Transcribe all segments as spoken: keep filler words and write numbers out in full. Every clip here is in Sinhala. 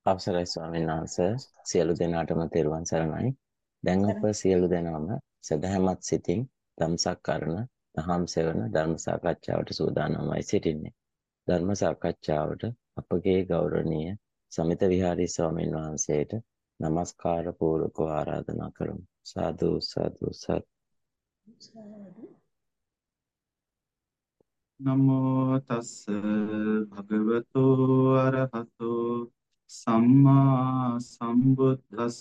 අවසරයි ස්වාමීන් වහන්සේ සියලු දෙනාටම තෙරුවන් සරණයි. දැන් අප සියලු දෙනාම සදහැමත් සිතින් ධම්සක් කරන දහම් සෙවන ධර්ම සාකච්ඡාවට සූදානම්වයි සිටින්නේ. ධර්ම සාකච්ඡාවට අපගේ ගෞරවනීය සමිත විහාරී ස්වාමීන් වහන්සේට নমස්කාර පූර්වකව ආරාධනා කරමු. සාදු සාදු සාදු. නමෝ තස්ස භගවතු අරහතෝ සම්මා සම්බුද්දස්ස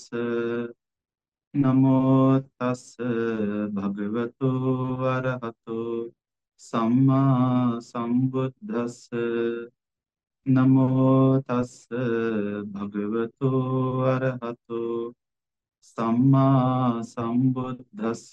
නමෝ තස්ස භගවතු අරහතෝ සම්මා සම්බුද්දස්ස නමෝ තස්ස භගවතු අරහතෝ සම්මා සම්බුද්දස්ස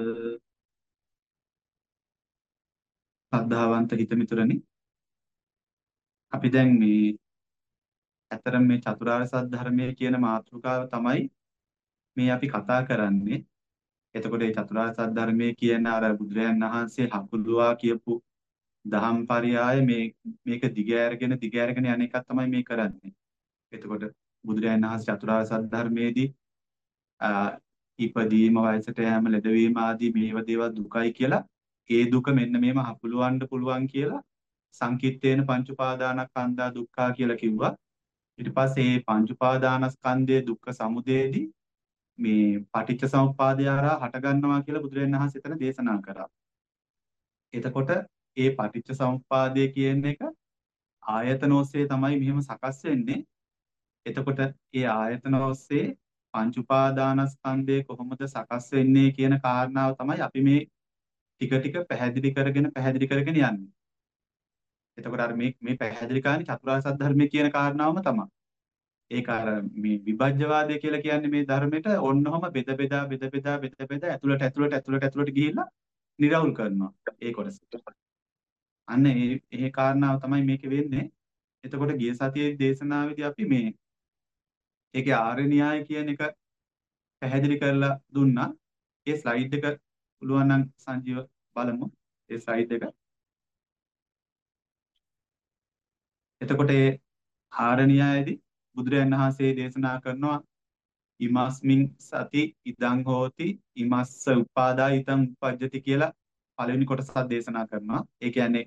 සද්ධාවන්ත හිතමිතුරනි අපි දැන් මේ ඇතරම් මේ චතුරාර්ය සත්‍ය ධර්මයේ කියන මාතෘකාව තමයි මේ අපි කතා කරන්නේ. එතකොට මේ චතුරාර්ය සත්‍ය ධර්මයේ කියන අර බුදුරයන් වහන්සේ හකුලුවා කියපු දහම් පරයය මේ මේක දිගෑරගෙන දිගෑරගෙන යන එකක් තමයි මේ කරන්නේ. එතකොට බුදුරයන් වහන්සේ චතුරාර්ය සත්‍ය ධර්මයේදී ඉපදීම වයසට යෑම ලෙඩවීම ආදී මේව දේවල් දුකයි කියලා ඒ දුක මෙන්න මේම හකුලවන්න පුළුවන් කියලා සංකිට්ඨේන පංච උපාදානස්කන්ධා දුක්ඛා කියලා කිව්වා. ඊට පස්සේ මේ පංච උපාදානස්කන්ධයේ දුක්ඛ සමුදයේදී මේ පටිච්ච සමුප්පාදය හරහා හට ගන්නවා කියලා බුදුරජාණන් වහන්සේ එතන දේශනා කරා. එතකොට මේ පටිච්ච සමුප්පාදය කියන එක ආයතන ඔස්සේ තමයි මෙහෙම සකස් වෙන්නේ. එතකොට මේ ආයතන ඔස්සේ පංච උපාදානස්කන්ධය කොහොමද සකස් වෙන්නේ කියන කාරණාව තමයි අපි මේ ටික ටික පැහැදිලි කරගෙන පැහැදිලි කරගෙන යන්නේ. එතකොට අර මේ මේ පැහැදිලි කරන්නේ චතුරාර්ය සත්‍ය ධර්මයේ කියන කාරණාවම තමයි. ඒක අර මේ විභජ්‍යවාදය කියලා කියන්නේ මේ ධර්මෙට ඔන්නෝම බෙද බෙදා බෙද බෙදා බෙද බෙදා ඇතුළට ඇතුළට ඇතුළට ඇතුළට ගිහිල්ලා නිරවුල් කරනවා ඒ කොටස. අන්න ඒ ඒ කාරණාව තමයි මේකේ වෙන්නේ. එතකොට ගිය සතියේ දේශනාවේදී අපි මේ ඒකේ ආර්ය න්‍යාය කියන එක පැහැදිලි කරලා දුන්නා. ඒ ස්ලයිඩ් එක පුළුවන් නම් සංජීව බලමු. ඒ ස්ලයිඩ් එක. එතකොට ඒ ආර්ය න්‍යායේදී බුදුරජාණන් වහන්සේ දේශනා කරනවා ඉමස්මින් සති ඉදං හෝති ඉමස්ස උපාදා ඉදං උපජ්ජති කියලා පළවෙනි කොටසක් දේශනා කරනවා. ඒ කියන්නේ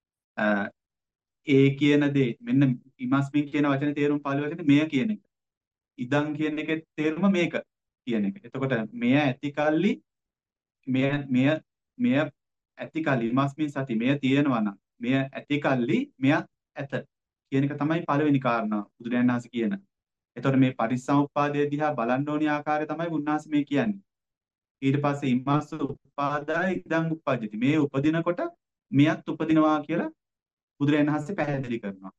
ඒ කියන දේ මෙන්න ඉමස්මින් කියන වචනේ තේරුම පාළි වචනේ මෙය කියන එක. ඉදං කියන එකේ තේරුම මේක කියන එක. එතකොට මෙය ඇති කල්ලි මෙය මෙය මෙය ඇති කල්ලි ඉමස්මින් සති මෙය තියෙනවා නම් මෙය ඇති කල්ලි මෙය ඇත කියන එක තමයි පළවෙනි කාරණා බුදුරජාණන් වහන්සේ කියන. එතකොට මේ පරිසම්පාදයේ දිහා බලන්න ඕනි ආකාරය තමයි උන්වහන්සේ මේ කියන්නේ. ඊට පස්සේ ඉමස්ස උපාදාය ඉදං උපජ්ජති. මේ උපදිනකොට මෙයත් උපදිනවා කියලා බුදුරජාණන් වහන්සේ පැහැදිලි කරනවා.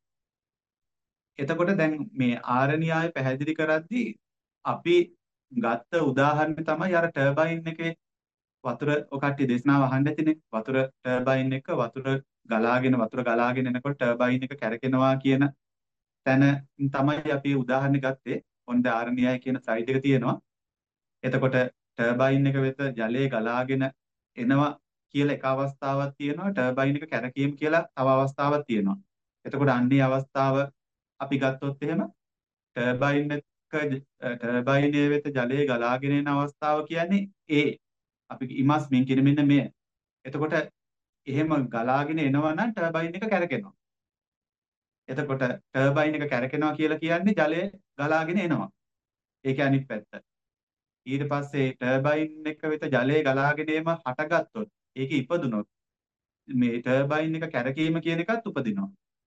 එතකොට දැන් මේ ආර්ය න්‍යාය පැහැදිලි කරද්දී අපි ගත්ත උදාහරණය තමයි අර ටර්බයින් එකේ වතුර ඔකට්ටිය දේශනාව අහන්න ඇතිනේ. වතුර ටර්බයින් එක වතුර ගලාගෙන වතුර ගලාගෙන එනකොට ටර්බයින් එක කැරකෙනවා කියන තැන තමයි අපි උදාහරණ ගත්තේ. ඔන්න ආර්ය න්‍යාය කියන සයිඩ් එක තියෙනවා. එතකොට ටර්බයින් එක වෙත ජලය ගලාගෙන එනවා කියලා එක අවස්ථාවක් තියෙනවා. ටර්බයින් එක කැරකීම කියලා තව අවස්ථාවක් තියෙනවා. එතකොට අන්නේ අවස්ථාව අපි ගත්තොත් එහෙම ටර්බයින් එක ටර්බයින් වෙත ජලය ගලාගෙන එන අවස්ථාව කියන්නේ ඒ අපි ඉමස්මින් කියන මෙන්න මෙය. එතකොට එහෙම ගලාගෙන එනවා නම් ටර්බයින් එක කැරකෙනවා. එතකොට ටර්බයින් එක කැරකෙනවා කියලා කියන්නේ ජලය ගලාගෙන එනවා. ඒක අනිත් පැත්ත. ඊට පස්සේ ටර්බයින් එක වෙත ජලය ගලාගෙන එම හටගත්තොත් ඒක ඉපදුනොත් මේ ටර්බයින් එක කැරකීම කියන එකත් උපදිනවා.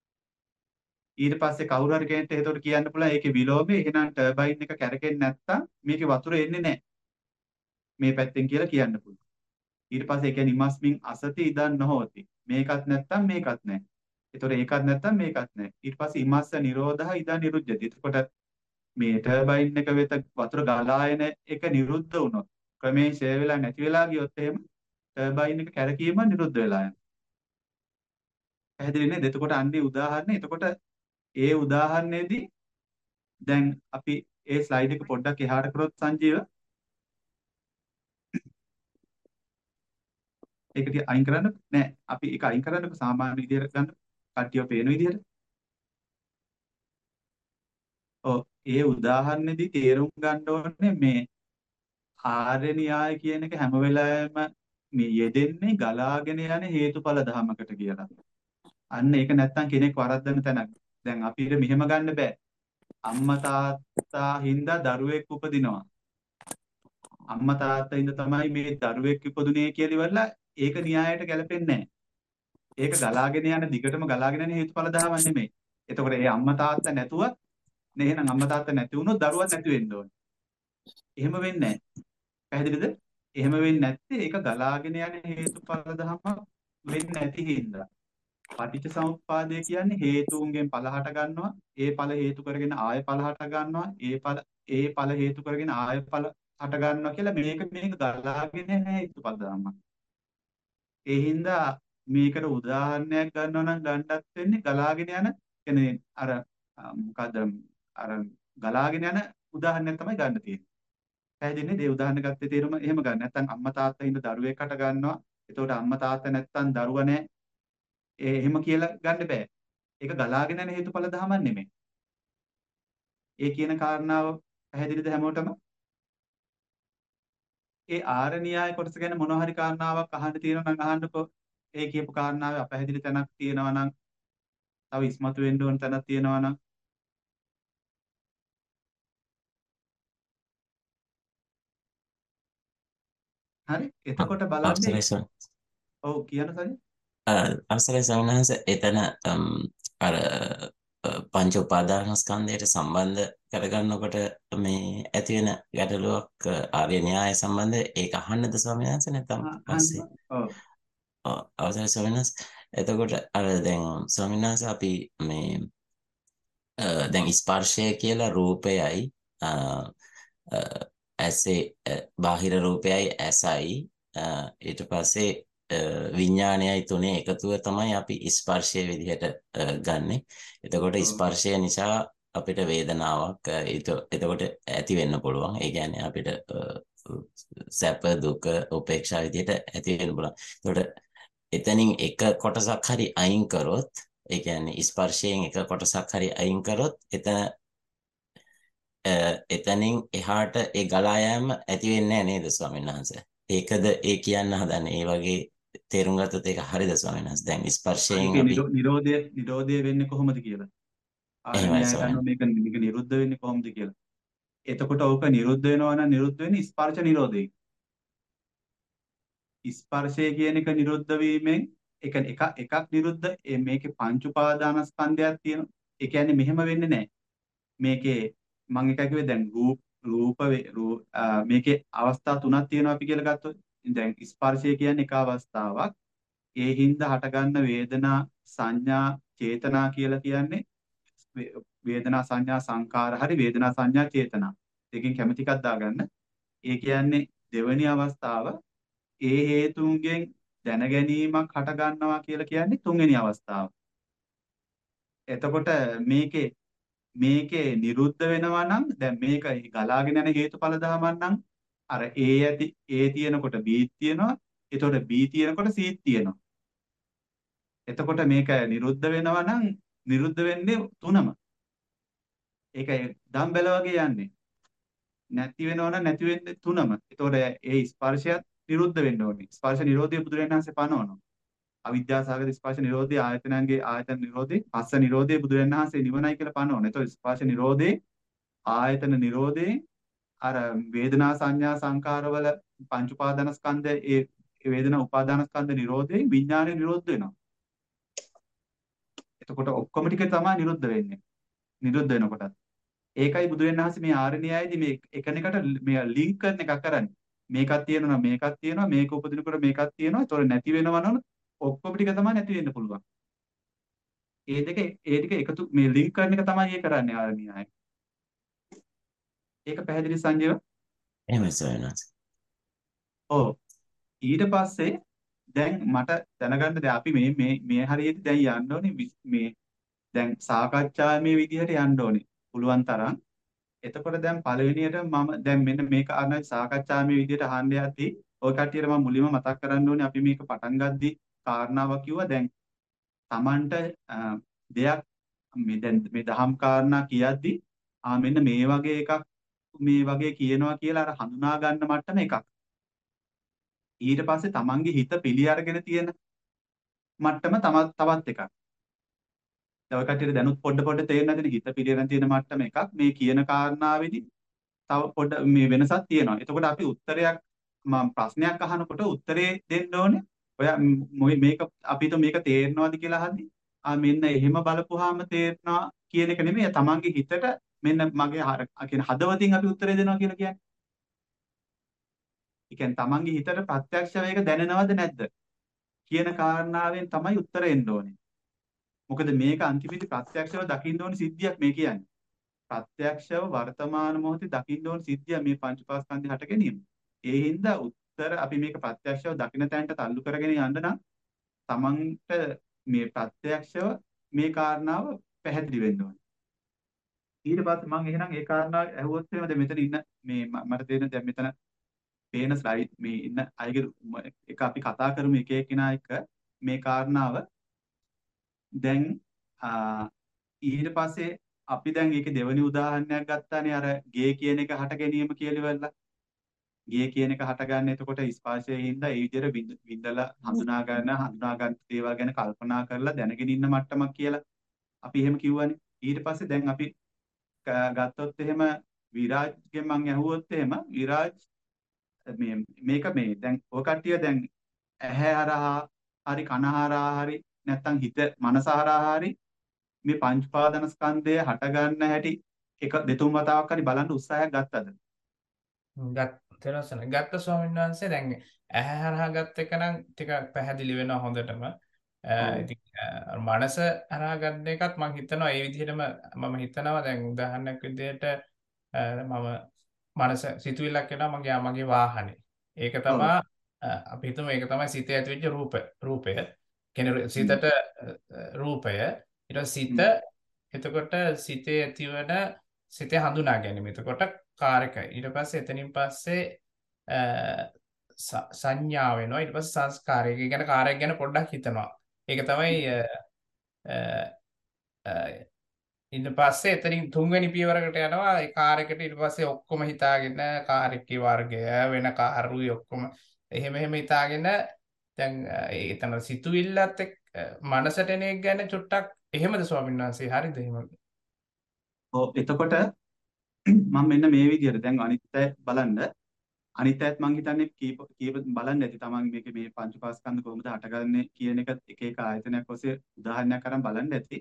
ඊට පස්සේ කවුරු හරි කෙනෙක්ට ඒතකොට කියන්න පුළුවන් ඒකේ විලෝමය එහෙනම් ටර්බයින් එක කැරකෙන්නේ නැත්තම් මේකේ වතුර එන්නේ නැහැ. මේ පැත්තෙන් කියලා කියන්න පුළුවන්. ඊට පස්සේ ඒ කියන්නේ ඉමස්මින් අසති ඉදන් නොහෝති. මේකත් නැත්තම් මේකත් නැහැ. ඒතකොට ඒකත් නැත්තම් මේකත් නැහැ. ඊට පස්සේ ඉමස්ස නිරෝධහ ඉදන් නිරුද්ධති. එතකොට මේ ටර්බයින් එක වෙත වතුර ගලා එන එක නිරුද්ධ වුණොත් ක්‍රමයෙන් ෂේ වෙලා නැති වෙලා ගියොත් එහෙම ටර්බයින් එක කැරකීම නිරුද්ධ වෙලා යනවා. පැහැදිලි නේද? එතකොට අන්නේ උදාහරණය. එතකොට ඒ උදාහරණයේදී දැන් අපි ඒ ස්ලයිඩ් එක පොඩ්ඩක් එහාට කරොත් සංජීව ඒක ටික අයින් කරන්න නෑ අපි ඒක අයින් කරන්නකො සාමාන්‍ය විදියට ගන්න කට්ටිය පේන විදියට. ඔව් ඒ උදාහරණෙදි තේරුම් ගන්න ඕනේ මේ ආර්ය න්‍යාය කියන එක හැම වෙලාවෙම මේ යෙදෙන්නේ ගලාගෙන යන හේතුඵල ධමයකට කියලා. අන්න ඒක නැත්තම් කෙනෙක් වරද්දන තැනක්. දැන් අපිට මෙහෙම ගන්න බෑ. අම්මා තාත්තා හින්දා දරුවෙක් උපදිනවා. අම්මා තාත්තා හින්දා තමයි මේ දරුවෙක් ඉපදුනේ කියලා ඉවරලා ඒක න්‍යායයට ගැලපෙන්නේ නැහැ. ඒක ගලාගෙන යන දිගටම ගලාගෙන යන හේතුඵල ධමයක් නෙමෙයි. එතකොට ඒ අම්මා තාත්තා නැතුවත් නේ එහෙනම් අම්මා තාත්තා නැති වුණොත් දරුවක් නැති වෙන්න ඕනේ. එහෙම වෙන්නේ නැහැ. පැහැදිලිද? එහෙම වෙන්නේ නැත්තේ ඒක ගලාගෙන යන හේතුඵල ධමයක් වෙන්නේ නැති හින්දා. පටිච්ච සමුප්පාදය කියන්නේ හේතුන්ගෙන් ඵල හට ගන්නවා. ඒ ඵල හේතු කරගෙන ආය ඵල හට ගන්නවා. ඒ ඵල ඒ ඵල හේතු කරගෙන ආය ඵල හට ගන්නවා කියලා මේක මේක ගලාගෙන යන හේතුඵල ධමයක්. ඒ හින්දා මේකට උදාහරණයක් ගන්නවා නම් ගන්නත් වෙන්නේ ගලාගෙන යන කියන්නේ අර අ, මොකද්ද අර ගලාගෙන යන උදාහරණයක් තමයි ගන්න තියෙන්නේ. පැහැදිලිනේ? ඒ උදාහරණ ගත්තේ තේරුම එහෙම ගන්න. නැත්නම් අම්මා තාත්තා හින්දා දරුවෙක් හට ගන්නවා. එතකොට අම්මා තාත්තා නැත්නම් දරුවා නැහැ. ඒ එහෙම කියලා ගන්න බෑ. ඒක ගලාගෙන යන හේතුඵල ධමයක් නෙමෙයි. ඒ කියන කාරණාව පැහැදිලිද හැමෝටම? ඒ ආර්ය න්‍යාය කොටස ගැන මොනවා හරි කාරණාවක් අහන්න තියෙනවා නම් අහන්නකෝ. ඒ කියපු කාරණාවේ අපැහැදිලි තැනක් තියෙනවා නම් තව ඉස්මතු වෙන්න ඕන තැනක් තියෙනවා නම් හරි. එතකොට බලන්නේ අවසරයි ස්වාමී. ඔව් කියන සරි. අ, අවසරයි ස්වාමීන් වහන්සේ. එතන අම්, අර අ, පංච උපාදානස්කන්ධයට සම්බන්ධ කරගන්නකොට මේ ඇති වෙන ගැටලුවක් අ, ආර්ය න්‍යාය සම්බන්ධ ඒක අහන්නද ස්වාමීන් වහන්සේ නැත්නම් අහන්න. පස්සේ? ඔව්. ඔව්, අවසරයි ස්වාමීන් වහන්සේ. එතකොට අර දැන් ස්වාමීන් වහන්සේ අපි මේ අ, දැන් ස්පර්ශය කියලා රූපයයි අ, අ, ඇසේ අ, බාහිර රූපයයි ඇසයි අ, ඊට පස්සේ අ, විඥානයයි තුනේ එකතුව තමයි අපි ස්පර්ශය විදිහට අ, ගන්නෙ. එතකොට ඔව්. ස්පර්ශය නිසා අපිට වේදනාවක් අ, ඊට- එතකොට ඇති වෙන්න පුළුවන්. ඒ කියන්නේ අපිට අ, සැප දුක උපේක්ෂා විදිහට ඇති වෙන්න පුළුවන්. එතකොට එතනින් එක කොටසක් හරි අයින් කරොත් ඒ කියන්නේ ස්පර්ශයෙන් එක කොටසක් හරි අයින් කරොත් එතන අ, එතනින් එහාට ඒ ගලා යෑම ඇති වෙන්නේ නැහැ නේද ස්වාමීන් වහන්සේ? ඒකද ඒ කියන්න හදන්නේ. ඒ වගේ තේරුම් ගත්තොත් ඒක හරිද ස්වාමීන් වහන්සේ? දැන් ස්පර්ශයෙන් ඒකේ අපි නිරෝ- නිරෝධය නිරෝධය වෙන්නේ කොහොමද කියලා. ආර්ය එහෙමයි න්‍යායට ස්වාමීන් අනුව මේක මේක නිරුද්ධ වෙන්නේ කොහොමද කියලා. එතකොට ඕක නිරුද්ධ වෙනවා නම් නිරුද්ධ වෙන්නේ ස්පර්ශ නිරෝධයෙන්. ස්පර්ශය කියන එක නිරුද්ධ වීමෙන් ඒ කියන්නේ එක එකක් නිරුද්ධ ඒ මේකේ පංච උපාදානස්කන්ධයක් තියෙනවා. ඒ කියන්නේ මෙහෙම වෙන්නේ නැහැ. මේකේ මම එකයි කිව්වේ දැන් රූප රූප වේ- රූ- ආ, මේකේ අවස්ථා තුනක් තියෙනවා අපි කියලා ගත්තොත් දැන් ස්පර්ශය කියන්නේ එක අවස්ථාවක්. ඒ හින්දා හටගන්න වේදනා සංඥා චේතනා කියලා කියන්නේ වේ- වේදනා සංඥා සංකාර හරි වේදනා සංඥා චේතනා දෙකෙන් කැමති එකක් දාගන්න. ඒ කියන්නේ දෙවෙනි අවස්ථාව ඒ හේතුන්ගෙන් දැන ගැනීමක් හට ගන්නවා කියලා කියන්නේ තුන්වෙනි අවස්ථාව. එතකොට මේකේ මේකේ නිරුද්ධ වෙනවා නම් දැන් මේක ගලාගෙන යන හේතුඵල ධමයක් නම් අර A ඇති A තියෙනකොට B තියෙනවා. එතකොට B තියෙනකොට C තියෙනවා. එතකොට මේක නිරුද්ධ වෙනවා නම් නිරුද්ධ වෙන්නේ තුනම. ඒක දම්බැල වගේ යන්නේ. නැති වෙනවා නම් නැති වෙන්නේ තුනම. එතකොට ඒ ස්පර්ශයත් නිරුද්ධ වෙන්න ඕනේ. ස්පර්ශ නිරෝධය බුදුරජාණන් වහන්සේ පනවනවා. අවිද්‍යාසගත ස්පර්ශ නිරෝධය ආයතනයන්ගේ ආයතන නිරෝධය පස්ස නිරෝධය බුදුරජාණන් වහන්සේ නිවනයි කියලා පනවනවා. එතකොට ස්පර්ශ නිරෝධේ ආයතන නිරෝධේ අර වේදනා සංඥා සංකාරවල පංච උපාදානස්කන්ධ ඒ ඒ වේදනා උපාදානස්කන්ධ නිරෝධේ විඥානය නිරෝධ වෙනවා. එතකොට ඔක්කොම ටික තමයි නිරුද්ධ වෙන්නේ. නිරුද්ධ වෙනකොට. ඒකයි බුදුරජාණන් වහන්සේ මේ ආරණ්‍යයේදී මේ එකිනෙකට මේ ලින්ක් කරන එක කරන්නේ. මේකක් තියෙනවා මේකක් තියෙනවා මේක උපදිනකොට මේකක් තියෙනවා. ඒතොර නැති වෙනවා නම් ඔක්කොම ටික තමයි නැති වෙන්න පුළුවන්. ඒ දෙක ඒ ටික එකතු මේ ලින්ක් කරන එක තමයි ඒ කරන්නේ ආරණ්‍යයයි. ඒක පැහැදිලි සංජීව? එහෙමයි ස්වාමීන් වහන්සේ. ඔව්. ඊට පස්සේ දැන් මට දැනගන්න දැන් අපි මේ මේ මේ හරියට දැන් යන්න ඕනේ විස්- මේ දැන් සාකච්ඡාමය විදිහට යන්න ඕනේ. පුළුවන් තරම්. එතකොට දැන් පළවෙනියට මම දැන් මෙන්න මේක අරන සාකච්ඡාමය විදිහට අහන්න යද්දී ඔය කට්ටියට මම මුලින්ම මතක් කරන්න ඕනේ අපි මේක පටන් ගද්දී කාරණාවක් කිව්වා දැන් Tamanට අ, දෙයක් මේ දැන් මේ දහම් කාරණා කියද්දී ආ මෙන්න මේ වගේ එකක් මේ වගේ කියනවා කියලා අර හඳුනා ගන්න මට්ටම එකක්. ඊට පස්සේ තමන්ගේ හිත පිළි අරගෙන තියෙන මට්ටම තම තවත් එකක්. දැන් ඔය කට්ටියට දැනුත් පොඩ පොඩ තේරෙන්නේ නැතිනේ හිත පිළි අරගෙන තියෙන මට්ටම එකක්. මේ කියන කාරණාවේදී තව පොඩ මේ වෙනසක් තියෙනවා. එතකොට අපි උත්තරයක් මම ප්‍රශ්නයක් අහනකොට උත්තරේ දෙන්න ඕනේ. ඔය ම්- මේක අපිට මේක තේරෙනවද කියලා අහද්දි ආ මෙන්න එහෙම බලපුවාම තේරෙනවා කියන එක නෙමෙයි තමන්ගේ හිතට මෙන්න මගේ හර කියන හදවතින් අපි උත්තරේ දෙනවා කියලා කියන්නේ. ඒ කියන්නේ තමන්ගේ හිතට ප්‍රත්‍යක්ෂව ඒක දැනෙනවද නැද්ද කියන කාරණාවෙන් තමයි උත්තර එන්න ඕනේ. මොකද මේක අන්තිමේදී ප්‍රත්‍යක්ෂව දකින්න ඕන සිද්ධියක් මේ කියන්නේ. ප්‍රත්‍යක්ෂව වර්තමාන මොහොතේ දකින්න ඕන සිද්ධිය මේ පංච පාස්කන්ධය හට ගැනීම. ඒ හින්දා උත්තර අපි මේක ප්‍රත්‍යක්ෂව දකින්න තැනට තල්ලු කරගෙන යන්න නම් තමන්ට මේ ප්‍රත්‍යක්ෂව මේ කාරණාව පැහැදිලි වෙන්න ඕනේ. ඊට පස්සේ මම එහෙනම් ඒ කාරණාව ඇහුවොත් එහෙම දැන් මෙතන ඉන්න මේ ම- මට තේරෙන දැන් මෙතන පේන ස්ලයිඩ් මේ ඉන්න අයගේ ම- එක අපි කතා කරමු එක එක්කිනා එක්ක මේ කාරණාව දැන් ආ, ඊට පස්සේ අපි දැන් ඒකේ දෙවෙනි උදාහරණයක් ගත්තානේ අර ගේ කියන එක හට ගැනීම කියලා ඉවරලා. ගේ කියන එක හටගන්න එතකොට ස්පර්ශයෙන් හින්දා ඒ විදිහට විඳ- විඳලා හඳුනා ගන්න හඳුනා ගන්න දේවල් ගැන කල්පනා කරලා දැනගෙන ඉන්න මට්ටමක් කියලා අපි එහෙම කිව්වනේ. ඊට පස්සේ දැන් අපි ක- ගත්තොත් එහෙම විරාජ්ගෙන් මම ඇහුවොත් එහෙම විරාජ් මේ මේක මේ දැන් ඔය කට්ටිය දැන් ඇහැ හරහා හරි කන හරහා හරි නැත්තම් හිත මනස හරහා හරි මේ පංච පාදන ස්කන්ධය හට ගන්න හැටි එක දෙතුන් වතාවක් හරි බලන්න උත්සාහයක් ගත්තද? ගත් තෙරසන ගත්ත ස්වාමීන් වහන්සේ දැන් ඇහැ හරහා ගත්ත එක නම් ටිකක් පැහැදිලි වෙනවා හොඳටම. අ, ඔව්. ඉතින් අ, මනස හරහා ගන්න එකත් මම හිතනවා ඒ විදිහටම මම හිතනවා දැන් උදාහරණයක් විදිහට අ, මම මනස සිතුවිල්ලක් එනවා මගේ ආ මගේ වාහනේ. ඒක ඔව්. තමයි අ, අපි හිතමු ඒක තමයි සිතේ ඇතිවෙච්ච රූප රූපය. කියන්නේ සිතට හ්ම්. අ, අ, රූපය ඊට පස්සේ සිත හ්ම්. එතකොට සිතේ ඇතිවන සිතේ හඳුනා ගැනීම. එතකොට කාරකයි. ඊට පස්සේ එතනින් පස්සේ අ, ස- සංඥා වෙනවා. ඊට පස්සේ සංස්කාරය. ඒක ගැන කාර්යයක් ගැන පොඩ්ඩක් හිතනවා. ඒක තමයි අ, අ, අ, ඊට පස්සේ එතනින් තුන්වෙනි පියවරකට යනවා. ඒ කාර්යයකට ඊට පස්සේ ඔක්කොම හිතාගෙන කාර්යකේ වර්ගය වෙන කාරුයි ඔක්කොම එහෙම එහෙම හිතාගෙන දැන් අ, ඒ එතන සිතුවිල්ලත් එක්ක අ, මනසට එන එක ගැන චුට්ටක් එහෙමද ස්වාමීන් වහන්සේ? හරිද එහෙම? ඔව්. එතකොට මම මෙන්න මේ විදිහට දැන් අනිත් අය බලන්න අනිත් අයත් මං හිතන්නේ කීප කීප බලන්න ඇති තමන් මේක මේ පංච පාස්කන්ධ කොහොමද හටගන්නේ කියන එක එක එක ආයතනයක් ඔස්සේ උදාහරණයක් අරන් බලන්න ඇති.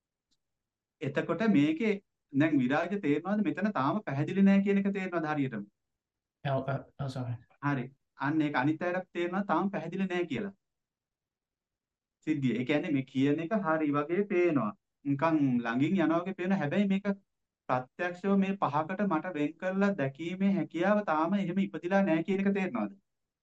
එතකොට මේකේ දැන් විරාජ තේරෙනවද මෙතන තාම පැහැදිලි නැහැ කියන එක තේරෙනවද හරියටම? ඔව් ඔව් ඔව් ස්වාමීන්. හරි. අන්න ඒක අනිත් අයටත් තේරෙනවා තාම පැහැදිලි නැහැ කියලා. සිද්ධිය. ඒ කියන්නේ මේ කියන එක හරි වගේ පේනවා. නිකන් ළඟින් යනවා වගේ පේනවා. හැබැයි මේක ප්‍රත්‍යක්ෂව මේ පහකට මට වෙන් කරලා දැකීමේ හැකියාව තාම එහෙම ඉපදිලා නැහැ කියන එක තේරෙනවද?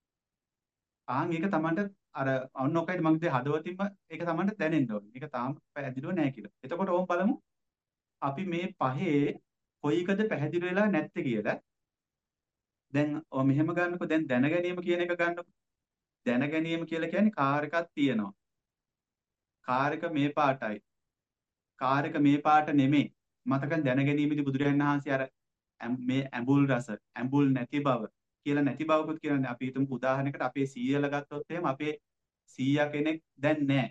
ආන් ඒක Tamanට අර ඔන්න ඔකයි මම කිව්වේ හදවතින්ම ඒක Tamanට දැනෙන්න ඕනේ. මේක තාම පැහැදිලිව නැහැ කියලා. එතකොට ඕම් බලමු අපි මේ පහේ කොයි එකද පැහැදිලි වෙලා නැත්තේ කියලා. දැන් ඔය මෙහෙම ගන්නකො දැන් දැන ගැනීම කියන එක ගන්නකො. දැන ගැනීම කියලා කියන්නේ කාර් එකක් තියෙනවා. කාර් එක මේ පාටයි. කාර් එක මේ පාට නෙමෙයි. මතකද දැන ගැනීමේදී බුදුරජාණන් වහන්සේ අර ඇම්- මේ ඇඹුල් රස ඇඹුල් නැති බව කියලා නැති බවකුත් කියන්නේ අපි හිතමු උදාහරණයකට අපේ සීයලා ගත්තොත් එහෙම අපේ සීයා කෙනෙක් දැන් නැහැ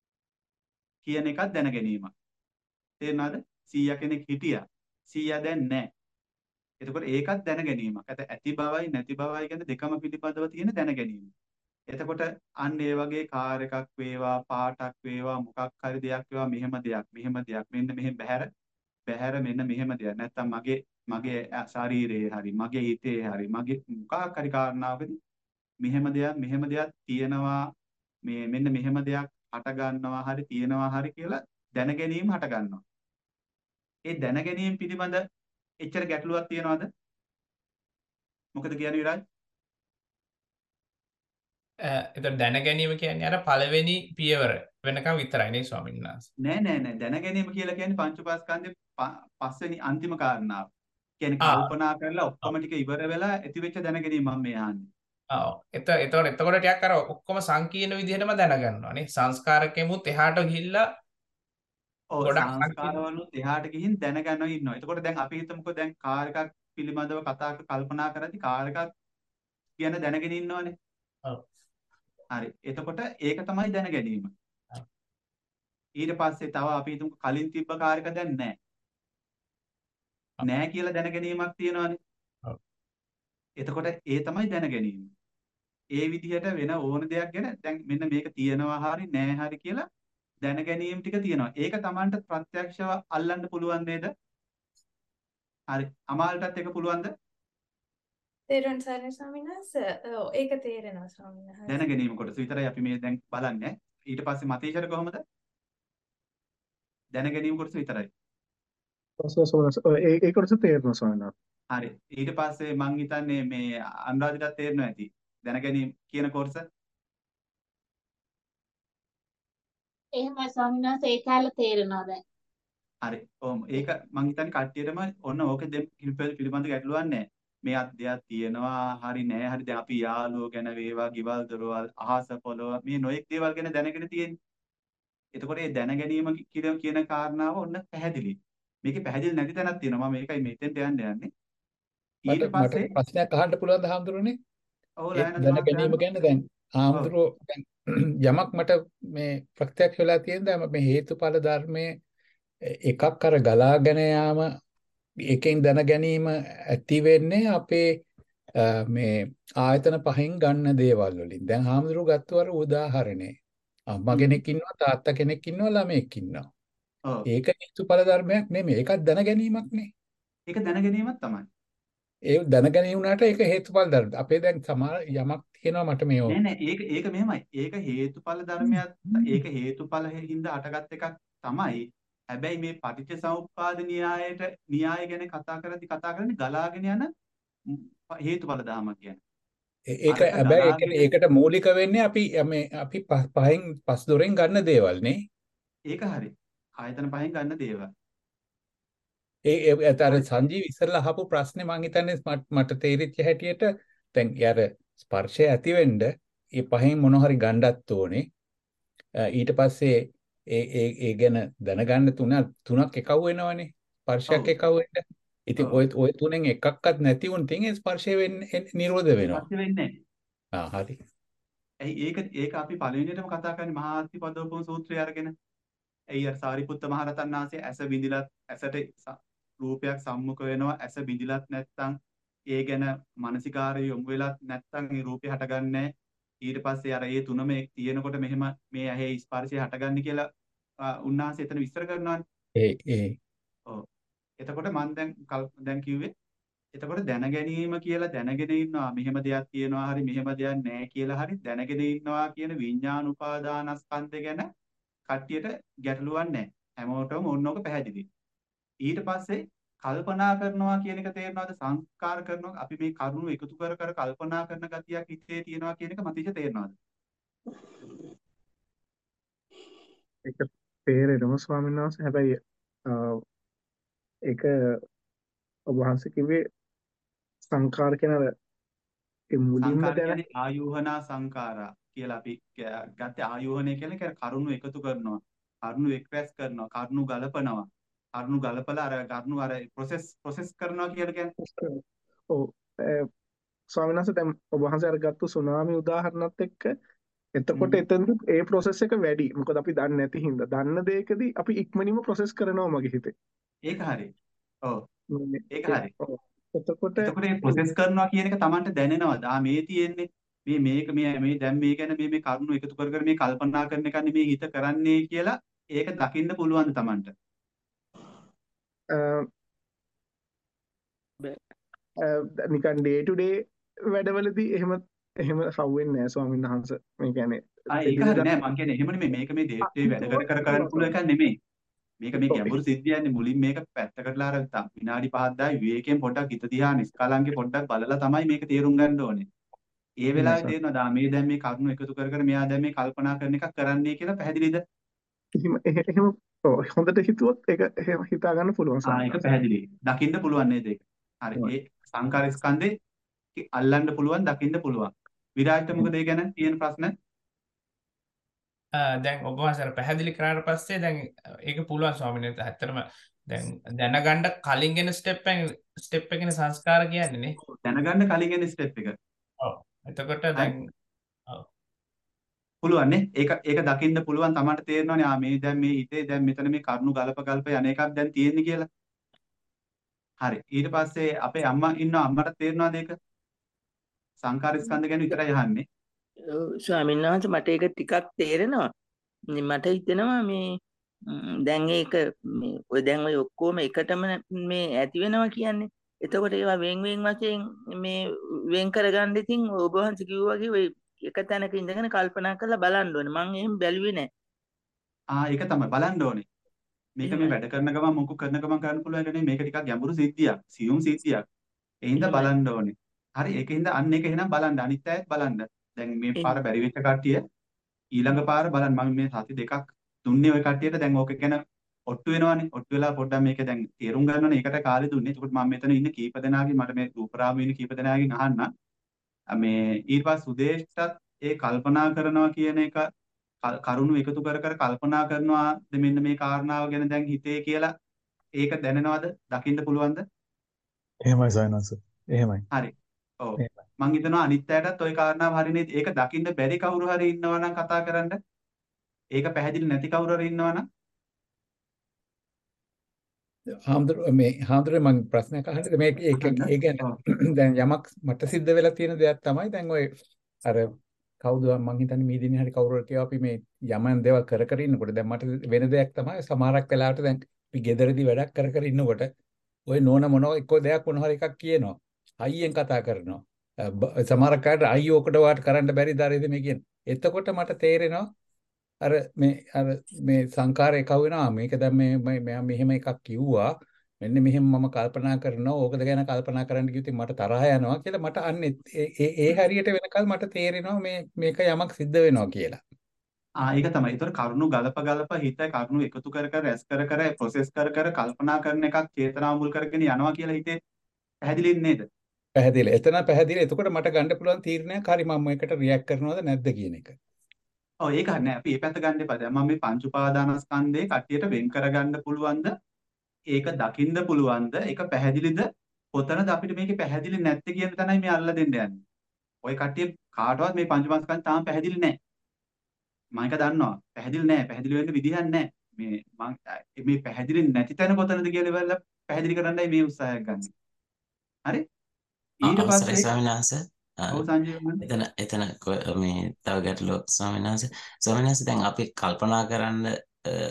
කියන එකක් දැන ගැනීමක්. තේරෙනවද? සීයා කෙනෙක් හිටියා. සීයා දැන් නැහැ. එතකොට ඒකත් දැන ගැනීමක්. අත ඇති බවයි නැති බවයි කියන දෙකම පිළිබඳව තියෙන දැන ගැනීම. එතකොට අන්න ඒ වගේ කාර් එකක් වේවා පාටක් වේවා මොකක් හරි දෙයක් වේවා මෙහෙම දෙයක් මෙහෙම දෙයක් මෙන්න මෙහෙම බහැර බහැර මෙන්න මෙහෙම දෙයක් නැත්තම් මගේ මගේ ඇ- ශරීරයේ හරි මගේ හිතේ හරි මගේ මොකක් හරි කාරණාවකදී මෙහෙම දෙයක් මෙහෙම දෙයක් තියෙනවා මේ මෙන්න මෙහෙම දෙයක් හට ගන්නවා හරි තියෙනවා හරි කියලා දැන ගැනීම හට ගන්නවා. ඒ දැන ගැනීම පිළිබඳ එච්චර ගැටලුවක් තියනවද? මොකද කියන්නේ විරාජ්? එතකොට දැන ගැනීම කියන්නේ අර පළවෙනි පියවර වෙනකම් විතරයි නේ ස්වාමීන් වහන්සේ. නෑ නෑ නෑ දැන ගැනීම කියලා කියන්නේ පංච උපාස්කන්ධේ ප- පස්වෙනි අන්තිම කාරණාව. කියන්නේ ආ කල්පනා කරලා ඔව්. ඔක්කොම ටික ඉවර වෙලා ඇතිවෙච්ච දැන ගැනීම මම මේ අහන්නේ. ඔව්. එත එතකොට එතකොට ටිකක් අර ඔක්කොම සංකීර්ණ විදිහටම දැනගන්නවා නේ. සංස්කාරකෙමුත් එහාට ගිහිල්ලා ඔව් ගොඩක් සංකීර්ණ. සංස්කාරවලුත් එහාට ගිහින් දැනගන්නවා ඉන්නවා. එතකොට දැන් අපි හිතමුකෝ දැන් කාර් එකක් පිළිබඳව කතා කල්පනා කරද්දී කාර් එකක් ගැන දැනගෙන ඉන්නවනේ. ඔව්. හරි. එතකොට ඒක තමයි දැන ගැනීම. ඔව්. ඊට පස්සේ තව අපි හිතමුකෝ කලින් තිබ්බ කාර් එක දැන් නැහැ. ඔව්. නැහැ කියලා දැන ගැනීමක් තියෙනවනේ. ඔව්. එතකොට ඒ තමයි දැන ගැනීම. ඒ විදිහට වෙන ඕන දෙයක් ගැන දැන් මෙන්න මේක තියෙනවා හරි නැහැ හරි කියලා දැන ගැනීම ටික තියෙනවා. ඒක Tamanට ප්‍රත්‍යක්ෂව අල්ලන්න පුළුවන් නේද? හරි. අමාල්ටත් ඒක පුළුවන්ද? තේරුවන් සරණයි ස්වාමීන් වහන්සේ. ඔව් ඒක තේරෙනවා ස්වාමීන් වහන්සේ. දැන ගැනීම කොටස විතරයි අපි මේ දැන් බලන්නේ. ඊට පස්සේ මතීෂර කොහොමද? දැන ගැනීම කොටස විතරයි. ඒ ඒ කොටස තේරෙනවා ස්වාමීන් වහන්සේ. හරි. ඊට පස්සේ මං හිතන්නේ මේ අනුරාධිටත් තේරෙනවා ඇති. දැන ගැනීම කියන කොටස. එහෙමයි ස්වාමීන් වහන්සේ ඒ කාලේ තේරෙනවා දැන්. හරි. ඔව් ඒක මං හිතන්නේ කට්ටියටම ඔන්න ඕකේ දෙම් පිළිබඳ ගැටලුවක් නැහැ. මේ අධ්‍යයක් තියෙනවා හරි නැහැ හරි දැන් අපි යාළුවෝ ගැන වේවා ගෙවල් දොරවල් අහස පොළොව මේ නොයෙක් දේවල් ගැන දැනගෙන තියෙන්නේ. එතකොට මේ දැන ගැනීම කියන කියන කාරණාව ඔන්න පැහැදිලි. මේකේ පැහැදිලි නැති තැනක් තියෙනවා. මම මේකයි මෙතෙන්ට යන්න යන්නේ. ඊට මට මට පස්සේ ප්‍රශ්නයක් අහන්න පුළුවන්ද හාමුදුරනේ? ඔව් ඒ ලයනස් දැන මහත්තයා ගැනීම ගැන දැන් හාමුදුරුවෝ දැන් යමක් මට මේ ප්‍රත්‍යක්ෂ වෙලා තියෙන දැන් මේ හේතුඵල ධර්මයේ එකක් අර ගලාගෙන යාම එකෙන් දැන ගැනීම ඇති වෙන්නේ අපේ මේ ආයතන පහෙන් ගන්න දේවල් වලින්. දැන් හාමුදුරුවෝ ගත්තු අර උදාහරණේ අම්මා කෙනෙක් ඉන්නවා තාත්තා කෙනෙක් ඉන්නවා ළමයෙක් ඉන්නවා. ඔව් ඒක හේතුඵල ධර්මයක් නෙමෙයි. ඒකත් දැන ගැනීමක් නේ. ඒක දැන ගැනීමක් තමයි. ඒ දැන ගැනීම උනාට ඒක හේතුඵල ධර්ම. අපේ දැන් සමහර යමක් තියෙනවා මට මේ නෑ නෑ ඒක ඒක මෙහෙමයි. ඒක හේතුඵල ධර්මයක් ඒක හේතුඵල හින්දා අටගත් එකක් තමයි. හැබැයි මේ පටිච්ච සමුප්පාද න්‍යායයට න්‍යාය ගැන කතා කරද්දි කතා කරන්නේ ගලාගෙන යන හේතුඵල ධර්මයක් ගැන. ඒක අරක හැබැයි ඒකට ගලාගෙන ඒකට මූලික වෙන්නේ අපි මේ අපි පහ- පහෙන් පස් දොරෙන් ගන්න දේවල් නේ. ඒක හරි. ආයතන පහෙන් ගන්න දේවල්. ඒ ඒ අර හරි. සංජීව ඉස්සෙල්ලා අහපු ප්‍රශ්නේ මං හිතන්නේ මට මට තේරිච්ච හැටියට දැන් යාර ස්පර්ශය ඇති වෙන්න ඒ පහෙන් මොන හරි ගණ්ඩත් ඕනේ. අ, ඊට පස්සේ ඒ ඒ ඒ ගැන දැනගන්න තුන තුනක් එකව වෙනවනේ. ස්පර්ශයක් ඔව් එකව වෙන්න. ඉතින් ඔව් ඔය ඔය තුනෙන් එකක්වත් නැති වුණොත් ඒ ස්පර්ශය වෙන්නේ නිරෝධ වෙනවා. ස්පර්ශ වෙන්නේ නැහැ. ආ හරි. ඇයි ඒක ඒක අපි පළවෙනියටම කතා කරන්නේ මහා අත්තිපදෝපම සූත්‍රය අරගෙන. ඇයි අර සාරිපුත්ත මහරහතන් වහන්සේ ඇස බිඳිලත් ඇසට ස- රූපයක් සම්මුඛ වෙනවා ඇස බිඳිලත් නැත්තම් ඒ ගැන මානසිකාරය යොමු වෙලත් නැත්තම් ඒ රූපේ හටගන්නේ ඊට පස්සේ අර ඒ තුනම එක් තියෙනකොට මෙහෙම මේ ඇහි ස්පර්ශය හටගන්නේ කියලා ආ, උන්වහන්සේ එතන විස්තර කරනවානේ. ඒ ඒ ඔව්. එතකොට මම දැන් කල්- දැන් කිව්වේ එතකොට දැන ගැනීම කියලා දැනගෙන ඉන්නවා මෙහෙම දෙයක් තියෙනවා හරි මෙහෙම දෙයක් නැහැ කියලා හරි දැනගෙන ඉන්නවා කියන විඥාන උපාදානස්කන්ධය ගැන කට්ටියට ගැටලුවක් නැහැ. හැමෝටම ඕනෝක පැහැදිලි. ඊට පස්සේ කල්පනා කරනවා කියන එක තේරෙනවද? සංස්කාර කරනවා අපි මේ කරුණු එකතු කර කර කල්පනා කරන ගතියක් හිතේ තියෙනවා කියන එක මතිජ තේරෙනවද? ඒක තේරෙනවා ස්වාමීන් වහන්සේ. හැබැයි අ, ඒක ඔබ වහන්සේ කිව්වේ සංකාර කියන අර ඒ මුලින්ම සංකාර දැන කියන්නේ ආයෝහනා සංකාරා කියලා අපි ක- ගත්තේ ආයෝහණය කියලා කියන්නේ කරුණු එකතු කරනවා. කරුණු එක්රැස් කරනවා. කරුණු ගලපනවා. කරුණු ගලපලා අර කරුණු අර ප්‍රොසෙස් ප්‍රොසෙස් කරනවා කියලා කියන්නේ. ඔව් අ, ස්වාමීන් වහන්සේ දැන් ඔබ වහන්සේ අර ගත්තු සුනාමි උදාහරණත් එක්ක එතකොට හ්ම්. එතනදි ඒ process එක වැඩි. මොකද අපි දන්නේ නැති හින්දා. දන්න දෙයකදී අපි ඉක්මනින්ම process කරනවා මගේ හිතේ. ඒක හරි. ඔව්. මේ- ඒක ඒ- හරි. ඔව්. එතකොට එතකොට මේ ප්‍රොසෙස් කරනවා කියන එක Tamanට දැනෙනවද? ආ මේ තියෙන්නේ මේ මේක මේ මේ දැන් මේ ගැන මේ මේ කරුණු එකතු කර කර මේ කල්පනා කරන එක නෙමේ හිත කරන්නේ කියලා ඒක දකින්න පුළුවන්ද Tamanට? අ, අ, නිකන් day to day වැඩවලදී එහෙම එහෙම හවුවෙන්නේ නැහැ ස්වාමීන් වහන්සේ. මේ කියන්නේ ආ ඒක හරි නෑ මං කියන්නේ එහෙම නෙමෙයි මේක මේ දේ දේ වැඩ කර කර කරන්න පුළුවන් එකක් නෙමෙයි. මේක මේ ගැඹුරු සිද්ධියන්නේ මුලින් මේක පැත්තකටලා අර ත- විනාඩි පහක් දායි විවේකයෙන් පොඩ්ඩක් හිත දිහා නිස්කලංකේ පොඩ්ඩක් බලලා තමයි මේක තේරුම් ගන්න ඕනේ. ඒ වෙලාවේ තේරෙනවා මේ දැන් මේ කරුණු එකතු කර කර මෙයා දැන් මේ කල්පනා කරන එකක් කරන්නේ කියලා පැහැදිලිද? එහෙම එහෙ- එහෙම ඔව් හොඳට හිතුවොත් ඒක එහෙම හිතා ගන්න පුළුවන් ආ ස්වාමීන් ඒක වහන්සේ. පැහැදිලි. දකින්න පුළුවන් නේද ඒක? හරි. ඔව්. ඒ සංකාර ස්කන්ධේ අල්ලන්න පුළුවන් දකින්න පුළුවන්. විරාජ්ට මොකද ඒ ගැන තියෙන ප්‍රශ්න? දැන් ඔබ වහන්සේ අර පැහැදිලි කරාට පස්සේ දැන් ඒක පුළුවන් ස්වාමීන් වහන්සේ ඇත්තටම දැන් දැනගන්න කලින් ගෙන ස්ටෙප් එක ස්ටෙප් එකනේ සංස්කාර කියන්නේ නේ. ඔව්, දැනගන්න කලින් එන ස්ටෙප් එක. ඔව්. එතකොට හරි. දැන් ඔව්. පුළුවන් නේ. ඒක ඒක දකින්න පුළුවන්. Tamanට තේරෙනවානේ ආ මේ දැන් මේ හිතේ දැන් මෙතන මේ කරුණු ගලප ගලප යන එකක් දැන් තියෙන්නේ කියලා. හරි. ඊට පස්සේ අපේ අම්මා ඉන්නවා. අම්මට තේරෙනවාද ඒක? සංකාර ස්කන්ධ ගැන විතරයි අහන්නේ. ඔව්, ස්වාමීන් වහන්සේ මට ඒක ටිකක් තේරෙනවා. මේ මට හිතෙනවා මේ ම්, දැන් ඒක මේ ඔය දැන් ඔය ඔක්කොම එකටම මේ ඇති වෙනවා කියන්නේ. එතකොට ඒවා වෙන් වෙන් වශයෙන් මේ වෙන් කරගන්න ඉතින් ඔබ වහන්සේ කිව්වා වගේ ඔය එක තැනක ඉඳගෙන කල්පනා කරලා බලන්න ඕනේ. මම එහෙම බැලුවේ නැහැ. ආ ඒක තමයි බලන්න ඕනේ. මේක මේ එහෙමයි. වැඩ කරන ගමන් මොකක් කරන ගමන් කරන්න පුළුවන් එක නෙමෙයි. මේක ටිකක් ගැඹුරු සිද්ධියක්. සියුම් සිද්ධියක්. ඒ හින්දා එහෙමයි. බලන්න ඕනේ. හරි. ඒකින්ද අන්න ඒක එහෙනම් බලන්න. අනිත් අයත් බලන්න. දැන් මේ එහෙ- පාර බැරි වෙච්ච කට්ටිය ඊළඟ පාර බලන්න. මම මේ සති දෙකක් දුන්නේ ওই කට්ටියට. දැන් ඕක ගැන ඔට්ටු වෙනවානේ. ඔට්ටු වෙලා පොඩ්ඩක් මේක දැන් තේරුම් ගන්නවනේ. ඒකට කාලෙ දුන්නේ. ඒකට මම මෙතන ඉන්න කීප දෙනාගෙන් මට මේ රූපරාමයේ ඉන්න කීප දෙනාගෙන් අහන්න. මේ ඊට පස්සේ සුදේෂ්ටත් ඒ කල්පනා කරනවා කියන එක ක- කරුණු එකතු කර කර කල්පනා කරනවාද මෙන්න මේ කාරණාව ගැන දැන් හිතේ කියලා ඒක දැනෙනවද? දකින්න පුළුවන්ද? එහෙමයි සයනස. එහෙමයි. හරි. ඔව්. එහෙමයි. මං හිතනවා අනිත් අයටත් ওই කාරණාව හරිනේ. ඒක දකින්න බැරි කවුරු හරි ඉන්නවා නම් කතා කරන්න. ඒක පැහැදිලි නැති කවුරු හරි ඉන්නවා නම් හාමුදුරුවෝ මේ හාමුදුරුවෝ මම ප්‍රශ්නයක් අහන්නද මේ ඒක අහන්න. ඒ කියන්නේ ඔව්. දැන් යමක් මට සිද්ධ වෙලා තියෙන දෙයක් තමයි දැන් ඔය අර කවුද මං හිතන්නේ මේ දිනේ හරි කවුරු හරි කියවා අපි මේ යමන් දේවල් කර කර ඉන්නකොට දැන් මට වෙන දෙයක් තමයි සමහරක් වෙලාවට දැන් අපි ගෙදරදී වැඩක් කර කර ඉන්නකොට ඔය නෝන මොනවා එක්ක දෙයක් මොනවා හරි එකක් කියනවා අයියෙන් කතා කරනවා අ, බ- සමහරක් අයට අයියෝ ඔකට වාට කරන්න බැරි දාරේද මේ කියන්නේ එතකොට මට තේරෙනවා අර මේ අර මේ සංකාරය කව වෙනවා මේක දැන් මේ මේ- මෙයා මෙහෙම එකක් කිව්වා මෙන්න මෙහෙම මම කල්පනා කරනවා ඕකද ගැන කල්පනා කරන්න කිව්වොත් මට තරහ යනවා කියලා මට අන්න ඒ ඒ ඒ හරියට වෙනකල් මට තේරෙනවා මේ මේක යමක් සිද්ධ වෙනවා කියලා. ආ ඒක තමයි. ඒතර කරුණු ගලප ගලප හිත කරුණු එකතු කර කර රැස් කර කර ප්‍රොසෙස් කර කර කල්පනා කරන එකක් චේතනාව මුල් කරගෙන යනවා කියලා හිතේ පැහැදිලි නේද? පැහැදිලි. එතන පැහැදිලි. එතකොට මට ගන්න පුළුවන් තීරණයක් හරි මම මේකට රියැක්ට් කරනවද නැද්ද කියන එක. ඔව් ඒක නෑ අපි මේ පැත්ත ගන්න එපා. දැන් මම මේ පංච උපාදානස්කන්ධේ කට්ටියට වෙන් කරගන්න පුළුවන්ද? ඒක දකින්න පුළුවන්ද? ඒක පැහැදිලිද? කොතනද අපිට මේකේ පැහැදිලි නැත්තේ කියන තැනයි මේ අල්ල දෙන්න යන්නේ. ওই කට්ටිය කාටවත් මේ පංච උපාදානස්කන්ධ තාම පැහැදිලි නෑ. මම ඒක දන්නවා. පැහැදිලි නෑ. පැහැදිලි වෙන්න විදිහක් නෑ. මේ මම මේ පැහැදිලි නැති තැන කොතනද කියලා ඉවරලා පැහැදිලි කරන්නයි මේ උත්සාහයක් ගන්න. හරි? අ- ඊට අවසරයි පස්සේ ස්වාමීන් වහන්සේ. අ, ඔව් සංජීව මහත්තයා. එතන එතන කො- මේ තව ගැටලුවක් ස්වාමීන් වහන්සේ. ස්වාමීන් වහන්සේ දැන් අපි කල්පනා කරන්න අ,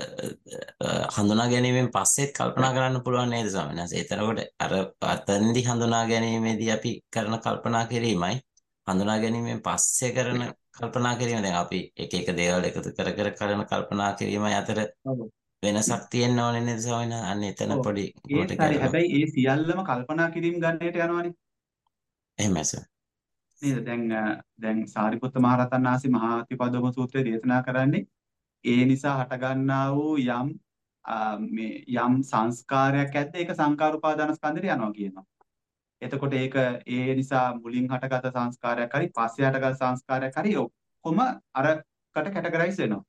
අ, හඳුනා ගැනීමෙන් පස්සෙත් කල්පනා කරන්න පුළුවන් නේද ස්වාමීන් වහන්සේ? එතකොට අර අතෙන්දි හඳුනා ගැනීමේදී අපි කරන කල්පනා කිරීමයි හඳුනා ගැනීමෙන් පස්සේ කරන කල්පනා කිරීම දැන් අපි එක එක දේවල් එකතු කර කර කරන කල්පනා කිරීමයි අතර ඔව්. වෙනසක් තියෙන්න ඕනේ නේද ස්වාමීන් වහන්සේ? අන්න එතන ඔව්. පොඩි ඒත් කොට හරි. ගැටලුවක්. හැබැයි ඒ සියල්ලම කල්පනා කිරීම ගන්නට යනවනේ. එහෙමයි සර්. නේද? දැන් අ, දැන් සාරිපුත්ත මහරහතන් වහන්සේ මහා අතිපදම සූත්‍රය දේශනා කරන්නේ ඒ නිසා හටගන්නා වූ යම් අ, මේ යම් සංස්කාරයක් ඇද්ද ඒක සංකාර උපාදාන ස්කන්ධයට යනවා කියනවා. එතකොට ඒක ඒ නිසා මුලින් හටගත් සංස්කාරයක් හරි පස්සේ හටගත් සංස්කාරයක් හරි ඔක්කොම අරකට කැටගරයිස් වෙනවා.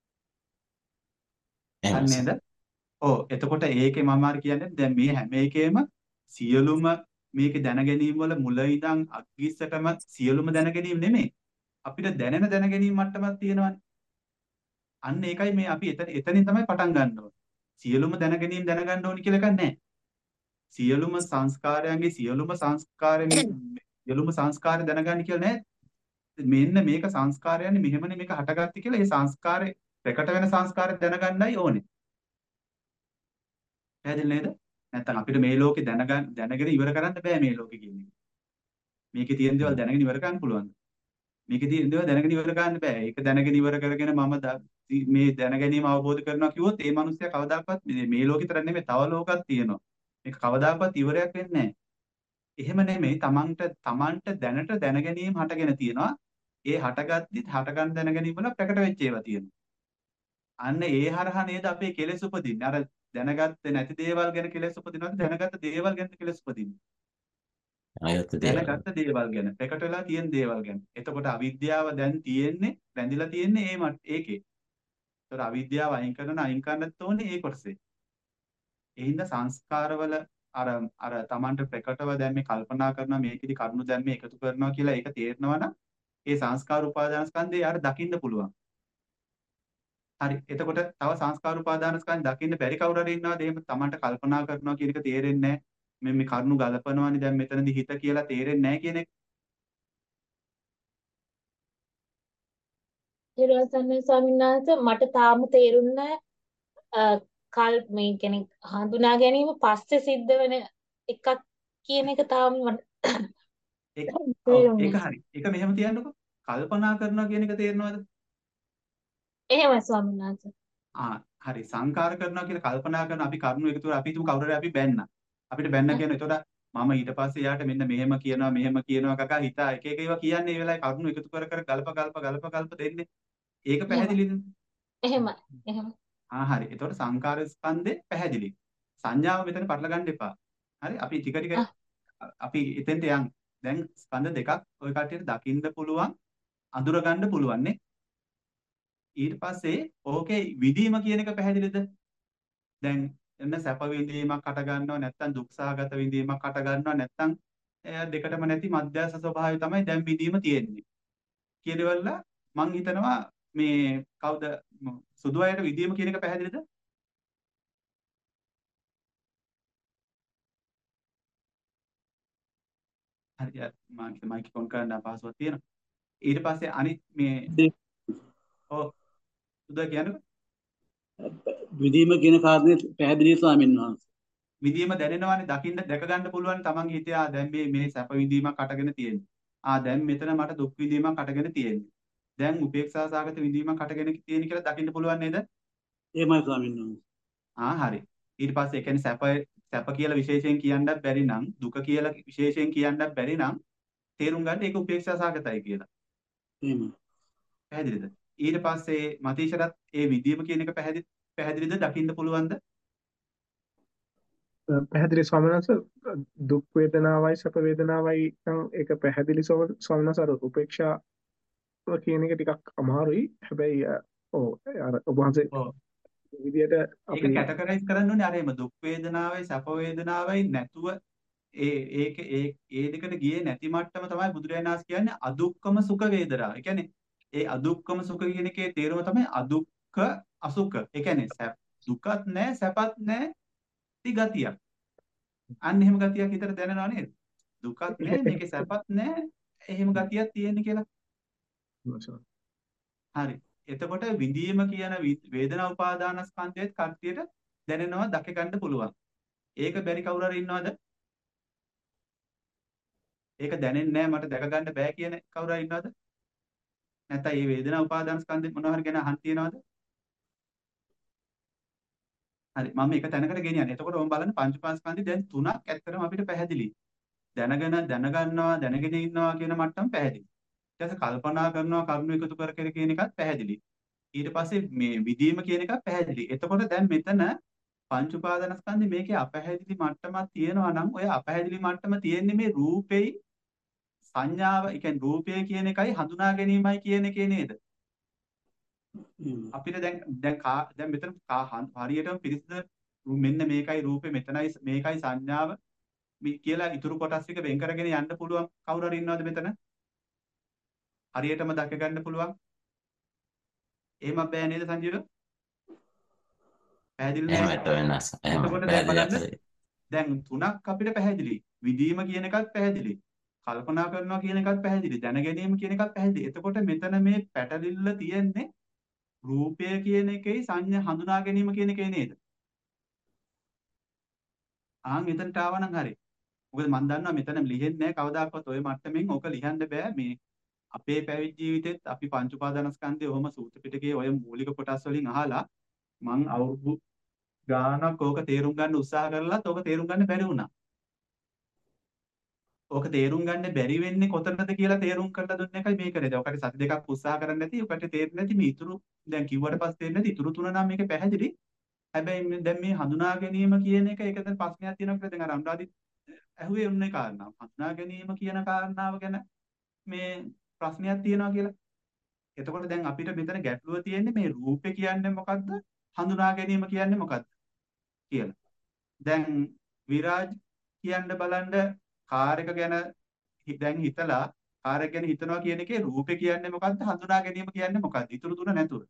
හරි එහෙමයි සර්. නේද? ඔව්. එතකොට ඒකේ මම අර කියන්නේ දැන් මේ හැම එකේම සියලුම මේක දැනගැනීම වල මුල ඉඳන් අග්ගිස්සටම සියලුම දැනගැනීම නෙමෙයි. අපිට දැනෙන දැනගැනීම මට්ටමක් තියෙනවානේ. අන්න ඒකයි මේ අපි එතන එතනින් තමයි පටන් ගන්න ඕනේ. සියලුම දැනගැනීම දැනගන්න ඕනි කියලා එකක් නැහැ. සියලුම සංස්කාරයන්ගේ සියලුම සංස්කාරයෙන් සියලුම සංස්කාර දැනගන්න කියලා නැහැ. මෙන්න මේක සංස්කාරයන්නේ මෙහෙමනේ මේක හටගත්තේ කියලා ඒ සංස්කාරේ ප්‍රකට වෙන සංස්කාරය දැනගන්නයි ඕනේ. පැහැදිලි නේද? නැත්තම් අපිට මේ ලෝකේ දැනගන්න දැනගෙන ඉවර කරන්න බෑ මේ ලෝකේ කියන්නේ. මේකේ තියෙන දේවල් දැනගෙන ඉවර කරන්න පුළුවන්. මේකේ තියෙන දේවල් දැනගෙන ඉවර කරන්න බෑ. ඒක දැනගෙන ඉවර කරගෙන මම ද- මේ දැනගැනීම අවබෝධ කරනවා කිව්වොත් ඒ මනුස්සයා කවදාකවත් මේ මේ ලෝකෙ විතර නෙමෙයි තව ලෝකයක් තියෙනවා. මේක කවදාකවත් ඉවරයක් වෙන්නේ නැහැ. එහෙම නෙමෙයි තමන්ට තමන්ට දැනට දැනගැනීම හටගෙන තියෙනවා. ඒ හටගද්දිත් හටගන්න දැනගැනීම වල ප්‍රකට වෙච්ච ඒවා තියෙනවා. අන්න ඒ හරහා නේද අපේ කෙලෙස් උපදින්නේ. අර දැනගත්තේ නැති දේවල් ගැන කෙලෙස් උපදිනවද? දැනගත්ත දේවල් ගැන කෙලෙස් උපදින්නේ. අයත් දේවල්. දැනගත්ත දේවල් ගැන, ප්‍රකට වෙලා තියෙන දේවල් ගැන. එතකොට අවිද්‍යාව දැන් තියෙන්නේ, රැඳිලා තියෙන්නේ ඒ මට ඒකේ. ඒතර අවිද්‍යාව අයින් කරන අයින් කරන්නත් ඕනේ ඒ කොටසේ. ඒ හින්දා සංස්කාරවල අර අර Tamanට ප්‍රකටව දැන් මේ කල්පනා කරනවා මේකෙදි කරුණු දැන් මේ එකතු කරනවා කියලා ඒක තේරෙනවා නම් ඒ සංස්කාර උපාදාන ස්කන්ධය යාට දකින්න පුළුවන්. හරි. එතකොට තව සංස්කාර උපාදාන ස්කන්ධ දකින්න බැරි කවුරු හරි ඉන්නවද? එහෙම Tamanට කල්පනා කරනවා කියන එක තේරෙන්නේ නැහැ. මේ මේ කරුණු ගලපනවානේ දැන් මෙතනදී හිත කියලා තේරෙන්නේ නැහැ කියන එක. ඊළඟ ස්වාමීන් වහන්සේ මට තාම තේරුන්නේ නැහැ කල් මේ කියන්නේ හඳුනා ගැනීම පස්සේ සිද්ධ වෙන එකක් කියන එක තාම මට ඒක ඔව් තේරුන්නේ ඒක නැහැ. හරි. ඒක මෙහෙම තියන්නකෝ. කල්පනා කරනවා කියන එක තේරෙනවද? එහෙමයි ස්වාමීන් වහන්සේ. ආ හරි. සංකාර කරනවා කියලා කල්පනා කරන අපි කරුණු එකතු කරලා අපි හිතමු කවුරු හරි අපි බැන්නා. අපිට බැන්න කියන එතකොට මම ඊට පස්සේ යාට මෙන්න මෙහෙම කියනවා මෙහෙම කියනවා කකා හිතා එක එක ඒවා කියන්නේ ඒ වෙලාවේ කරුණු එකතු කර කර ගල්ප ගල්ප ගල්ප ගල්ප දෙන්නේ. ඒක එහෙමයි. පැහැදිලිද? එහෙමයි. එහෙමයි. ආ හරි. එතකොට සංකාර ස්කන්ධේ පැහැදිලි. සංඥාව මෙතන පටල ගන්න එපා. හරි. අපි ටික ටික ආ අපි එතෙන්ට යන්. දැන් ස්කන්ධ දෙකක් ওই කට්ටියට දකින්න පුළුවන්, අඳුර ගන්න පුළුවන් නේ. ඊට පස්සේ ඕකේ විදීම කියන එක පැහැදිලිද? දැන් එන්න සැප විඳීමක් හට ගන්නවා නැත්නම් දුක් සහගත විඳීමක් හට ගන්නවා නැත්නම් එය දෙකටම නැති මධ්‍යස්ථ ස්වභාවය තමයි දැන් විදීම තියෙන්නේ. කියනවල මං හිතනවා මේ කවුද ම- සුදු අයට විදීම කියන එක පැහැදිලිද? හරි මම මයික් ඔන් කරන්න අපහසුවක් තියෙනවා. ඊට පස්සේ අනිත් මේ ඔව් සුදා කියන්නේ විදීම කියන කාරණේ පැහැදිලි ස්වාමීන් වහන්සේ. විදීම දැනෙනවානේ දකින්න දැක ගන්න පුළුවන් තමන්ගේ හිතේ ආ දැන් මේ මේ සැප විඳීමක් අටගෙන තියෙන්නේ. ආ දැන් මෙතන මට දුක් විඳීමක් අටගෙන තියෙන්නේ. දැන් උපේක්ෂා සාගත විඳීමක් අටගෙන තියෙන කියලා දකින්න පුළුවන් නේද? එහෙමයි ස්වාමීන් වහන්සේ. ආ හරි. ඊට පස්සේ ඒ කියන්නේ සැප සැප කියලා විශේෂයෙන් කියන්නත් බැරි නම් දුක කියලා විශේෂයෙන් කියන්නත් බැරි නම් තේරුම් ගන්න ඒක උපේක්ෂා සාගතයි කියලා. එහෙමයි. පැහැදිලිද? ඊට පස්සේ මතීෂරත් ඒ විදීම කියන එක පැහැදිලි පැහැදිලිද දකින්න පුළුවන්ද? පැහැදිලි ස්වාමීන් වහන්සේ දුක් වේදනාවයි සැප වේදනාවයි නම් ඒක පැහැදිලි ස්ව- ස්වාමීන් වහන්සේ අර උපේක්ෂා කියන එක ටිකක් අමාරුයි. හැබැයි අ, ඔව් අර ඔබ වහන්සේ ඔව්. විදියට ඒක අපි කැටගරයිස් කරන්න ඕනේ අර එම දුක් වේදනාවයි සැප වේදනාවයි නැතුව ඒ ඒක ඒ ඒ දෙකට ගියේ නැති මට්ටම තමයි බුදුරජාණන් වහන්සේ කියන්නේ අදුක්කම සුඛ වේදනා. ඒ කියන්නේ ඒ අදුක්කම සුඛ කියන එකේ තේරුම තමයි අදුක්ඛ අසුඛ. ඒ කියන්නේ සැප දුකත් නැහැ සැපත් නැහැ ති ගතියක්. අන්න එහෙම ගතියක් හිතට දැනෙනව නේද? දුකත් නැහැ මේකේ සැපත් නැහැ එහෙම ගතියක් තියෙන්නේ කියලා. හරි. එතකොට විඳීම කියන වි- වේදනා උපාදාන ස්කන්ධයත් කර්තියට දැනෙනවා දක ගන්න පුළුවන්. ඒක බැරි කවුරු හරි ඉන්නවද? ඒක දැනෙන්නේ නැහැ මට දැක ගන්න බෑ කියන කවුරු හරි ඉන්නවද? නැත්නම් මේ වේදනා උපාදාන ස්කන්ධේ මොනවා හරි ගැන අහන් තියනවද? හරි මම මේක තැනකට ගෙනියන්නේ. එතකොට ඔබ බලන්න පංච පාස්කන්ධي දැන් තුනක් ඇත්තටම අපිට පැහැදිලි. දැනගෙන දැනගන්නවා දැනගෙන ඉන්නවා කියන මට්ටම පැහැදිලි. ඊට පස්සේ කල්පනා කරනවා කරුණු එකතු කර කර කියන එකත් පැහැදිලි. ඊට පස්සේ මේ විදීම කියන එකත් පැහැදිලි. එතකොට දැන් මෙතන පංච උපාදානස්කන්ධේ මේකේ අපැහැදිලි මට්ටමක් තියෙනවා නම් ඔය අපැහැදිලි මට්ටම තියෙන්නේ මේ රූපෙයි සංඥාව, ඒ කියන්නේ රූපය කියන එකයි හඳුනා ගැනීමයි කියන එකේ නේද? එහෙමයි. අපිට දැන් දැන් කා දැන් මෙතන කා හන්- හරියටම පිරිසිදු මෙන්න මේකයි රූපේ මෙතනයි මේකයි සංඥාව මේ කියලා ඉතුරු කොටස් ටික වෙන් කරගෙන යන්න පුළුවන් කවුරු හරි ඉන්නවද මෙතන? හරියටම දැක ගන්න පුළුවන්. එහෙම බෑ නේද සංජීව? පැහැදිලි නෑ. එහෙමයි තෝ වෙනස්. එහෙමයි එතකොට දැන් පැහැදිලි බලන්න අපේ. දැන් තුනක් අපිට පැහැදිලි. විදීම කියන එකත් පැහැදිලි. කල්පනා කරනවා කියන එකත් පැහැදිලි. දැන ගැනීම කියන එකත් පැහැදිලි. එතකොට මෙතන මේ පැටලිල්ල තියෙන්නේ රූපය කියන එකේ සංඥා හඳුනා ගැනීම කියන එකේ නේද? ආන් එතනට ආවනම් හරි. මොකද මම දන්නවා මෙතන ලිහෙන්නේ නැහැ කවදාකවත් ওই මට්ටමින් ඕක ලියන්න බෑ මේ අපේ පැවිදි ජීවිතෙත් අපි පංච උපාදානස්කන්ධය ඔහොම සූත්‍ර පිටකයේ ඔය මූලික කොටස් වලින් අහලා මං අවුරුදු ගානක් ඕක තේරුම් ගන්න උත්සාහ කරලත් ඕක තේරුම් ගන්න බැරි වුණා. ඕක තේරුම් ගන්න බැරි වෙන්නේ කොතනද කියලා තේරුම් කරලා දුන්න එකයි මේක නේද? ඔකට සති දෙකක් උත්සාහ කරන්නේ නැති, ඔකට තේරෙන්නේ නැති මේ ඉතුරු දැන් කිව්වට පස්සේ තේරෙන්නේ නැති ඉතුරු තුන නම් මේක පැහැදිලි. හැබැයි මේ- දැන් මේ හඳුනා ගැනීම කියන එක ඒක දැන් ප්‍රශ්නයක් තියෙනවා කියලා දැන් අර අනුරාධිත් ඇහුවේ උන්නේ කාරණාව. හඳුනා ගැනීම කියන කාරණාව ගැන මේ ප්‍රශ්නයක් තියෙනවා කියලා. එතකොට දැන් අපිට මෙතන ගැටලුව තියෙන්නේ මේ රූපේ කියන්නේ මොකද්ද? හඳුනා ගැනීම කියන්නේ මොකද්ද කියලා. දැන් විරාජ් කියන්න බලන්න කාර් එක ගැන හි- දැන් හිතලා කාර් එක ගැන හිතනවා කියන එකේ රූපේ කියන්නේ මොකද්ද? හඳුනා ගැනීම කියන්නේ මොකද්ද? ඊටු තුන නැතුව.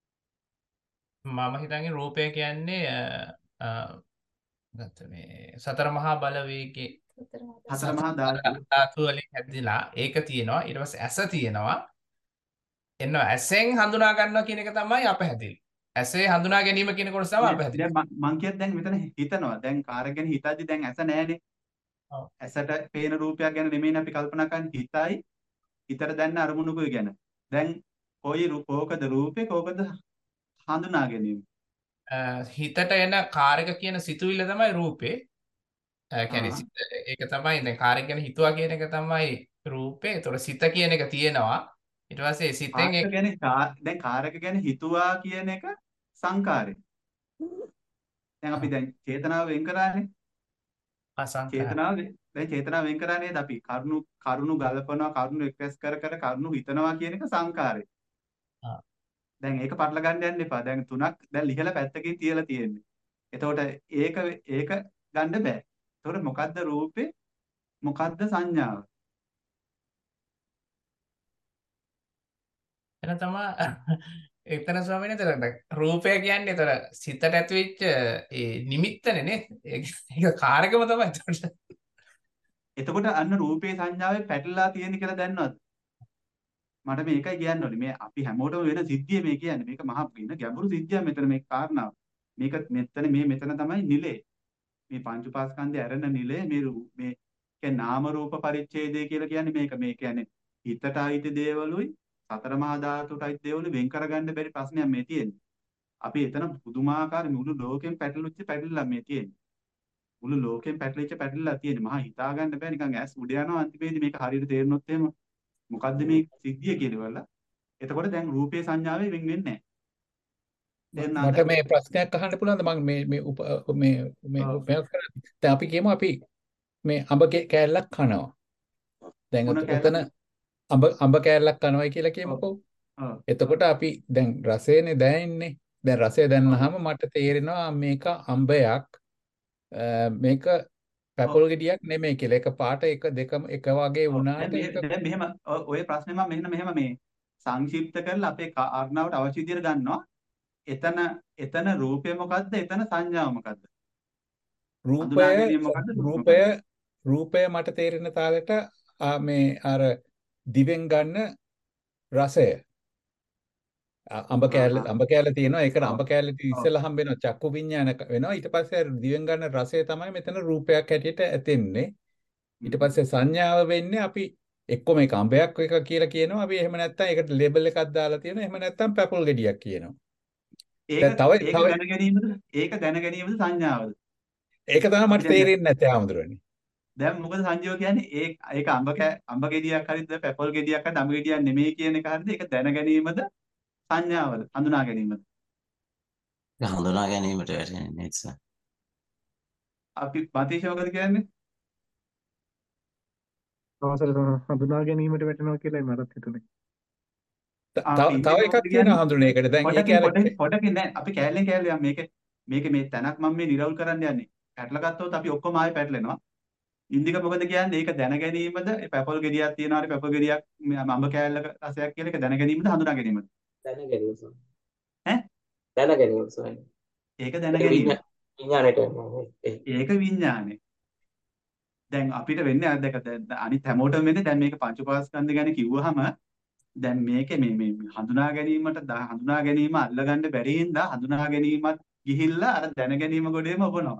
මම හිතන්නේ රූපය කියන්නේ අ, අ, මොකක්ද මේ සතර මහා බලවේගයේ සතර මහා හතර සතර මහා ධාතු. ධාතු වලින් හැදිලා ඒක තියෙනවා. ඊට පස්සේ ඇස තියෙනවා. එනවා ඇසෙන් හඳුනා ගන්නවා කියන එක තමයි අපහැදිලි. ඇසේ හඳුනා ගැනීම කියන කොටස තමයි නෑ අපහැදිලි. දැන් මං මං කියත් දැන් මෙතන හිතනවා. දැන් කාර් එක ගැන හිතද්දි දැන් ඇස නෑනේ. ඔව්. ඇසට පේන රූපයක් ගැන නෙමෙයිනේ අපි කල්පනා කරන්නේ. හිතයි හිතට දැනන අරමුණුකුයි ගැන. දැන් කොයි රූ- කෝකද රූපේ කෝකද හඳුනා ගැනීම. අ, හිතට එන කාරක කියන සිතුවිල්ල තමයි රූපේ. ඒ කියන්නේ ආ සිත ඒක තමයි දැන් කාරක ගැන හිතුවා කියන එක තමයි රූපේ. ඒතකොට සිත කියන එක තියෙනවා. ඊට පස්සේ සිතෙන් කාරක ගැන කා- දැන් කාරක ගැන හිතුවා කියන එක සංකාරය. දැන් අපි දැන් චේතනාව වෙන් කරානේ. අසංකාර. චේතනාව වෙ- දැන් චේතනාව වෙන් කරා නේද අපි කරුණු කරුණු ගලපනවා කරුණු එක්ස්ප්‍රෙස් කර කර කරුණු හිතනවා කියන එක සංකාරය. දැන් ඒක පටල ගන්න යන්න එපා. දැන් තුනක් දැන් ලිහලා පැත්තකින් තියලා තියෙන්නේ. එතකොට ඒක ඒක ගන්න බෑ. එතකොට මොකද්ද රූපේ? මොකද්ද සංඥාව? එන තමයි එතන ස්වාමීන් වහන්සේ රූපය කියන්නේ ඒතර සිතට ඇතිවෙච්ච ඒ නිමිත්තනේ නේ. ඒක ඒක කාරකම තමයි එතකොට. එතකොට අන්න රූපේ සංඥාවේ පැටලලා තියෙන කියලා දන්නවද? මට මේකයි කියන්න ඕනේ. මේ අපි හැමෝටම වෙන සිද්ධිය මේ කියන්නේ. මේක මහා වෙන ගැඹුරු සිද්ධියක් මෙතන මේ කාරණාව. මේක මෙතන මේ මෙතන තමයි නිලේ. මේ පංච උපාස්කන්ධය ඇරෙන නිලේ මේ රූ- මේ කියන්නේ නාම රූප පරිච්ඡේදය කියලා කියන්නේ මේක. මේ කියන්නේ හිතට අයිති දේවලුයි සතර මහා ධාතුට අයිති දේවලුයි වෙන් කරගන්න බැරි ප්‍රශ්නයක් මේ තියෙන්නේ. අපි එතන පුදුමාකාර මුළු ලෝකෙම පැටලුච්ච පැටලලා මේ තියෙන්නේ. මුළු ලෝකෙම පැටලිච්ච පැටලලා තියෙන්නේ. මහා හිතා ගන්න බෑ නිකන් ඇස් උඩ යනවා අන්තිමේදී මේක හරියට තේරුනොත් එහෙම මොකද්ද මේ සිද්ධිය කියලා. එතකොට දැන් රූපේ සංඥාවේ වෙන් වෙන්නේ නැහැ. තේරුණාද? මට මේ ප්‍රශ්නයක් අහන්න පුළුවන්ද මම මේ මේ උප මේ මේ ඔව්. උපයෝග කරන්නේ දැන් අපි කියමු අපි මේ අඹ කෑ- කෑල්ලක් කනවා දැන් මොන උත- කැලේ? උතන අඹ අඹ කෑල්ලක් කනවයි කියලා ඔව්. කියමුකෝ ඔව්. එතකොට අපි දැන් රසයනේ දැනෙන්නේ දැන් රසය ඔව්. දැනනහම මට තේරෙනවා මේක අඹයක් අ, මේක ඔව්. පැපොල් ගෙඩියක් නෙමෙයි කියලා ඒක පාට එක දෙකම එක වගේ ඔව්. වුණාට දැන් මෙහෙ- ඒක දැන් මෙහෙම ඔ- ඔය ප්‍රශ්නේ මම මෙන්න මෙහෙම මේ සංක්ෂිප්ත කරලා අපේ කාරණාවට අවශ්‍ය විදිහට ගන්නවා. එතන එතන රූපය මොකද්ද? එතන සංඥාව මොකද්ද? රූපය හඳුනා ගැනීම මොකද්ද? රූප රූපය මොකද්ද? රූපය මට තේරෙන තාලෙට ආ, මේ අර දිවෙන් ගන්න රසය අ- අඹ ආ කෑල්ල ආ. අඹ කෑල්ල තියෙනවා ඒකට ඔව්. අඹ කෑල්ල ඔව්. ඉස්සෙල්ලා හම්බ වෙනවා චක්කු විඤ්ඤාණ ක- වෙනවා ඊට පස්සේ අර දිවෙන් ගන්න රසය තමයි මෙතන රූපයක් හැටියට ඇතෙන්නේ ඊට හ්ම්. පස්සේ සංඥාව වෙන්නේ අපි එක්ක මේක අඹයක් එක කියලා කියනවා අපි එහෙම නැත්නම් ඒකට ලේබල් එකක් දාලා තියෙනවා එහෙම නැත්නම් පැපල් ගෙඩියක් කියනවා ඒක දැන් තව ඒක තව දැන ගැනීමද? ඒක දැන ගැනීමද සංඥාවද? ඒක තමයි අපි මට දැන් තේරෙන්නේ නැත්තේ ආමුදුරනේ දැන් මොකද සංජීව කියන්නේ? ඒ ඒක අඹ කෑ අඹ ගෙඩියක් හරිද? පැපල් ගෙඩියක් හරිද? අඹ ගෙඩියක් නෙමෙයි කියන එක හරිද? ඒක දැන ගැනීමද? සංඥාවද? හඳුනා ගැනීමද? හඳුනා ගැනීමට වැටෙන්නේ නිසා. අපි මතීෂ මොකද කියන්නේ? අවසර හඳුනා ගැනීමට වැටෙනවා කියලායි මටත් හිතුනේ. ත- ආ තව තව පින්තික එකක් මොකද තියෙනවා කියන්නේ? හඳුනේ ඒකට දැන් ඒක පොඩකින් අර පොඩකින් පොඩකින් නෑ අපි කෑල්ලෙන් කෑල්ල යන්න මේක මේක මේ තැනක් මම මේ නිරවුල් කරන්න යන්නේ. පැටල ගත්තොත් අපි ඔක්කොම ආයෙ පැටලෙනවා. ඉන්දික මොකද කියන්නේ? ඒක දැන ගැනීමද? ඒ පැපල් ගෙඩියක් තියෙනවා හරි පැපල් ගෙඩියක් මේ අඹ කෑල්ලක රසයක් කියලා ඒක දැන ගැනීමද හඳුනා ගැනීමද? දැන ගැනීම සහ ඈ? දැන ගැනීම සහ ඒක දැන ඒක ගැනීම. විඤ්ඤා- විඤ්ඤාණයට යනවා ඒ ඒක විඥානේ. දැන් අපිට වෙන්නේ අර දෙක දැන් අනිත් හැමෝටම වෙන්නේ දැන් මේක පංච උපාස්කන්ධ ගැන කිව්වහම දැන් මේකේ මේ මේ හඳුනා ගැනීමට ද- හඳුනා ගැනීම අල්ලගන්න බැරි හින්දා හඳුනා ගැනීමත් ගිහිල්ලා අර දැන ගැනීම ගොඩේම ඔබනවා.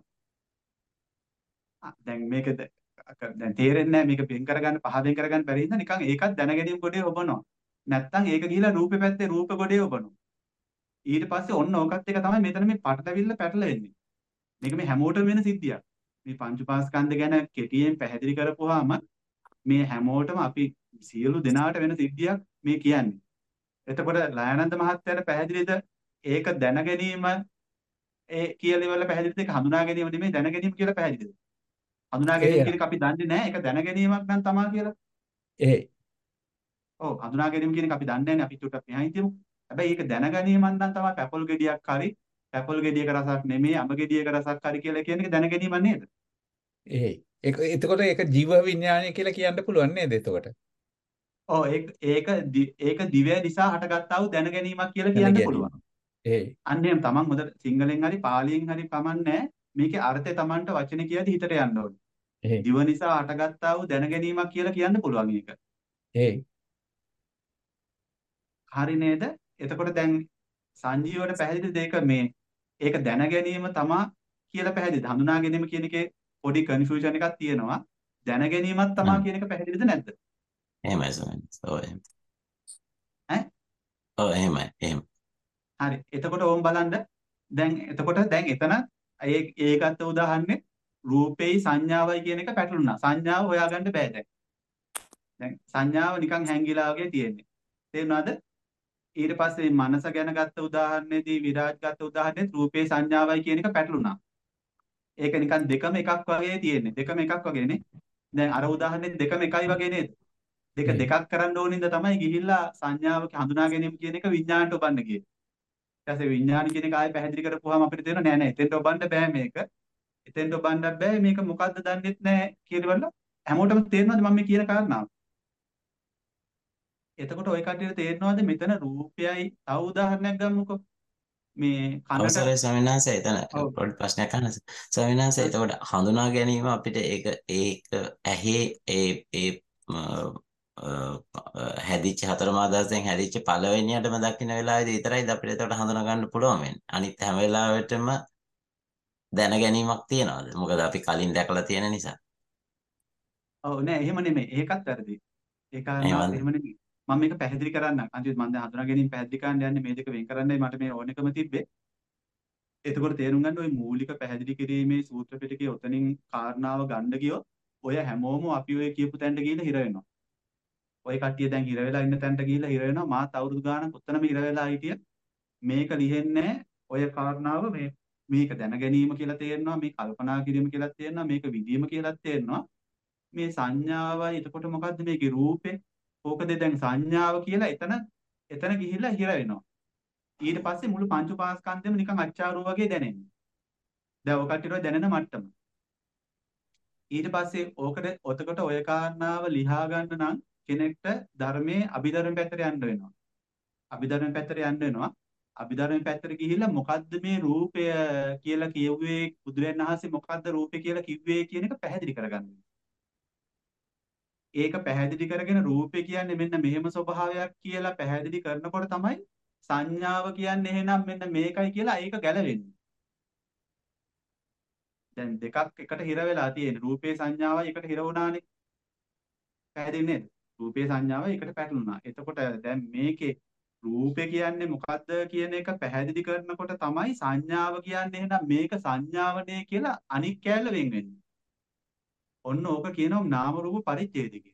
දැන් මේක ද- දැන් තේරෙන්නේ නැහැ මේක වෙන් කරගන්න පහ වෙන් කරගන්න බැරි හින්දා නිකන් ඒකත් දැන ගැනීම ගොඩේ ඔබනවා. නැත්තම් ඒක ගිහිල්ලා රූපේ පැත්තේ රූප ගොඩේ ඔබනවා. ඊට පස්සේ ඔන්න ඕකත් එක තමයි මෙතන මේ පටලවිල්ල පැටලෙන්නේ. මේක මේ හැමෝටම වෙන සිද්ධියක්. මේ පංච උපාස්කන්ධ ගැන කෙටියෙන් පැහැදිලි කරපුවාම මේ හැමෝටම අපි සියලු දෙනාට වෙන සිද්ධියක් මේ කියන්නේ. එතකොට ලයනන්ද මහත්තයාට පැහැදිලිද ඒක දැන ගැනීම ඒ කියලා ඉවරලා පැහැදිලිද ඒක හඳුනා ගැනීම නෙමෙයි දැන ගැනීම කියලා පැහැදිලිද? හඳුනා ගැනීම ඒ කියන එක අපි දන්නේ නැහැ ඒක දැන ගැනීමක් නම් තමා කියලා. ඒ ඔව් හඳුනා ගැනීම කියන එක අපි දන්නේ නැහැ අපි චුට්ටක් මෙහායින් තියමු. හැබැයි ඒක දැන ගැනීමෙන් නම් තමයි පැපල් ගෙඩියක් හරි පැපල් ගෙඩියක රසක් නෙමෙයි අඹ ගෙඩියක රසක් හරි කියලා කියන එක දැන ගැනීම නේද? ඒ ඒක එතකොට ඒක ජීව විඥානය කියලා කියන්න පුළුවන් නේද එතකොට? ඔව් ඒක ඒක දි- ඒක දිවය නිසා හටගත්තා වූ දැන ගැනීමක් කියලා දැන කියන්න ගැනීම. පුළුවන්. ඒ අන්න එහෙම තමන් හොඳට සිංහලෙන් හරි පාලියෙන් හරි කමන්නේ මේකේ අර්ථය තමන්ට වචන කියද්දි හිතට යන්න ඕනේ. ඒ දිව නිසා හටගත්තා වූ දැන ගැනීමක් කියලා කියන්න පුළුවන් ඒක. ඒ හරි නේද? එතකොට දැන් සංජීවට පැහැදිලිද ඒක මේ ඒක දැන ගැනීම තමා කියලා පැහැදිලිද? හඳුනා ගැනීම කියන එකේ පොඩි කන්ෆියුෂන් එකක් තියෙනවා. දැන ගැනීමක් තමා හ්ම්. කියන එක පැහැදිලිද නැද්ද? එහෙමයි ස්වාමීන් වහන්සේ. ඔව් එහෙම. ඈ? ඔව් එහෙමයි. එහෙම. හරි. එතකොට ඕම් බලන්න දැන් එතකොට දැන් එතන ඒ ඒ ගත්ත උදාහරණේ රූපේයි සංඥාවයි කියන එක පැටළුණා. සංඥාව හොයාගන්න බෑ දැන්. දැන් සංඥාව නිකන් හැංගිලා වගේ තියෙන්නේ. තේරුණාද? ඊට පස්සේ මනස ගැන ගත්ත උදාහරණේදී විරාජ් ගත්ත උදාහරණේ රූපේ සංඥාවයි කියන එක පැටළුණා. ඒක නිකන් දෙකම එකක් වගේ තියෙන්නේ. දෙකම එකක් වගේනේ. දැන් අර උදාහරණේ දෙකම එකයි වගේ නේද? දෙක ඒ දෙකක් කරන්න ඕනින්ද තමයි ගිහිල්ලා සංඥාව හඳුනා ගැනීම කියන එක විඥාණයට ඔබන්න ගියේ. ඊට පස්සේ විඥාන කියන එක ආයෙ පැහැදිලි කරපුවාම අපිට තේරෙනවා නෑ නෑ එතෙන්ට ඔබන්න බෑ මේක. එතෙන්ට ඔබන්න බෑ මේක මොකද්ද දන්නෙත් නෑ කියනවල හැමෝටම තේරෙනවද මම මේ කියන කාරණාව? එතකොට ওই කට්ටියට තේරෙනවද මෙතන රූපයයි තව උදාහරණයක් ගමුකෝ. මේ කනට අවසරයි ස්වාමීන් වහන්සේ එතන ඔව් පොඩි ප්‍රශ්නයක් අහන්න. ස්වාමීන් වහන්සේ එතකොට හඳුනා ගැනීම අපිට ඒක ඒක ඇහි ඒ ඒ ම, අ, අ, හැදිච්ච හතර මා දහසෙන් හැදිච්ච පළවෙනියටම දකින්න වෙලාවේදී විතරයිද අපිට එතකොට හඳුනා ගන්න පුළුවන් වෙන්නේ. අනිත් හැම වෙලාවෙටම දැන ගැනීමක් තියනවාද? මොකද අපි කලින් දැකලා තියෙන නිසා. ඔව් නෑ එහෙම නෙමෙයි. ඒකත් වැරදි. ඒ කාරණාවත් එහෙමද? එහෙම නෙමෙයි. මම මේක පැහැදිලි කරන්නම්. අන්තිමට මම දැන් හඳුනා ගැනීම පැහැදිලි කරන්න යන්නේ මේ දෙක වෙන් කරන්නයි මට මේ ඕනෙකම තිබ්බේ. එතකොට තේරුම් ගන්න ওই මූලික පැහැදිලි කිරීමේ සූත්‍ර පිටකයේ ඔතනින් කාරණාව ගන්න ගියොත් ඔය හැමෝම අපි ඔය කියපු තැනට ගිහිල්ලා හිර වෙනවා. ඔය කට්ටිය දැන් හිර වෙලා ඉන්න තැනට ගිහිල්ලා හිර වෙනවා. මාත් අවුරුදු ගාණක් ඔතනම හිර වෙලා හිටිය. මේක ලිහෙන්නේ ඔය කාරණාව මේ මේක දැන ගැනීම කියලා තේරෙනවා. මේ කල්පනා කිරීම කියලා තේරෙනවා. මේක විදීම කියලා තේරෙනවා. මේ සංඥාවයි එතකොට මොකද්ද මේකේ රූපේ? ඕකද දැන් සංඥාව කියලා එතන එතන ගිහිල්ලා හිර වෙනවා. ඊට පස්සේ මුළු පංච උපාස්කන්ධෙම නිකන් අච්චාරුව වගේ දැනෙන්නේ. දැන් ඔය කට්ටියට දැනෙන මට්ටම. ඊට පස්සේ ඕකට ඔතකොට ඔය කාරණාව ලියා ගන්න නම් කෙනෙක්ට ධර්මයේ අභිධර්ම පැත්තට යන්න වෙනවා. අභිධර්ම පැත්තට යන්න වෙනවා. අභිධර්ම පැත්තට ගිහිල්ලා මොකද්ද මේ රූපය කියලා කියුවේ බුදුරජාණන් වහන්සේ මොකද්ද රූපය කියලා කිව්වේ කියන එක පැහැදිලි කරගන්න. ඒක පැහැදිලි කරගෙන රූපේ කියන්නේ මෙන්න මෙහෙම ස්වභාවයක් කියලා පැහැදිලි කරනකොට තමයි සංඥාව කියන්නේ එහෙනම් මෙන්න මේකයි කියලා ඒක ගැලවෙන්නේ. දැන් දෙකක් එකට හිර වෙලා තියෙන රූපේ සංඥාවයි එකට හිර වුණානේ. පැහැදිලි නේද? රූපේ සංඥාවයි එකට පැටළුණා. එතකොට දැන් මේකේ රූපේ කියන්නේ මොකද්ද කියන එක පැහැදිලි කරනකොට තමයි සංඥාව කියන්නේ එහෙනම් මේක සංඥාවනේ කියලා අනික් කැලල වෙන් වෙන්නේ. ඔන්න ඕක කියනවා නාම රූප පරිච්ඡේදය කියලා.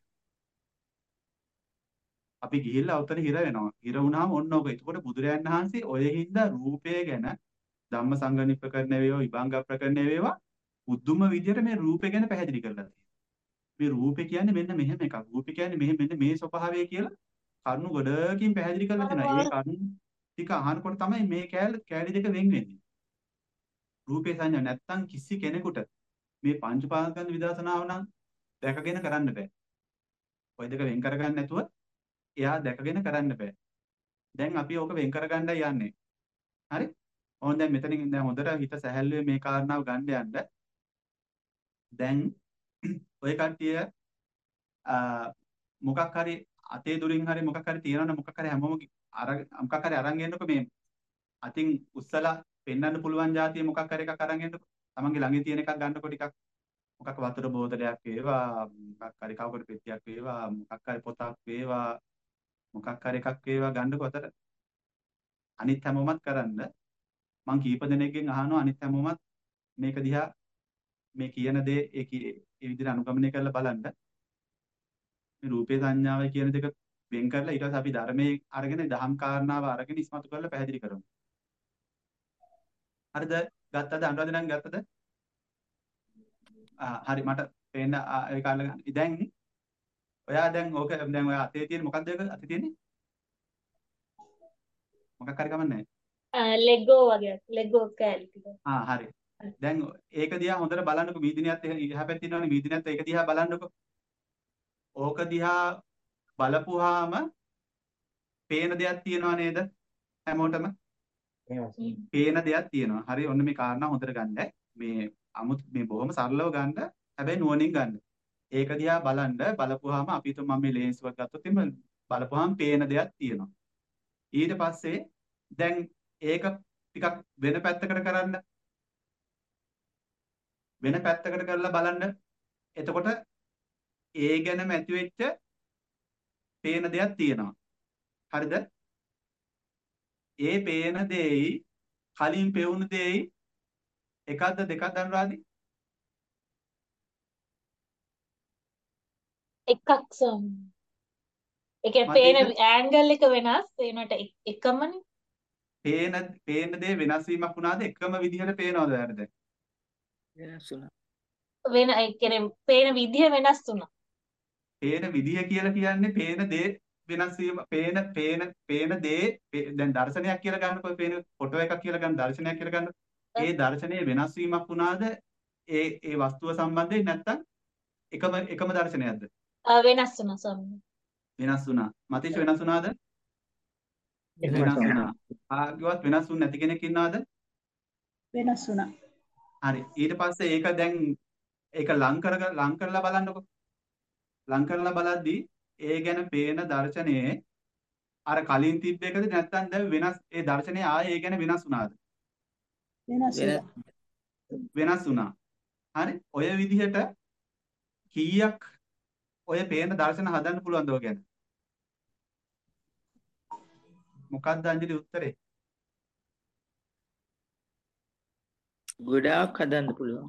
අපි ගිහිල්ලා උතන හිර වෙනවා. හිර වුණාම ඔන්න ඕක. එතකොට බුදුරයන් වහන්සේ ඔය හින්දා රූපය ගැන ධම්ම සංගණි ප්‍රකරණ වේවා විභංග ප්‍රකරණ වේවා බුදුම විදියට මේ රූපය ගැන පැහැදිලි කරලා තියෙනවා. මේ රූපය කියන්නේ මෙන්න මෙහෙම එකක්. රූපය කියන්නේ මෙහෙම මෙන්න මේ ස්වභාවය කියලා කරුණු ගොඩකින් පැහැදිලි කරලා තියෙනවා. ඒ කරුණු ටික අහනකොට තමයි මේ කෑල්ල කෑලි දෙක වෙන් වෙන්නේ. රූපේ සංඥා නැත්තම් කිසි කෙනෙකුට මේ පංච පාස්කන්ධ විදර්ශනාව නම් දැකගෙන කරන්න බෑ. ඔය දෙක වෙන් කරගන්න නැතුව එයා දැකගෙන කරන්න බෑ. දැන් අපි ඕක වෙන් කරගන්නයි යන්නේ. හරි? ඕන් දැන් මෙතනින් දැන් හොඳට හිත සැහැල්ලුවේ මේ කාරණාව ගන්න යන්න. දැන් ඔය කට්ටිය මොකක් හරි අතේ දුරින් හරි මොකක් හරි තියනවනේ මොකක් හරි හැමෝම අර මොකක් හරි අරන් එන්නකො මේ අතින් උස්සලා පෙන්වන්න පුළුවන් જાතිය මොකක් හරි එකක් අරන් එන්නකො. තමන්ගේ ළඟේ තියෙන එකක් ගන්නකො ටිකක්. මොකක් වතුර බෝතලයක් වේවා මොකක් හරි කවුරු පෙට්ටියක් වේවා මොකක් හරි පොතක් වේවා මොකක් හරි එකක් වේවා ගන්නකො අතට. අනිත් හැමෝමත් කරන්න මං කීප දෙනෙක්ගෙන් අහනවා අනිත් හැමෝමත් මේක දිහා මේ කියන දේ ඒ ඒ විදිහට අනුගමනය කරලා බලන්න. මේ රූපේ සංඥාවයි කියන දෙක වෙන් කරලා ඊට පස්සේ අපි ධර්මයේ අරගෙන දහම් කාරණාව අරගෙන ඉස්මතු කරලා පැහැදිලි කරමු. හරිද? ගත්තද? අනුරාධ නම් ගත්තද? ආ හරි මට පේන්න ඒ කාලේ ගන්න. දැන් ඔයා දැන් ඕක දැන් ඔයා අතේ තියෙන මොකක්ද ඒක අතේ තියෙන්නේ? මොකක් හරි කමන්නේ. ලෙගෝ වගේ ලෙගෝ කෑලි ටික. ආ හරි. දැන් ඒක දිහා හොඳට බලන්නකෝ මීදිනියත් එහා පැත්තේ ඉන්නවනේ මීදිනියත් ඒක දිහා බලන්නකෝ. ඕක දිහා බලපුවාම පේන දෙයක් තියෙනව නේද? හැමෝටම පේන දෙයක් තියෙනවා. හරි ඔන්න මේ කාරණා හොඳට ගන්න. මේ අමුත් මේ බොහොම සරලව ගන්න. හැබැයි නුවණින් ගන්න. ඒක දිහා බලන්න බලපුවාම අපි හිතමු මම මේ ලේන්සුවක් ගත්තොත් එimhe බලපුවාම පේන දෙයක් තියෙනවා. ඊට පස්සේ දැන් ඒක ටිකක් වෙන පැත්තකට කරන්න. වෙන පැත්තකට කරලා බලන්න. එතකොට ඒ ගැනම ඇති වෙච්ච පේන දෙයක් තියෙනවා. හරිද? ඒ පේන දෙයි කලින් පෙවුණු දෙයි එකක්ද දෙකක්ද අනුරාධි? එකක් සම්. ඒ කියන්නේ පේන ඇන්ගල් එක වෙනස් වෙනට එකමනේ. පේන පේන දේ වෙනස් වීමක් වුණාද එකම විදිහට පේනවද ඔයාලට දැන්? වෙනස් වුණා. වෙන ඒ කියන්නේ පේන විදිහ වෙනස් වුණා. පේන විදිහ කියලා කියන්නේ පේන දේ වෙනස් වීම පේන පේන පේන දේ දැන් දර්ශනයක් කියලා ගන්නකො පේන ෆොටෝ එකක් කියලා ගන්න දර්ශනයක් කියලා ගන්න. ඒ දර්ශනයේ වෙනස් වීමක් වුණාද ඒ ඒ වස්තුව සම්බන්ධයෙන් නැත්තම් එකම එකම දර්ශනයක්ද? වෙනස් වුණා ස්වාමීනි. වෙනස් වුණා. මතීෂ වෙනස් වුණාද? වෙනස් වුණා. ආගිවත් වෙනස් වුණ නැති කෙනෙක් ඉන්නවද? වෙනස් වුණා. හරි. ඊට පස්සේ ඒක දැන් ඒක ලං කර ලං කරලා බලන්නකො. ලං කරලා බලද්දී ඒ ගැන පේන දර්ශනයේ අර කලින් තිබ්බ එකද නැත්නම් දැන් වෙනස් ඒ දර්ශනය ආයේ ඒ ගැන වෙනස් වුණාද? වෙනස් වුණා. වෙනස් වුණා. හරි. ඔය විදිහට කීයක් ඔය පේන දර්ශන හදන්න පුළුවන්ද ඔය ගැන? මොකක්ද අංජලි උත්තරේ? ගොඩාක් හදන්න පුළුවන්.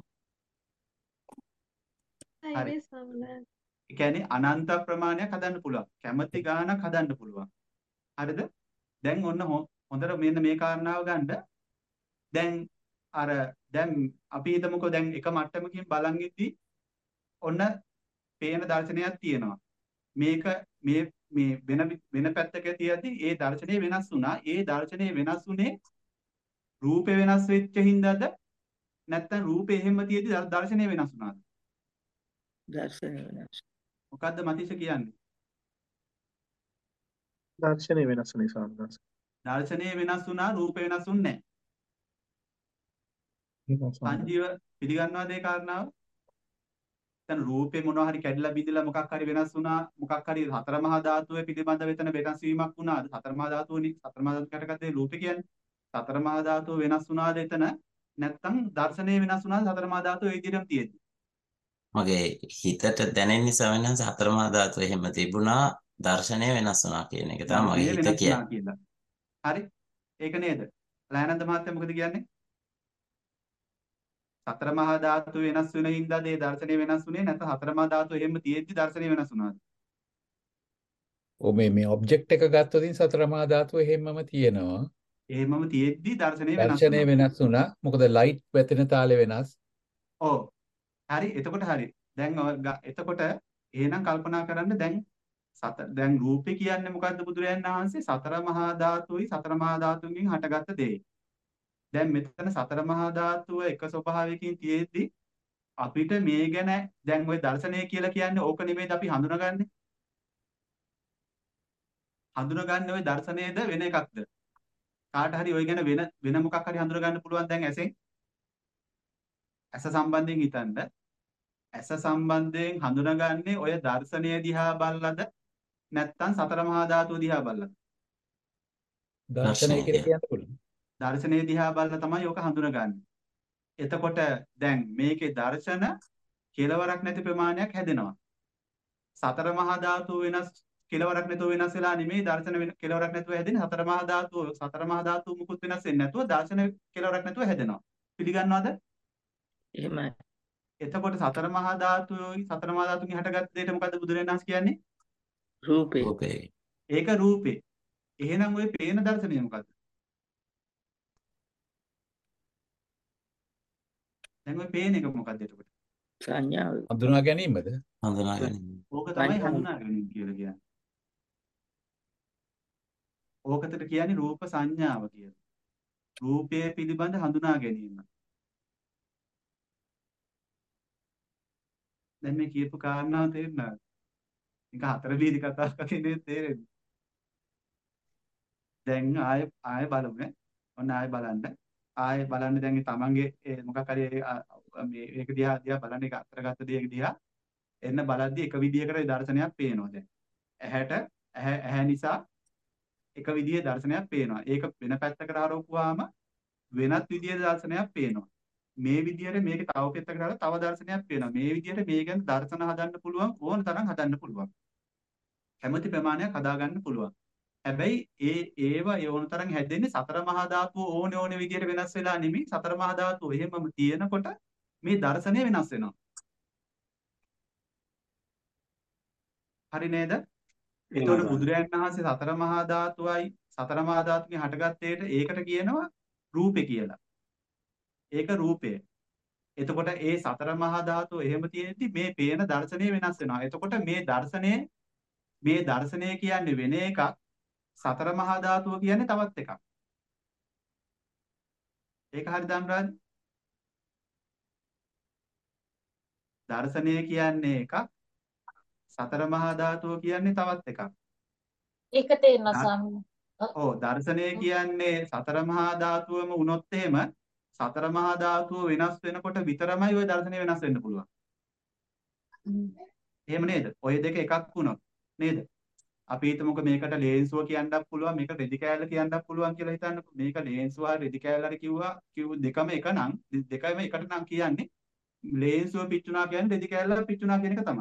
හරි. ඒ කියන්නේ අනන්ත ප්‍රමාණයක් හදන්න පුළුවන්. කැමැති ගාණක් හදන්න පුළුවන්. හරිද? දැන් ඔන්න හොඳට මෙන්න මේ කාරණාව ගන්න. දැන් අර දැන් අපි හිතමුකෝ දැන් එක මට්ටමකින් බලන් ඉද්දි ඔන්න පේන දර්ශනයක් තියෙනවා. මේක මේ මේ වෙන වෙන පැත්තක තියද්දි ඒ දර්ශනය වෙනස් වුණා. ඒ දර්ශනය වෙනස් වුණේ රූපේ වෙනස් වෙච්ච හින්දාද නැත්නම් රූපේ එහෙම තියෙද්දි දර්ශනය වෙනස් වුණාද? දර්ශනය වෙනස්. මොකද්ද මතීෂ කියන්නේ? දර්ශනය වෙනස් වෙන නිසා වෙනස්. දර්ශනය වෙනස් වුණා රූපේ වෙනස් වුන්නේ නැහැ. සංජීව පිළිගන්නවද ඒ කාරණාව? දැන් රූපේ මොනවා හරි කැඩිලා බිඳිලා මොකක් හරි වෙනස් වුණා මොකක් හරි හතර මහා ධාතුවේ පිළිබඳ වෙතන වෙනස් වීමක් වුණාද? හතර මහා ධාතුවනේ හතර මහා ධාතු කටකද්දේ රූපේ කියන්නේ. හතර මහා ධාතුව වෙනස් වුණාද එතන? නැත්නම් දර්ශනය වෙනස් වුණාද හතර මහා ධාතුව ඒ විදිහටම තියෙද්දි? මගේ හිතට දැනෙන නිසා වෙනස් හතර මහා ධාතු එහෙම තිබුණා දර්ශනය වෙනස් වුණා කියන එක තමයි මගේ හිත කියන්නේ. හරි. ඒක නේද? ලයනන්ද මහත්තයා මොකද කියන්නේ? සතර මහා ධාතු වෙනස් වෙන හින්දාද ඒ දර්ශනය වෙනස් වුණේ නැත්නම් හතර මහා ධාතු එහෙම තියෙද්දි දර්ශනය වෙනස් වුණාද? ඔ මේ මේ ඔබ්ජෙක්ට් එක ගත්තොත් සතර මහා ධාතුව එහෙමම තියෙනවා. එහෙමම තියෙද්දි දර්ශනය වෙනස් දර්ශනය වෙනස් වුණා. මොකද ලයිට් වැටෙන තාලෙ වෙනස්. ඔව්. හරි. එතකොට හරි. දැන් එතකොට එහෙනම් කල්පනා කරන්න දැන් සත දැන් රූපේ කියන්නේ මොකද්ද බුදුරයන් වහන්සේ සතර මහා ධාතුයි සතර මහා ධාතුන්ගෙන් හටගත්ත දේ. දැන් මෙතන සතර මහා ධාතුව එක ස්වභාවයකින් තියෙද්දි අපිට මේ ගැන දැන් ওই දර්ශනය කියලා කියන්නේ ඕක නෙමෙයිද අපි හඳුනගන්නේ? හඳුනගන්නේ ওই දර්ශනයේද වෙන එකක්ද? කාට හරි ওই ගැන වෙන වෙන මොකක් හරි හඳුනගන්න පුළුවන් දැන් ඇසෙන්? ඇස සම්බන්ධයෙන් හිතන්න. ඇස සම්බන්ධයෙන් හඳුනගන්නේ ඔය දර්ශනය දිහා බලලාද නැත්නම් සතර මහා ධාතුව දිහා බලලාද? දර්ශනය කියලා කියන්න පුළුවන්. දර්ශනය දිහා බලලා තමයි ඔක හඳුනගන්නේ. එතකොට දැන් මේකේ දර්ශන කෙලවරක් නැති ප්‍රමාණයක් හැදෙනවා. සතර මහා ධාතුව වෙනස් කෙලවරක් නැතුව වෙනස් වෙලා නෙමෙයි දර්ශන කෙලවරක් නැතුව හැදෙන්නේ. සතර මහා ධාතුව සතර මහා ධාතුව මුකුත් වෙනස් වෙන්නේ නැතුව දර්ශන කෙලවරක් නැතුව හැදෙනවා. පිළිගන්නවද? එහෙමයි. එතකොට සතර මහා ධාතුයි සතර මහා ධාතුන්ගෙන් හටගත්ත දෙයට මොකද්ද බුදුරජාණන් වහන්සේ කියන්නේ? රූපේ. රූපේ. ඒක රූපේ. එහෙනම් ওই පේන දර්ශනය මොකද්ද? දැන් ওই පේන එක මොකද්ද එතකොට? සංඥාව හඳුනා ගැනීමද? හඳුනා ගැනීම. ඕක තමයි සංඥාව හඳුනා ගැනීම කියලා කියන්නේ. ඕකකට කියන්නේ රූප සංඥාව කියලා. රූපය පිළිබඳ හඳුනා ගැනීම. දැන් මේ කියපු කාරණාව තේරුණාද? නික හතර බීරි කතාවක් කියන්නේ තේරෙන්නේ. දැන් ආය ආය බලමු නේ. ඔන්න ආය බලන්න. ආය බලන්න දැන් තමන්ගේ ඒ මොකක් හරි ඒ, අ, මේ ඒක දිහා දිහා බලන්න එක අතරගත දෙයක දිහා එන්න බලද්දි එක විදියකට දර්ශනයක් පේනවා දැන්. ඇහැට ඇහැ ඇහැ නිසා එක විදියේ දර්ශනයක් පේනවා. ඒක වෙන පැත්තකට හරවපුවාම වෙනත් විදියේ දර්ශනයක් පේනවා. මේ විදියට මේක තව පැත්තකට හරවලා තව දර්ශනයක් පේනවා. මේ විදියට මේ ගැන දර්ශන හදන්න පුළුවන් ඕන තරම් හදන්න පුළුවන්. කැමති ප්‍රමාණයක් හදාගන්න පුළුවන්. හැබැයි ඒ ඒව ඒ ඕන තරම් හැදෙන්නේ සතර මහා ධාතුව ඕන ඕන විදියට වෙනස් වෙලා නෙමෙයි. සතර මහා ධාතුව එහෙමම තියෙනකොට මේ දර්ශනය වෙනස් වෙනවා. හරි නේද? එතකොට බුදුරයන් වහන්සේ සතර මහා ධාතුවයි සතර මහා ධාතුන්ගෙන් හටගත්තේට ඒකට කියනවා රූපේ කියලා. ඒක රූපය. එතකොට ඒ සතර මහා ධාතුව එහෙම තියෙද්දි මේ පේන දර්ශනය වෙනස් වෙනවා. එතකොට මේ දර්ශනය මේ දර්ශනය කියන්නේ වෙන එකක්. සතර මහා ධාතුව කියන්නේ තවත් එකක්. ඒක හරිද අනුරාධ? දර්ශනය කියන්නේ එකක්. සතර මහා ධාතුව කියන්නේ තවත් එකක්. ඒක තේරෙනවා ස්වාමීනි. ඔව් දර්ශනය කියන්නේ සතර මහා ධාතුවම වුණොත් එහෙම සතර මහා ධාතුව වෙනස් වෙනකොට විතරමයි ওই දර්ශනය වෙනස් වෙන්න පුළුවන්. එහෙම නේද? ඔය දෙක එකක් වුණොත් නේද? අපි හිතමුකෝ මේකට ලේන්සුව කියන්නත් පුළුවන් මේක රෙදි කෑල්ල කියන්නත් පුළුවන් කියලා හිතන්නකෝ. මේක ලේන්සුව හරි රෙදි කෑල්ල හරි කිව්වා කිව් දෙකම එක නම් දෙකම එකට නම් කියන්නේ ලේන්සුව පිච්චුණා කියන්නේ රෙදි කෑල්ල පිච්චුණා කියන එක තමයි.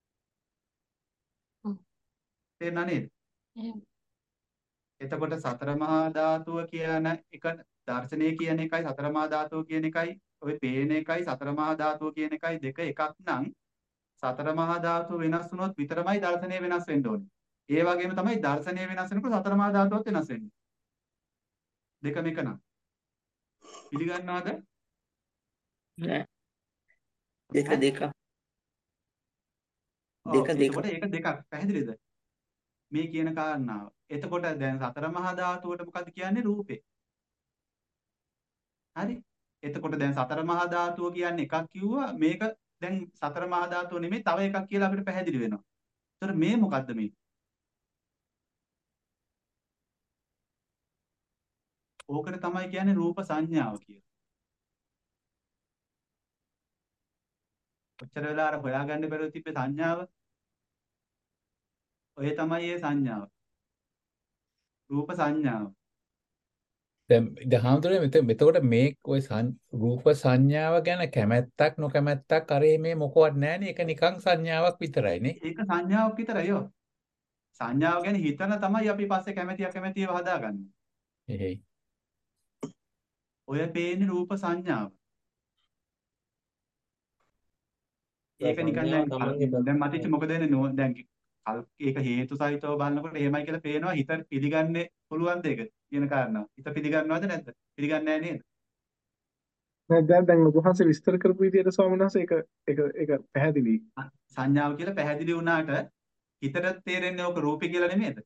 තේරුණා නේද? එතකොට සතර මහා ධාතුව කියන එක දර්ශනය කියන එකයි සතර මහා ධාතුව කියන එකයි ඔය පේන එකයි සතර මහා ධාතුව කියන එකයි දෙක එකක් නම් සතර මහා ධාතුව වෙනස් වුණොත් විතරමයි දර්ශනය වෙනස් වෙන්න ඕනේ. ඒ වගේම තමයි දර්ශනය වෙනස් වෙනකොට සතර මහා ධාතුවත් වෙනස් වෙන්නේ. දෙකම එක නම්. පිළිගන්නවද? නෑ. දෙක දෙක. දෙක දෙක එතකොට ඒක දෙකක්. පැහැදිලිද? මේ කියන කාරණාව. එතකොට දැන් සතර මහා ධාතුවට මොකද්ද කියන්නේ? රූපේ. හරි. එතකොට දැන් සතර මහා ධාතුව කියන්නේ එකක් කිව්වා මේක දැන් සතර මහා ධාතුව නෙමෙයි තව එකක් කියලා අපිට පැහැදිලි වෙනවා. ඒතර මේ මොකද්ද මේ? ඕකට තමයි කියන්නේ රූප සංඥාව කියලා. ඔච්චර වෙලා අර හොයාගන්න බැරුව තිබ්බේ සංඥාව. ඔය තමයි ඒ සංඥාව. රූප සංඥාව. දැන් දහම්තුනේ මෙතන එතකොට මේ ඔය රූප සංඥාව ගැන කැමැත්තක් නොකැමැත්තක් අර මේ මොකවත් නැහැනේ. ඒක නිකන් සංඥාවක් විතරයි නේ. ඒක සංඥාවක් විතරයි යෝ. සංඥාව ගැන හිතන තමයි අපි පස්සේ කැමැති අකමැතිව හදාගන්නේ. එහෙයි. ඔය පේන්නේ රූප සංඥාව. ඒක නිකන් දැන් දැන් මට මොකද වෙන්නේ දැන් ඒක හේතු සහිතව බලනකොට එහෙමයි කියලා පේනවා හිත පිළිගන්නේ පුළුවන් දෙයක කියන කාරණාව. හිත පිළිගන්නවද නැද්ද? පිළිගන්නේ නැහැ නේද? දැන් දැන් ඔබ වහන්සේ විස්තර කරපු විදිහට ස්වාමීන් වහන්සේ ඒක ඒක ඒක පැහැදිලි. සංඥාව කියලා පැහැදිලි වුණාට හිතට තේරෙන්නේ ඕක රූපේ කියලා නෙමෙයිද?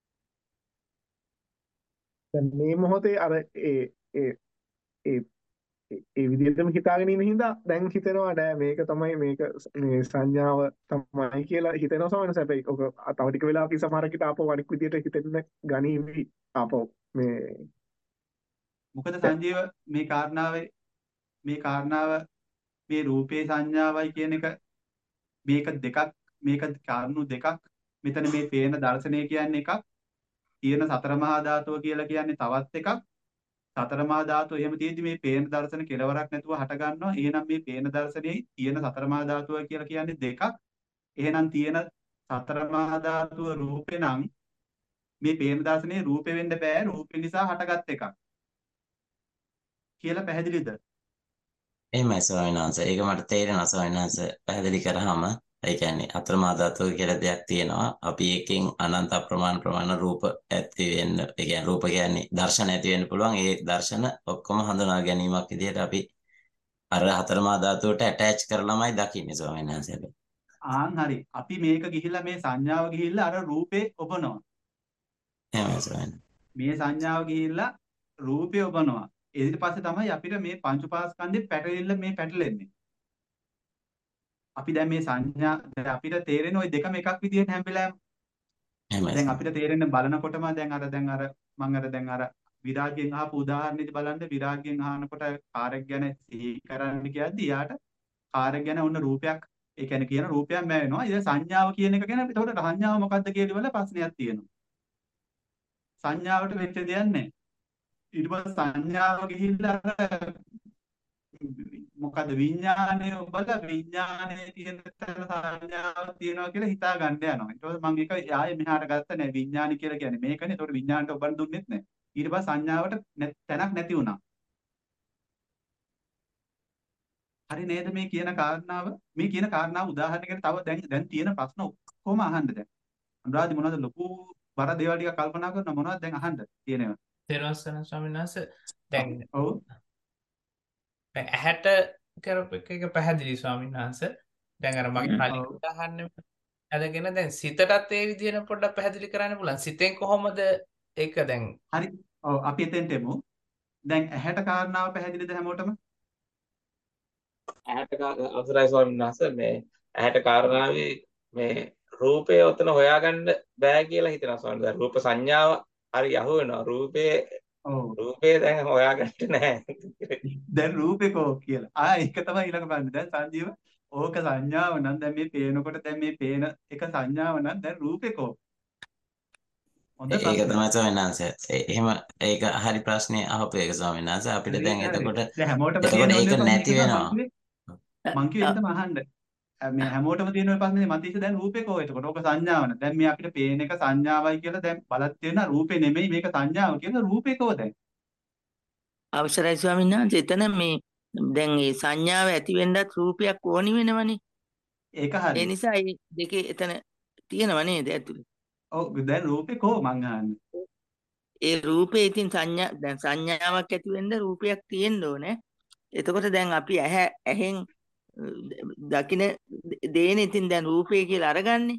දැන් මේ මොහොතේ අර ඒ ඒ ඒ ඒ විදිහටම හිතාගෙන ඉන්න හින්දා දැන් හිතෙනවා නෑ මේක තමයි මේක මේ සංඥාව තමයි කියලා හිතෙනවා ස්වාමීන් වහන්සේ. හැබැයි ඔක තව ටික වෙලාවකින් සමහරකට ආපහු අනික් විදිහට හිතෙන්න ගනීවි ආපහු මේ මොකද සංජීව මේ කාරණාවේ මේ කාරණාව මේ රූපේ සංඥාවයි කියන එක මේක දෙකක් මේක කාරණු දෙකක් මෙතන මේ පේන දර්ශනය කියන්නේ එකක් තියෙන සතර මහා ධාතුව කියලා කියන්නේ තවත් එකක් සතර මහා ධාතුව එහෙම තියෙද්දි මේ පේන දර්ශන කෙලවරක් නැතුව හට ගන්නවා එහෙනම් මේ පේන දර්ශනයේ තියෙන සතර මහා ධාතුව කියලා කියන්නේ දෙකක් එහෙනම් තියෙන සතර මහා ධාතුව රූපේ නම් මේ පේන දර්ශනයේ රූපේ වෙන්න බෑ රූපේ නිසා හටගත් එකක් කියලා පැහැදිලිද? එහෙමයි ස්වාමීන් වහන්සේ. ඒක මට තේරෙනවා ස්වාමීන් වහන්සේ පැහැදිලි කරාම. ඒ කියන්නේ අතරමා ධාතුව කියලා දෙයක් තියෙනවා. අපි එකෙන් අනන්ත අප්‍රමාණ ප්‍රමාණ රූප ඇති වෙන්න, ඒ කියන්නේ රූප කියන්නේ දර්ශන ඇති වෙන්න පුළුවන්. ඒ දර්ශන ඔක්කොම හඳුනා ගැනීමක් විදිහට අපි අර හතරමා ධාතුවට ඇටච් කරලාමයි දකින්නේ ස්වාමීන් වහන්සේ. ආන් හරි. අපි මේක ගිහිල්ලා මේ සංඥාව ගිහිල්ලා අර රූපේ ඔබනවා. එහෙමයි ස්වාමීන්. මේ සංඥාව ගිහිල්ලා රූපේ ඔබනවා. ඊට පස්සේ තමයි අපිට මේ පංච උපාස්කන්ධේ පැටලෙන්න මේ පැටලෙන්නේ. අපි දැන් මේ සංඥා දැන් අපිට තේරෙන ওই දෙකම එකක් විදියට හැම වෙලාවෙම. එහෙමයි දැන් අපිට තේරෙන බලනකොටම දැන් අර දැන් අර මම අර දැන් අර විරාගයෙන් අහපු උදාහරණෙදි බලන්න විරාගයෙන් අහනකොට කාර්යයක් ගැන සිහි කරන්න කියද්දි යාට කාර්යයක් ගැන ඔන්න රූපයක් ඒ කියන්නේ කියන රූපයක් මැවෙනවා. ඉතින් සංඥාව කියන එක ගැන එතකොට සංඥාව මොකද්ද කියලා වල ප්‍රශ්නයක් තියෙනවා. සංඥාවට වෙච්ච දෙයක් නැහැ. ඊට පස්සේ සංඥාව ගිහිල්ලා මොකද විඥානය ඔබලා විඥානයේ තියෙන තැන සංඥාව තියෙනවා කියලා හිතා ගන්න යනවා. ඊට පස්සේ මම ඒක ආයේ මෙහාට ගත්ත නෑ විඥානි කියලා කියන්නේ මේකනේ. ඒතකොට විඥානට ඔබන් දුන්නෙත් නෑ. ඊට පස්සේ සංඥාවට තැනක් නැති වුණා. හරි නේද මේ කියන කාරණාව? මේ කියන කාරණාව උදාහරණයකට තව දැන් දැන් තියෙන ප්‍රශ්න ඔක්කොම අහන්න දැන්. අනුරාධි මොනවද ලොකු බර දේවල් ටික කල්පනා කරන මොනවද දැන් අහන්න තියෙනවා. තෙරුවන් සරණයි ස්වාමීන් වහන්සේ. දැන් ඔව්. දැන් ඇහැට කරපු එක එක පැහැදිලි ස්වාමීන් වහන්සේ. දැන් අර මගේ කලින් උදාහරණය අරගෙන දැන් සිතටත් ඒ විදිහට පොඩ්ඩක් පැහැදිලි කරන්න පුළුවන්. සිතෙන් කොහොමද ඒක දැන් හරි. ඔව් අපි එතෙන්ට එමු. දැන් ඇහැට කාරණාව පැහැදිලිද හැමෝටම? ඇහැට අවසරයි ස්වාමීන් වහන්සේ මේ ඇහැට කාරණාවේ මේ රූපය ඔතන හොයාගන්න බෑ කියලා හිතනවා ස්වාමීන් වහන්සේ. රූප සංඥාව හරි අහු වෙනවා. රූපේ ඔව් රූපේ දැන් හොයාගන්න නැහැ. දැන් රූපේ කෝ කියලා. ආ ඒක තමයි ඊළඟ ප්‍රශ්නේ. දැන් සංජීව ඕක සංඥාව නම් දැන් මේ පේනකොට දැන් මේ පේන එක සංඥාව නම් දැන් රූපේ කෝ. හොඳ ඒක ප්‍රශ්නයක්. තමයි ස්වාමීන් වහන්සේ. එහෙම ඒක හරි ප්‍රශ්නේ අහපු එක ස්වාමීන් වහන්සේ. අපිට දැන් හරි. එතකොට දැන් හැමෝටම එතකොට තියෙන ඒක ඔය නැති ප්‍රශ්නේ වෙනවා. මං කිව්වේ එතනම අහන්න. මේ හැමෝටම තියෙන ඔය ප්‍රශ්නේ මන්තිෂ දැන් රූපේ කෝ එතකොට ඕක සංඥාවන. දැන් මේ අපිට පේන එක සංඥාවයි කියලා දැන් බලත් තියෙන රූපේ නෙමෙයි මේක සංඥාව කියලා රූපේ කෝ දැන්. අවසරයි ස්වාමීන් වහන්සේ එතන මේ දැන් මේ සංඥාව ඇති වෙන්නත් රූපයක් ඕනි වෙනවනේ. ඒක හරි. ඒ නිසා මේ දෙකේ එතන තියෙනව නේද ඇතුලේ? ඔව් දැන් රූපේ කෝ මං අහන්නේ. ඒ රූපේ ඉතින් සංඥා දැන් සංඥාවක් ඇති වෙන්න රූපයක් තියෙන්න ඕනේ. එතකොට දැන් අපි ඇහැ ඇහෙන් දකින දේන ඉතින් දැන් රූපය කියලා අරගන්නේ.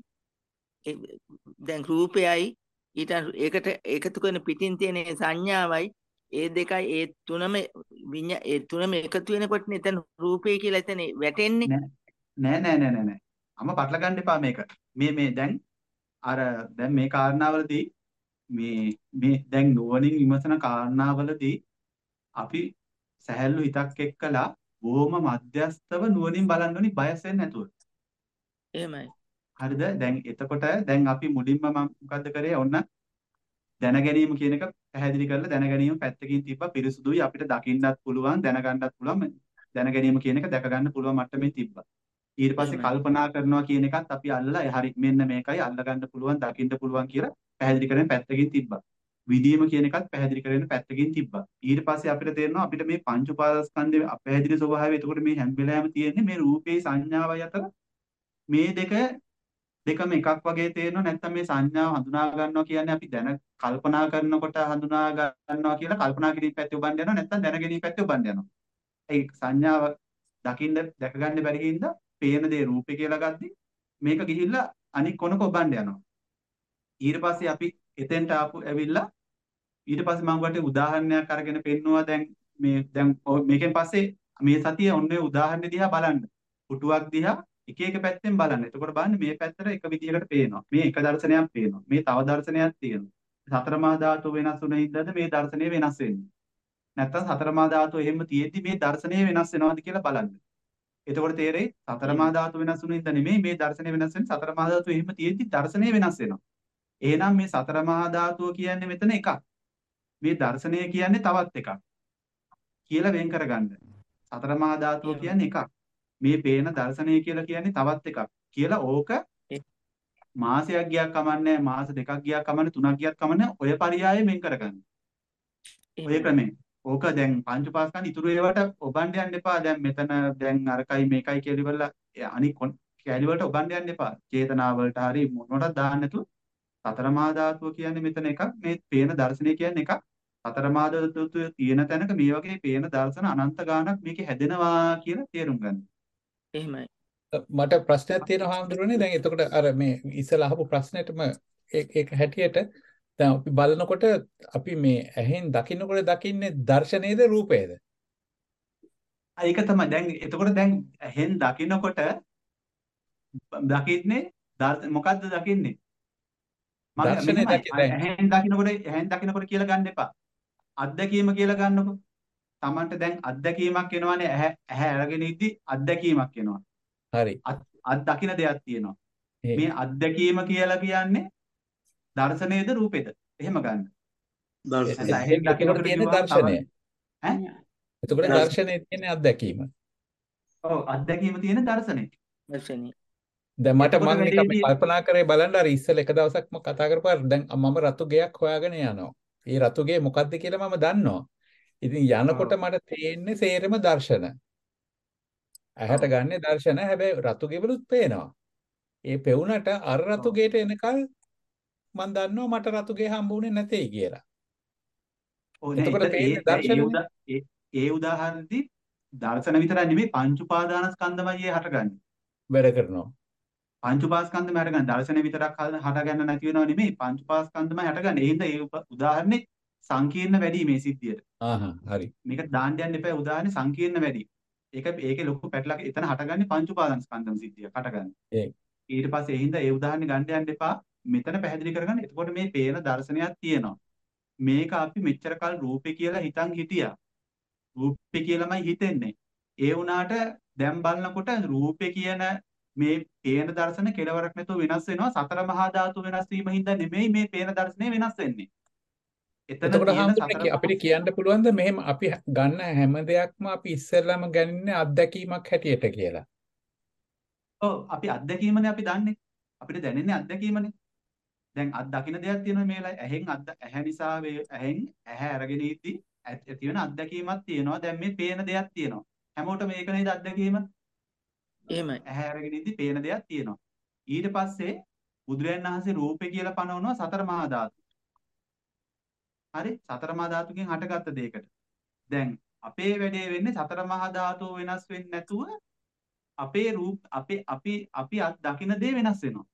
දැන් රූපයයි ඊට ඒකට එකතු කරන පිටින් තියෙන සංඥාවයි ඒ දෙකයි ඒ තුනම විඤ්ඤා ඒ තුනම එකතු වෙනකොට එතන රූපය කියලා එතන වැටෙන්නේ. නෑ නෑ නෑ නෑ නෑ. අම පටල ගන්න එපා මේක. මේ මේ දැන් අර දැන් මේ කාරණාවලදී මේ මේ දැන් නුවණින් විමසන කාරණාවලදී අපි සැහැල්ලු හිතක් එක්කලා බොහොම මධ්‍යස්තව නුවණින් බලන්න ඕනි බයස් වෙන්නේ නැතුව. එහෙමයි. හරිද? දැන් එතකොට දැන් අපි මුලින්ම මම මොකද්ද කරේ? ඔන්න දැන ගැනීම කියන එක පැහැදිලි කරලා දැන ගැනීම පැත්තකින් තිබ්බා පිරිසුදුයි අපිට දකින්නත් පුළුවන් දැනගන්නත් පුළුවන් දැන ගැනීම කියන එක දැක ගන්න පුළුවන් මට්ටමේ තිබ්බා. ඊට පස්සේ කල්පනා කරනවා කියන එකත් අපි අල්ලලා හරි මෙන්න මේකයි අල්ල ගන්න පුළුවන් දකින්න පුළුවන් කියලා පැහැදිලි කරගෙන පැත්තකින් තිබ්බා. විදීම කියන එකත් පැහැදිලි කරගෙන පැත්තකින් තිබ්බා. ඊට පස්සේ අපිට තේරෙනවා අපිට මේ පංච උපාදානස්කන්ධයේ අපැහැදිලි ස්වභාවය එතකොට මේ හැම වෙලාවෙම තියෙන්නේ මේ රූපේ සංඥාවයි අතර මේ දෙක දෙකම එකක් වගේ තේරෙනවා නැත්නම් මේ සංඥාව හඳුනා ගන්නවා කියන්නේ අපි දැන කල්පනා කරනකොට හඳුනා ගන්නවා කියලා කල්පනා කිරීම පැත්තේ උබන්න යනවා නැත්නම් දැන ගැනීම පැත්තේ උබන්න යනවා. ඒ සංඥාව දකින්න දැක ගන්න බැරි හින්දා පේන දේ රූපේ කියලා ගද්දි මේක ගිහිල්ලා අනික් කොනක උබන්න යනවා. ඊට පස්සේ අපි එතෙන්ට ආපු ඇවිල්ලා ඊට පස්සේ මම ඔයාලට උදාහරණයක් අරගෙන පෙන්නුවා දැන් මේ දැන් මේකෙන් පස්සේ මේ සතිය ඔන්නේ උදාහරණ දිහා බලන්න. පුටුවක් දිහා එක එක පැත්තෙන් බලන්න. එතකොට බලන්න මේ පැත්තට එක විදිහකට පේනවා. මේ එක දර්ශනයක් පේනවා. මේ තව දර්ශනයක් තියෙනවා. සතර මහා ධාතු වෙනස් වුණ හින්දාද මේ දර්ශනය වෙනස් වෙන්නේ. නැත්තම් සතර මහා ධාතු එහෙම තියෙද්දි මේ දර්ශනය වෙනස් වෙනවද කියලා බලන්න. එතකොට තේරෙයි සතර මහා ධාතු වෙනස් වුණ හින්දා නෙමෙයි මේ දර්ශනය වෙනස් වෙන්නේ. සතර මහා ධාතු එහෙම තියෙද්දි දර්ශනය වෙනස් වෙනවා. එහෙනම් මේ සතර මහා ධාතුව කියන්නේ මෙතන එකක්. මේ දර්ශනය කියන්නේ තවත් එකක්. කියලා වෙන් කරගන්න. සතර මහා ධාතුව කියන්නේ එකක්. මේ පේන දර්ශනය කියලා කියන්නේ තවත් එකක්. කියලා ඕක මාසයක් ගියක් කමන්නේ මාස දෙකක් ගියක් කමන්නේ තුනක් ගියක් කමන්නේ ඔය පරියාය වෙන් කරගන්න. ඔය ක්‍රමයෙන්. ඕක දැන් පංච පාස්කන් ඉතුරු ඒවට ඔබන්න යන්න එපා. දැන් මෙතන දැන් අරකයි මේකයි කියලා ඉවරලා අනික් කැලි වලට ඔබන්න යන්න එපා. චේතනාව වලට හරි මොනටද දාන්න නැතුව සතර මහා ධාතුව කියන්නේ මෙතන එකක්. මේ පේන දර්ශනය කියන්නේ එකක්. සතර මහා ධාතුවේ තියෙන තැනක මේ වගේ පේන දර්ශන අනන්ත ගාණක් මේකේ හැදෙනවා කියලා තේරුම් ගන්න. එහෙමයි. මට ප්‍රශ්නයක් තියෙනවා හාමුදුරනේ. දැන් එතකොට අර මේ ඉස්සලා අහපු ප්‍රශ්නෙටම ඒක හැටියට දැන් අපි බලනකොට අපි මේ ඇහෙන් දකින්නකොට දකින්නේ දර්ශනයේද රූපයේද? ඒක තමයි දැන් එතකොට දැන් ඇහෙන් දකිනකොට දකින්නේ මොකද්ද දකින්නේ? මම දර්ශනේ මෙහෙමයි දකි දැන් ඇහෙන් දකිනකොට ඇහෙන් දකිනකොට කියලා ගන්න එපා. අත්දැකීම කියලා ගන්නකො. Tamanට දැන් අත්දැකීමක් එනවනේ ඇහැ ඇහැ අරගෙන ඉද්දි අත්දැකීමක් එනවා. හරි. අත් දකින දෙයක් තියෙනවා. එහෙම. මේ අත්දැකීම කියලා කියන්නේ දර්ශනයේද රූපේද? එහෙම ගන්න. දර්ශනය. නැත්නම් ඇහෙන් එතකොට දකිනකොට තියෙන්නේ කිව්වම දර්ශනය. ඈ? එතකොට දර්ශනය. දර්ශනයේ තියෙන අත්දැකීම. ඔව් අත්දැකීම තියෙන දර්ශනේ. දර්ශනීය. දැන් මට එතකොට මම නිකන් වැඩේදී කල්පනා කරේ බලන්න අර ඉස්සෙල් එක දවසක් මම කතා කරපුවා දැන් මම රතු ගෙයක් හොයාගෙන යනවා. ඒ රතු ගේ මොකද්ද කියලා මම දන්නවා. ඉතින් යනකොට ඔව් මට තේන්නේ සේරම දර්ශන. ඇහැට ඔව් ගන්නේ දර්ශන. හැබැයි රතු ගෙවලුත් පේනවා. ඒ පෙවුනට අර රතු ඔව් ගේට එනකල් මම දන්නවා මට රතු ගේ හම්බුනේ නැtei කියලා. ඔව් නෑ එතකොට එතන ඒ පේන්නේ දැන් ඒ දර්ශනනේ. උදා ඒ ඒ උදාහරණෙදි දර්ශන විතරයි නෙමෙයි පංච උපාදානස්කන්ධමයි ඒ හටගන්නේ. වැඩ කරනවා. පංච උපාස්කන්ධම හටගන්නේ දර්ශන විතරක් හද- හටගන්න නැති වෙනව නෙමෙයි පංච උපාස්කන්ධමයි හටගන්නේ. ඒ හින්දා ඒ උප- උදාහරණේ සංකීර්ණ වැඩි මේ සිද්ධියට. ආහා හරි. මේක දාන්න යන්න එපා උදාහරණේ සංකීර්ණ වැඩි. ඒක ඒකේ ලොකු පැටලක් එතන හටගන්නේ පංච උපාදානස්කන්ධම සිද්ධිය හටගන්නේ. ඒ ඊට පස්සේ ඒ හින්දා ඒ උදාහරණේ ගන්න යන්න එපා. මෙතන පැහැදිලි කරගන්න. එතකොට මේ පේන දර්ශනයක් තියෙනවා. මේක අපි මෙච්චර කල් රූපේ කියලා හිතන් හිටියා. රූපේ කියලාමයි හිතෙන්නේ. ඒ වුණාට දැන් බලනකොට රූපේ කියන මේ පේන දර්ශන කෙලවරක් නැතුව වෙනස් වෙනවා. සතර මහා ධාතු වෙනස් වීම හින්දා නෙමෙයි මේ පේන දර්ශනේ වෙනස් වෙන්නේ. එතන එතකොට තියෙන හාමුදුරනේ සතර කි- මහා අපිට කියන්න පුළුවන්ද මෙහෙම අපි ගන්න හැම දෙයක්ම අපි ඉස්සෙල්ලාම ගන්නේ අත්දැකීමක් හැටියට කියලා. ඔව් අපි අත්දැකීමනේ අපි දන්නේ. අපිට දැනෙන්නේ අත්දැකීමනේ. දැන් අත් දකින්න දෙයක් තියෙනවා මේ වෙලාවේ. ඇහෙන් අත් ඇහැ නිසා වේ- ඇහෙන් ඇහැ අරගෙන ඉද්දි ඇත්- ඇති වෙන අත්දැකීමක් තියෙනවා. දැන් මේ පේන දෙයක් තියෙනවා. හැමෝටම මේක නේද අත්දැකීම? එහෙමයි. ඇහැ අරගෙන ඉද්දි පේන දෙයක් තියෙනවා. ඊට පස්සේ බුදුරජාණන් වහන්සේ රූපේ කියලා පනවනවා සතර මහා ධාතු. හරි? සතර මහා ධාතුකින් හටගත්ත දෙයකට. දැන් අපේ වැඩේ වෙන්නේ සතර මහා ධාතුව වෙනස් වෙන්නේ නැතුව අපේ රූප අපේ අපි අපි අත් දකින දේ වෙනස් වෙනවා.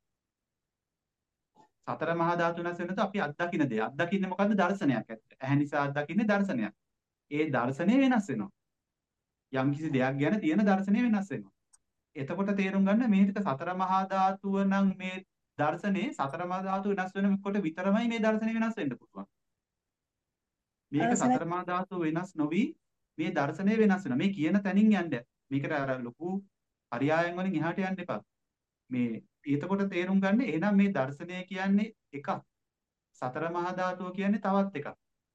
සතර මහා ධාතු වෙනස් වෙනකොට අපි අත් දකින දේ. අත් දකින්නේ මොකද්ද? දර්ශනයක් ඇත්ත. ඇහැ නිසා අත් දකින්නේ දර්ශනයක්. ඒ දර්ශනය වෙනස් වෙනවා. යම්කිසි දෙයක් ගැන තියෙන දර්ශනය වෙනස් වෙනවා. එතකොට තේරුම් ගන්න මේක සතර මහා ධාතුව නම් මේ දර්ශනේ සතර මහා ධාතු වෙනස් වෙනකොට විතරමයි මේ දර්ශනේ වෙනස් වෙන්න පුළුවන්. මේක අවසරයි. සතර මහා ධාතු වෙනස් නොවි මේ දර්ශනේ වෙනස් වෙනවා. මේ කියන තැනින් යන්න. මේකට අර ලොකු පරයයන් වලින් එහාට යන්න එපා. මේ එතකොට තේරුම් ගන්න එහෙනම් මේ දර්ශනය කියන්නේ එකක්. සතර මහා ධාතුව කියන්නේ තවත් එකක්.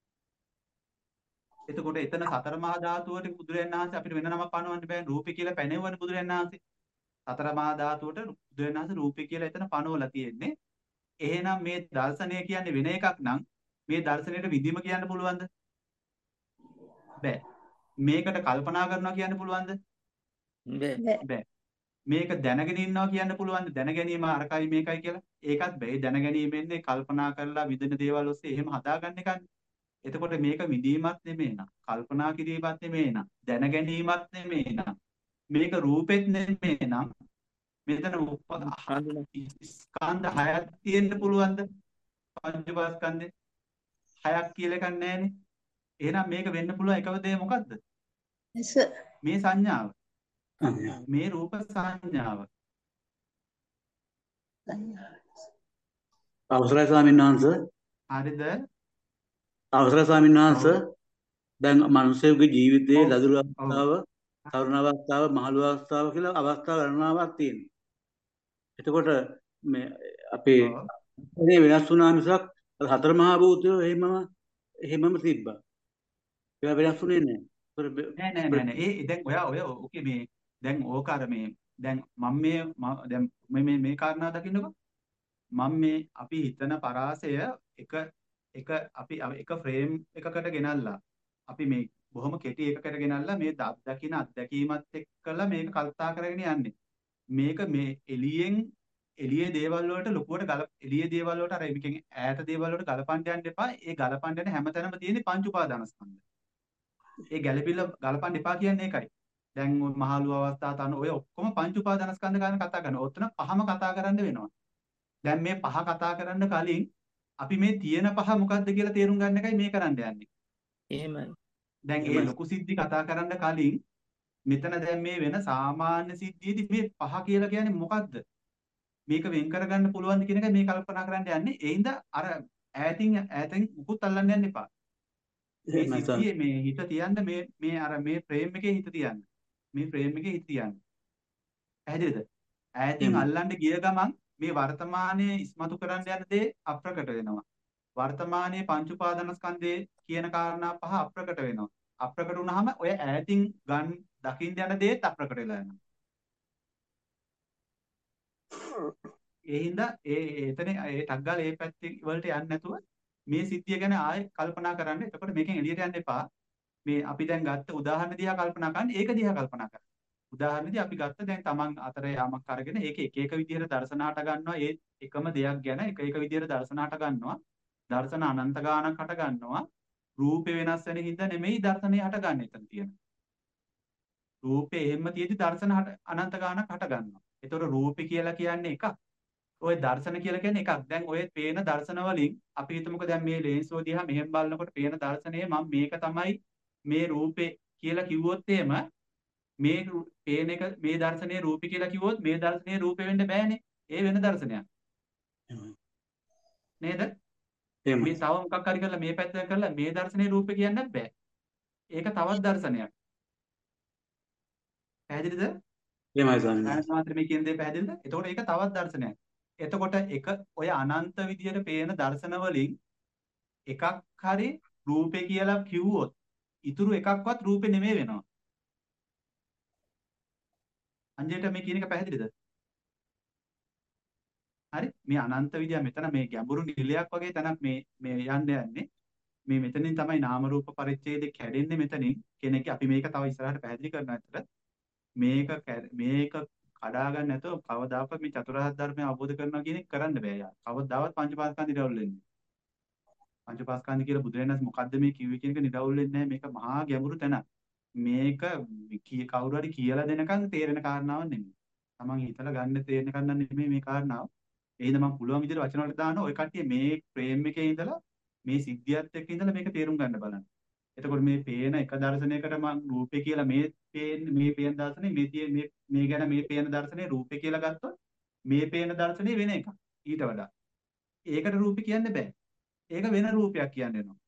එතකොට එතන සතර මහා ධාතුවට බුදුරජාණන් වහන්සේ අපිට වෙන නමක් පනවන්න බෑ. රූපේ කියලා පැනෙවන්නේ බුදුරජාණන් වහන්සේ. සතර මහා ධාතුවට බුදුරජාණන් වහන්සේ රූපේ කියලා එතන පනවලා තියෙන්නේ. එහෙනම් මේ දර්ශනය කියන්නේ වෙන එකක් නම් මේ දර්ශනයට විදීම කියන්න පුළුවන්ද? බෑ. මේකට කල්පනා කරනවා කියන්න පුළුවන්ද? බෑ. බෑ. මේක දැනගෙන ඉන්නවා කියන්න පුළුවන්ද? දැන ගැනීම අරකයි මේකයි කියලා? ඒකත් බෑ. දැන ගැනීමෙන්නේ කල්පනා කරලා විදින දේවල් ඔස්සේ එහෙම හදාගන්න එකනේ. එතකොට මේක විදීමක් නෙමෙයි නා. කල්පනා කිරීමක් නෙමෙයි නා. දැන ගැනීමක් නෙමෙයි නා. මේක රූපෙත් නෙමෙයි නම් මෙතන ස්කන්ධ හයක් තියෙන්න පුළුවන්ද? පංචපාස්කන්ධේ හයක් කියලා එකක් නැහැනේ. එහෙනම් මේක වෙන්න පුළුවන් එකම දේ මොකද්ද? මේ සංඥාව. මේ රූප සංඥාව. අවසරයි ස්වාමීන් වහන්සේ. හරිද? අවසරයි ස්වාමීන් වහන්සේ. ඔව්. දැන් මිනිසෙකුගේ ජීවිතයේ ඔව්. ලදරු ඔව්. අවස්ථාව, තරුණ අවස්ථාව, මහලු අවස්ථාව කියලා අවස්ථා ගණනාවක් තියෙනවා. එතකොට මේ අපේ ඔව්. මේ වෙනස් වුණා මිසක් අර හතර මහා භූතය එහෙමම එහෙමම තිබ්බා. ඒවා වෙනස් වුණේ නැහැ. නෑ නෑ නෑ නෑ. ඒ දැන් ඔයා ඔය ඕකේ මේ දැන් ඕක අර මේ දැන් මම මේ ම- දැන් මේ මේ මේ කාරණා දකින්නකො මම මේ අපි හිතන පරාසය එක එක අපි එක ෆ්‍රේම් එකකට ගෙනල්ලා අපි මේ බොහොම කෙටි එකකට ගෙනල්ලා මේ ද- දකින අත්දැකීමත් එක්කලා මේක කල්පනා කරගෙන යන්නේ. මේක මේ එළියෙන් එළියේ දේවල් වලට ලොකුවට ගල එළියේ දේවල් වලට අර මේකෙන් ඈත දේවල් වලට ගලපන්න යන්න එපා. ඒ ගලපන්න යන හැමතැනම තියෙන පංච උපාදානස්කන්ධ. ඒ ගැළපිල්ල ගලපන්න එපා කියන්නේ ඒකයි. දැන් ඔය මහලු අවස්ථා තන ඔය ඔක්කොම පංච උපාදානස්කන්ධ ගන්න කතා කරනවා. ඔතන පහම කතා කරන්න වෙනවා. දැන් මේ පහ කතා කරන්න කලින් අපි මේ තියෙන පහ මොකක්ද කියලා තේරුම් ගන්න එකයි මේ කරන්න යන්නේ. එහෙමයි. දැන් ඒ ලොකු සිද්ධි කතා කරන්න කලින් මෙතන දැන් මේ වෙන සාමාන්‍ය සිද්ධියේදී මේ පහ කියලා කියන්නේ මොකක්ද? මේක වෙන් කරගන්න පුළුවන්ද කියන එක මේ කල්පනා කරන්න යන්නේ. ඒ හින්දා අර ඈතින් ඈතින් මුකුත් අල්ලන්න යන්න එපා. මේ එහෙමයි ස්වාමී. සිද්ධියේ මේ හිත තියන්න මේ මේ අර මේ ෆ්‍රේම් එකේ හිත තියන්න. මේ ෆ්‍රේම් එකේ හිත තියන්න. පැහැදිලිද? ඈතින් එහෙමයි. අල්ලන්න ගිය ගමන් මේ වර්තමානයේ ඉස්මතු කරන්න යන දේ අප්‍රකට වෙනවා. වර්තමානයේ පංච උපාදානස්කන්ධයේ කියන කාරණා පහ අප්‍රකට වෙනවා. අප්‍රකට වුනහම ඔය ඈතින් ගන්න දකින්න යන දේත් අප්‍රකට වෙලා යනවා. ඒ හින්දා ඒ ඒ එතන ඒ ටග්ගාල ඒ පැත්තේ වලට යන්නේ නැතුව මේ සිද්ධිය ගැන ආයෙ කල්පනා කරන්න. එතකොට මේකෙන් එළියට යන්න එපා. මේ අපි දැන් ගත්ත උදාහරණ දිහා කල්පනා කරන්න. ඒක දිහා කල්පනා කරන්න. උදාහරණෙදී අපි ගත්ත දැන් Taman අතර යාමක් අරගෙන ඒක එක එක විදිහට දර්ශන හට ගන්නවා. ඒ එකම දෙයක් ගැන එක එක විදිහට දර්ශන හට ගන්නවා. දර්ශන අනන්ත ගාණක් හට ගන්නවා. රූපේ වෙනස් වෙන හින්දා නෙමෙයි දර්ශනේ හට ගන්න එතන තියෙන. රූපේ එහෙම තියෙදි දර්ශන හට අනන්ත ගාණක් හට ගන්නවා. ඒතකොට රූපේ කියලා කියන්නේ එකක්. ඔය දර්ශන කියලා කියන්නේ එකක්. දැන් ඔය පේන දර්ශන වලින් අපි හිතමුකෝ දැන් මේ ලේන්සෝ දිහා මෙහෙම බලනකොට පේන දර්ශනය මම මේක තමයි මේ රූපේ කියලා කිව්වොත් එහෙම මේ රු- පේන එක මේ දර්ශනයේ රූපේ කියලා කිව්වොත් මේ දර්ශනයේ රූපේ වෙන්න බෑනේ. ඒ වෙන දර්ශනයක්. එහෙමයි. නේද? එහෙමයි. මේ තව මොකක් හරි කරලා මේ පැත්තෙන් කරලා මේ දර්ශනයේ රූපේ කියන්නත් බෑ. ඒක තවත් දර්ශනයක්. පැහැදිලිද? එහෙමයි ස්වාමීන් ගායන වහන්සේ. මාත්‍ර මේ කියන දේ පැහැදිලිද? එතකොට ඒක තවත් දර්ශනයක්. එතකොට එක ඔය අනන්ත විදියට පේන දර්ශන වලින් එකක් හරි රූපේ කියලා කිව්වොත් ඉතුරු එකක්වත් රූපේ නෙමෙයි වෙනවා. අංජේට මේ කියන එක පැහැදිලිද? හරි? මේ අනන්ත විදිය මෙතන මේ ගැඹුරු නිලයක් වගේ තැනක් මේ මේ යන්න යන්නේ. මේ මෙතනින් තමයි නාම රූප පරිච්ඡේදය කැඩෙන්නේ මෙතනින්. කෙනෙක් අපි මේක තව ඉස්සරහට පැහැදිලි කරනවා ඇත්තට. මේක කැ- මේක කඩා ගන්න නැතුව කවදාකවත් මේ චතුරාර්ය ධර්මය අවබෝධ කරනවා කියන එක කරන්න බෑ යාර. කවදාවත් පංචපාස්කන්ධ නිරවුල් වෙන්නේ. පංචපාස්කන්ධ කියලා බුදුරජාණන් වහන්සේ මොකද්ද මේ කිව්වේ කියන එක නිරවුල් වෙන්නේ නැහැ. මේක මහා ගැඹුරු තැනක්. මේක කී- කවුරු හරි කියලා දෙනකන් තේරෙන කාරණාවක් නෙමෙයි. තමන් හිතලා ගන්න තේරෙනකන් නම් නෙමෙයි මේ කාරණාව. ඒ හින්දා මම පුළුවන් විදිහට වචන වලට දානවා. ඔය කට්ටිය මේ ෆ්‍රේම් එකේ ඉඳලා මේ සිද්ධියත් එක්ක ඉඳලා මේක තේරුම් ගන්න බලන්න. එතකොට මේ පේන එක දර්ශනයකට මම රූපේ කියලා මේ පේන මේ පේන දර්ශනේ මේ තියෙන මේ මේ ගැන මේ පේන දර්ශනේ රූපේ කියලා ගත්තොත් මේ පේන දර්ශනේ වෙන එකක් ඊට වඩා. ඒකට රූපේ කියන්න බෑ. ඒක වෙන රූපයක් කියන්න වෙනවා.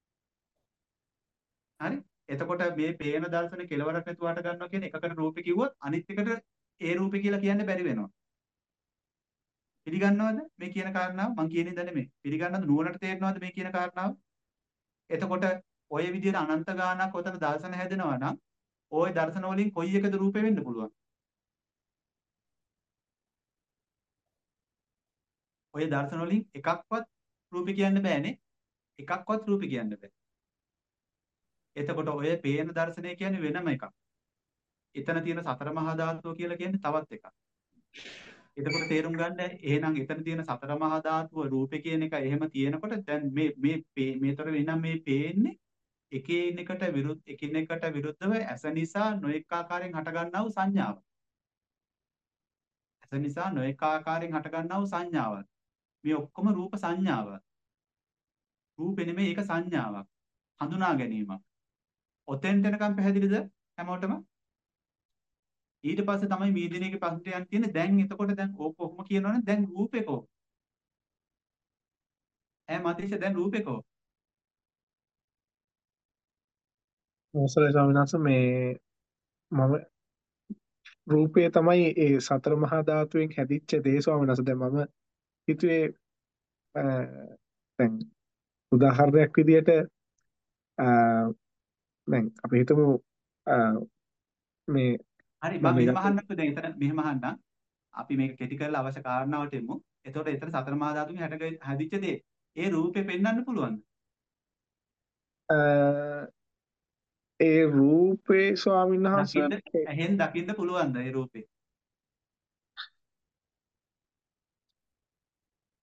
හරි? එතකොට මේ පේන දර්ශනේ කෙලවරක් නැතුව හට ගන්නවා කියන එකකට රූපේ කිව්වොත් අනිත් එකට ඒ රූපේ කියලා කියන්න බැරි වෙනවා. පිළිගන්නවද මේ කියන කාරණාව? මං කියන ඉඳ නෙමෙයි. පිළිගන්නවද නුවණට තේරෙනවද මේ කියන කාරණාව? එතකොට ඔය විදිහට අනන්ත ගානක් ඔතන දර්ශන හැදෙනවා නම් ওই දර්ශන වලින් කොයි එකද රූපේ වෙන්න පුළුවන්? ඔය දර්ශන වලින් එකක්වත් රූපේ කියන්න බෑනේ. එකක්වත් රූපේ කියන්න බෑ. එතකොට ඔය පේන දර්ශනය කියන්නේ වෙනම එකක්. එතන තියෙන සතර මහා ධාතුව කියලා කියන්නේ තවත් එකක්. එතකොට තේරුම් ගන්න එහෙනම් එතන තියෙන සතර මහා ධාතුව රූපේ කියන එක එහෙම තියෙනකොට දැන් මේ මේ පේ- මේතර වෙනම් මේ පේන්නේ එකිනෙකට විරුද්ධ එකිනෙකට විරුද්ධව ඇස නිසා නොඑක ආකාරයෙන් හටගන්නා වූ සංඥාව. ඇස නිසා නොඑක ආකාරයෙන් හටගන්නා වූ සංඥාවක්. මේ ඔක්කොම රූප සංඥාව. රූපේ නෙමෙයි ඒක සංඥාවක්. හඳුනා ගැනීමක්. ඔතෙන්ට එනකම් පැහැදිලිද හැමෝටම? ඊට පස්සේ තමයි මේ දිනේක ප්‍රශ්නට යන්න තියෙන්නේ. දැන් එතකොට දැන් ඕක කොහොම කියනවනේ දැන් රූපේකෝ. ඈ මතීෂ දැන් රූපේකෝ. අවසරයි ස්වාමීන් වහන්සේ මේ මම රූපය තමයි ඒ සතර මහා ධාතුවෙන් හැදිච්ච දේ ස්වාමීන් වහන්සේ. දැන් මම හිතුවේ අ, දැන් උදාහරණයක් විදිහට අ, දැන් අපි හිතමු අ, මේ හරි මම මම මෙහෙම ගත්ත අහන්නම්කෝ දැන් එතන මෙහෙම අහන්නම්. අපි මේක කෙටි කරලා අවශ්‍ය කාරණාවට එමු. එතකොට එතන සතර මහා ධාතුන් හැට හැදිච්ච දේ. ඒ රූපේ පෙන්වන්න පුළුවන්ද? අ, ඒ රූපේ ස්වාමීන් වහන්සේ දකින්න ඇහෙන් දකින්න පුළුවන්ද ඒ රූපේ?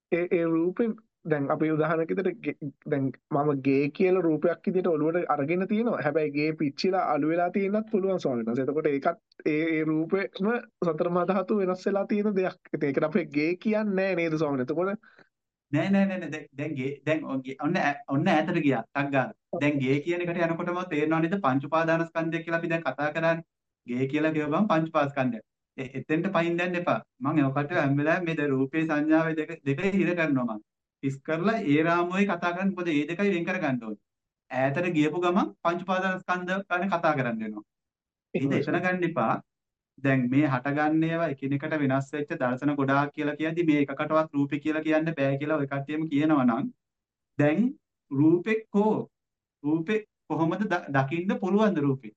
ඒ ඒ රූපේ දැන් අපි උදාහරණයක් විදිහට දැන් මම ගේ කියලා රූපයක් විදිහට ඔළුවට අරගෙන තියෙනවා. හැබැයි ගේ පිච්චිලා අළු වෙලා තියෙන්නත් පුළුවන් ස්වාමීන් වහන්සේ. එතකොට ඒකත් ඒ ඒ රූපෙම සතර මහා ධාතු වෙනස් වෙලා තියෙන දෙයක්. ඉතින් ඒකට අපි ගේ කියන්නේ නැහැ නේද ස්වාමීන් වහන්සේ. එතකොට නෑ නෑ නෑ නෑ. දැන් දැන් ගේ දැන් ඔ- ගේ- ඔන්න ඈ- ඔන්න ඈතට ගියා ටක් ගාලා. දැන් ගේ කියන එකට යනකොටම තේරෙනව නේද පංච උපාදානස්කන්ධය කියලා අපි දැන් කතා කරන්නේ. ගේ කියලා කියවම පංච උපාදානස්කන්ධය. එ- එතෙන්ට පයින් යන්න එපා. මම ඔකට හැම වෙලාවෙම මේ ද- රූපේ සංඥාවේ දෙක දෙක හිර කරනවා මම. හිස් කරලා ඒ රාමුවේ කතා කරන්නේ මොකද මේ දෙකයි වෙන් කරගන්න ඕනේ. ඈතට ගියපු ගමන් පංච උපාදානස්කන්ධ ගැන කතා කරන්න වෙනවා. එහෙනම් එහෙමයි එතන ස්වාමීන් ගන්න එපා. දැන් මේ හටගන්න ඒවා එකිනෙකට වෙනස් වෙච්ච දර්ශන ගොඩාක් කියලා කියද්දි මේ එකකටවත් රූපේ කියලා කියන්න බෑ කියලා ඔය කට්ටියම කියනවා නම් දැන් රූපේ කෝ රූපේ කොහොමද ද- දකින්න පුළුවන්ද රූපේ?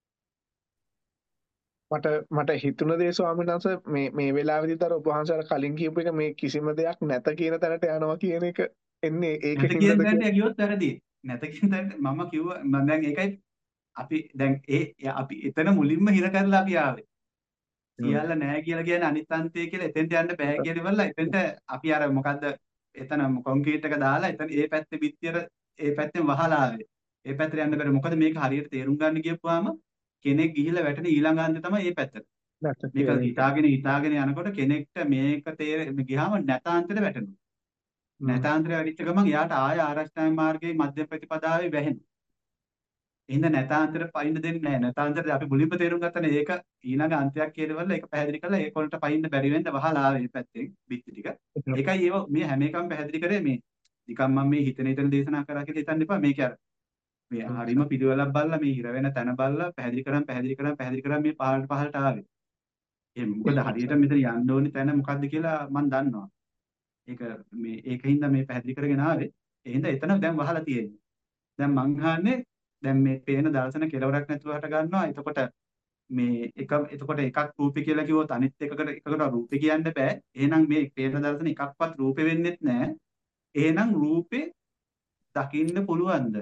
මට මට හිතුණ දේ ස්වාමීන් වහන්සේ මේ මේ වෙලාවේදීත් අර ඔබ වහන්සේ අර කලින් කියපු එක මේ කිසිම දෙයක් නැත කියන තැනට යනවා කියන එක එන්නේ නැත ඒකින්ද කියන කියලා. තැනට ගියොත් වැරදි. නැත කියන තැනට මම කිව්වා මම දැන් ඒකයි අපි දැන් ඒ ඒ අපි එතන මුලින්ම හිර කරලා අපි ආවේ. සියල්ල නැහැ කියලා කියන්නේ අනිත් අන්තය කියලා එතෙන්ට යන්න බෑ කියලා ඉවරලා එතෙන්ට අපි අර මොකද්ද එතන කොන්ක්‍රීට් එක දාලා එතන ඒ පැත්තේ පිටියට ඒ පැත්තෙන් වහලා ආවේ. ඒ පැත්තට යන්න බැරි. මොකද මේක හරියට තේරුම් ගන්න ගියපුවාම කෙනෙක් ගිහිල්ලා වැටෙන ඊළඟ අන්තය තමයි මේ පැත්තට. නැත මේක කියන එක. හිතාගෙන හිතාගෙන යනකොට කෙනෙක්ට මේක තේර ගියාම නැතාන්තයට වැටෙනවා. හ්ම්. නැතාන්තයට වැඩිච්ච ගමන් එයාට ආය ආරෂ්ඨාංග මාර්ගයේ මධ්‍ය ප්‍රතිපදාවේ වැහෙනවා. එහෙනම් නැතාන්තයට පයින්න දෙන්නේ නැහැ. නැතාන්තයට අපි මුලින්ම තේරුම් ගත්තනේ ඒක ඊළඟ අන්තයක් කියනවල ඒක පැහැදිලි කරලා ඒක වලට පයින්න බැරි වෙන්න වහලා ආවේ මේ පැත්තෙන් බිත්ති ටික. ඒකයි ඒව මේ හැම එකම පැහැදිලි කරේ මේ නිකන් මම මේ හිතන හිතන දේශනා කරා කියලා හිතන්න එපා. මේක අර මේ හරීම පිළිවෙලක් බලලා මේ හිර වෙන තැන බලලා පැහැදිලි කරන් පැහැදිලි කරන් පැහැදිලි කරන් මේ පහළට පහළට ආවේ. ඒ මොකද හරියට මෙතන යන්න ඕනි තැන මොකද්ද කියලා මම දන්නවා. ඒක මේ ඒකින්ද මේ පැහැදිලි කරගෙන ආවේ. ඒ හින්දා එතන දැන් වහලා තියෙන්නේ. දැන් මං අහන්නේ දැන් මේ පේන දර්ශන කෙලවරක් නැතුව හට ගන්නවා. එතකොට මේ එක එතකොට එකක් රූපේ කියලා කිව්වොත් අනිත් එකකට එකකට රූපේ කියන්න බෑ. එහෙනම් මේ පේන දර්ශන එකක්වත් රූපේ වෙන්නෙත් නෑ. එහෙනම් රූපේ දකින්න පුළුවන්ද?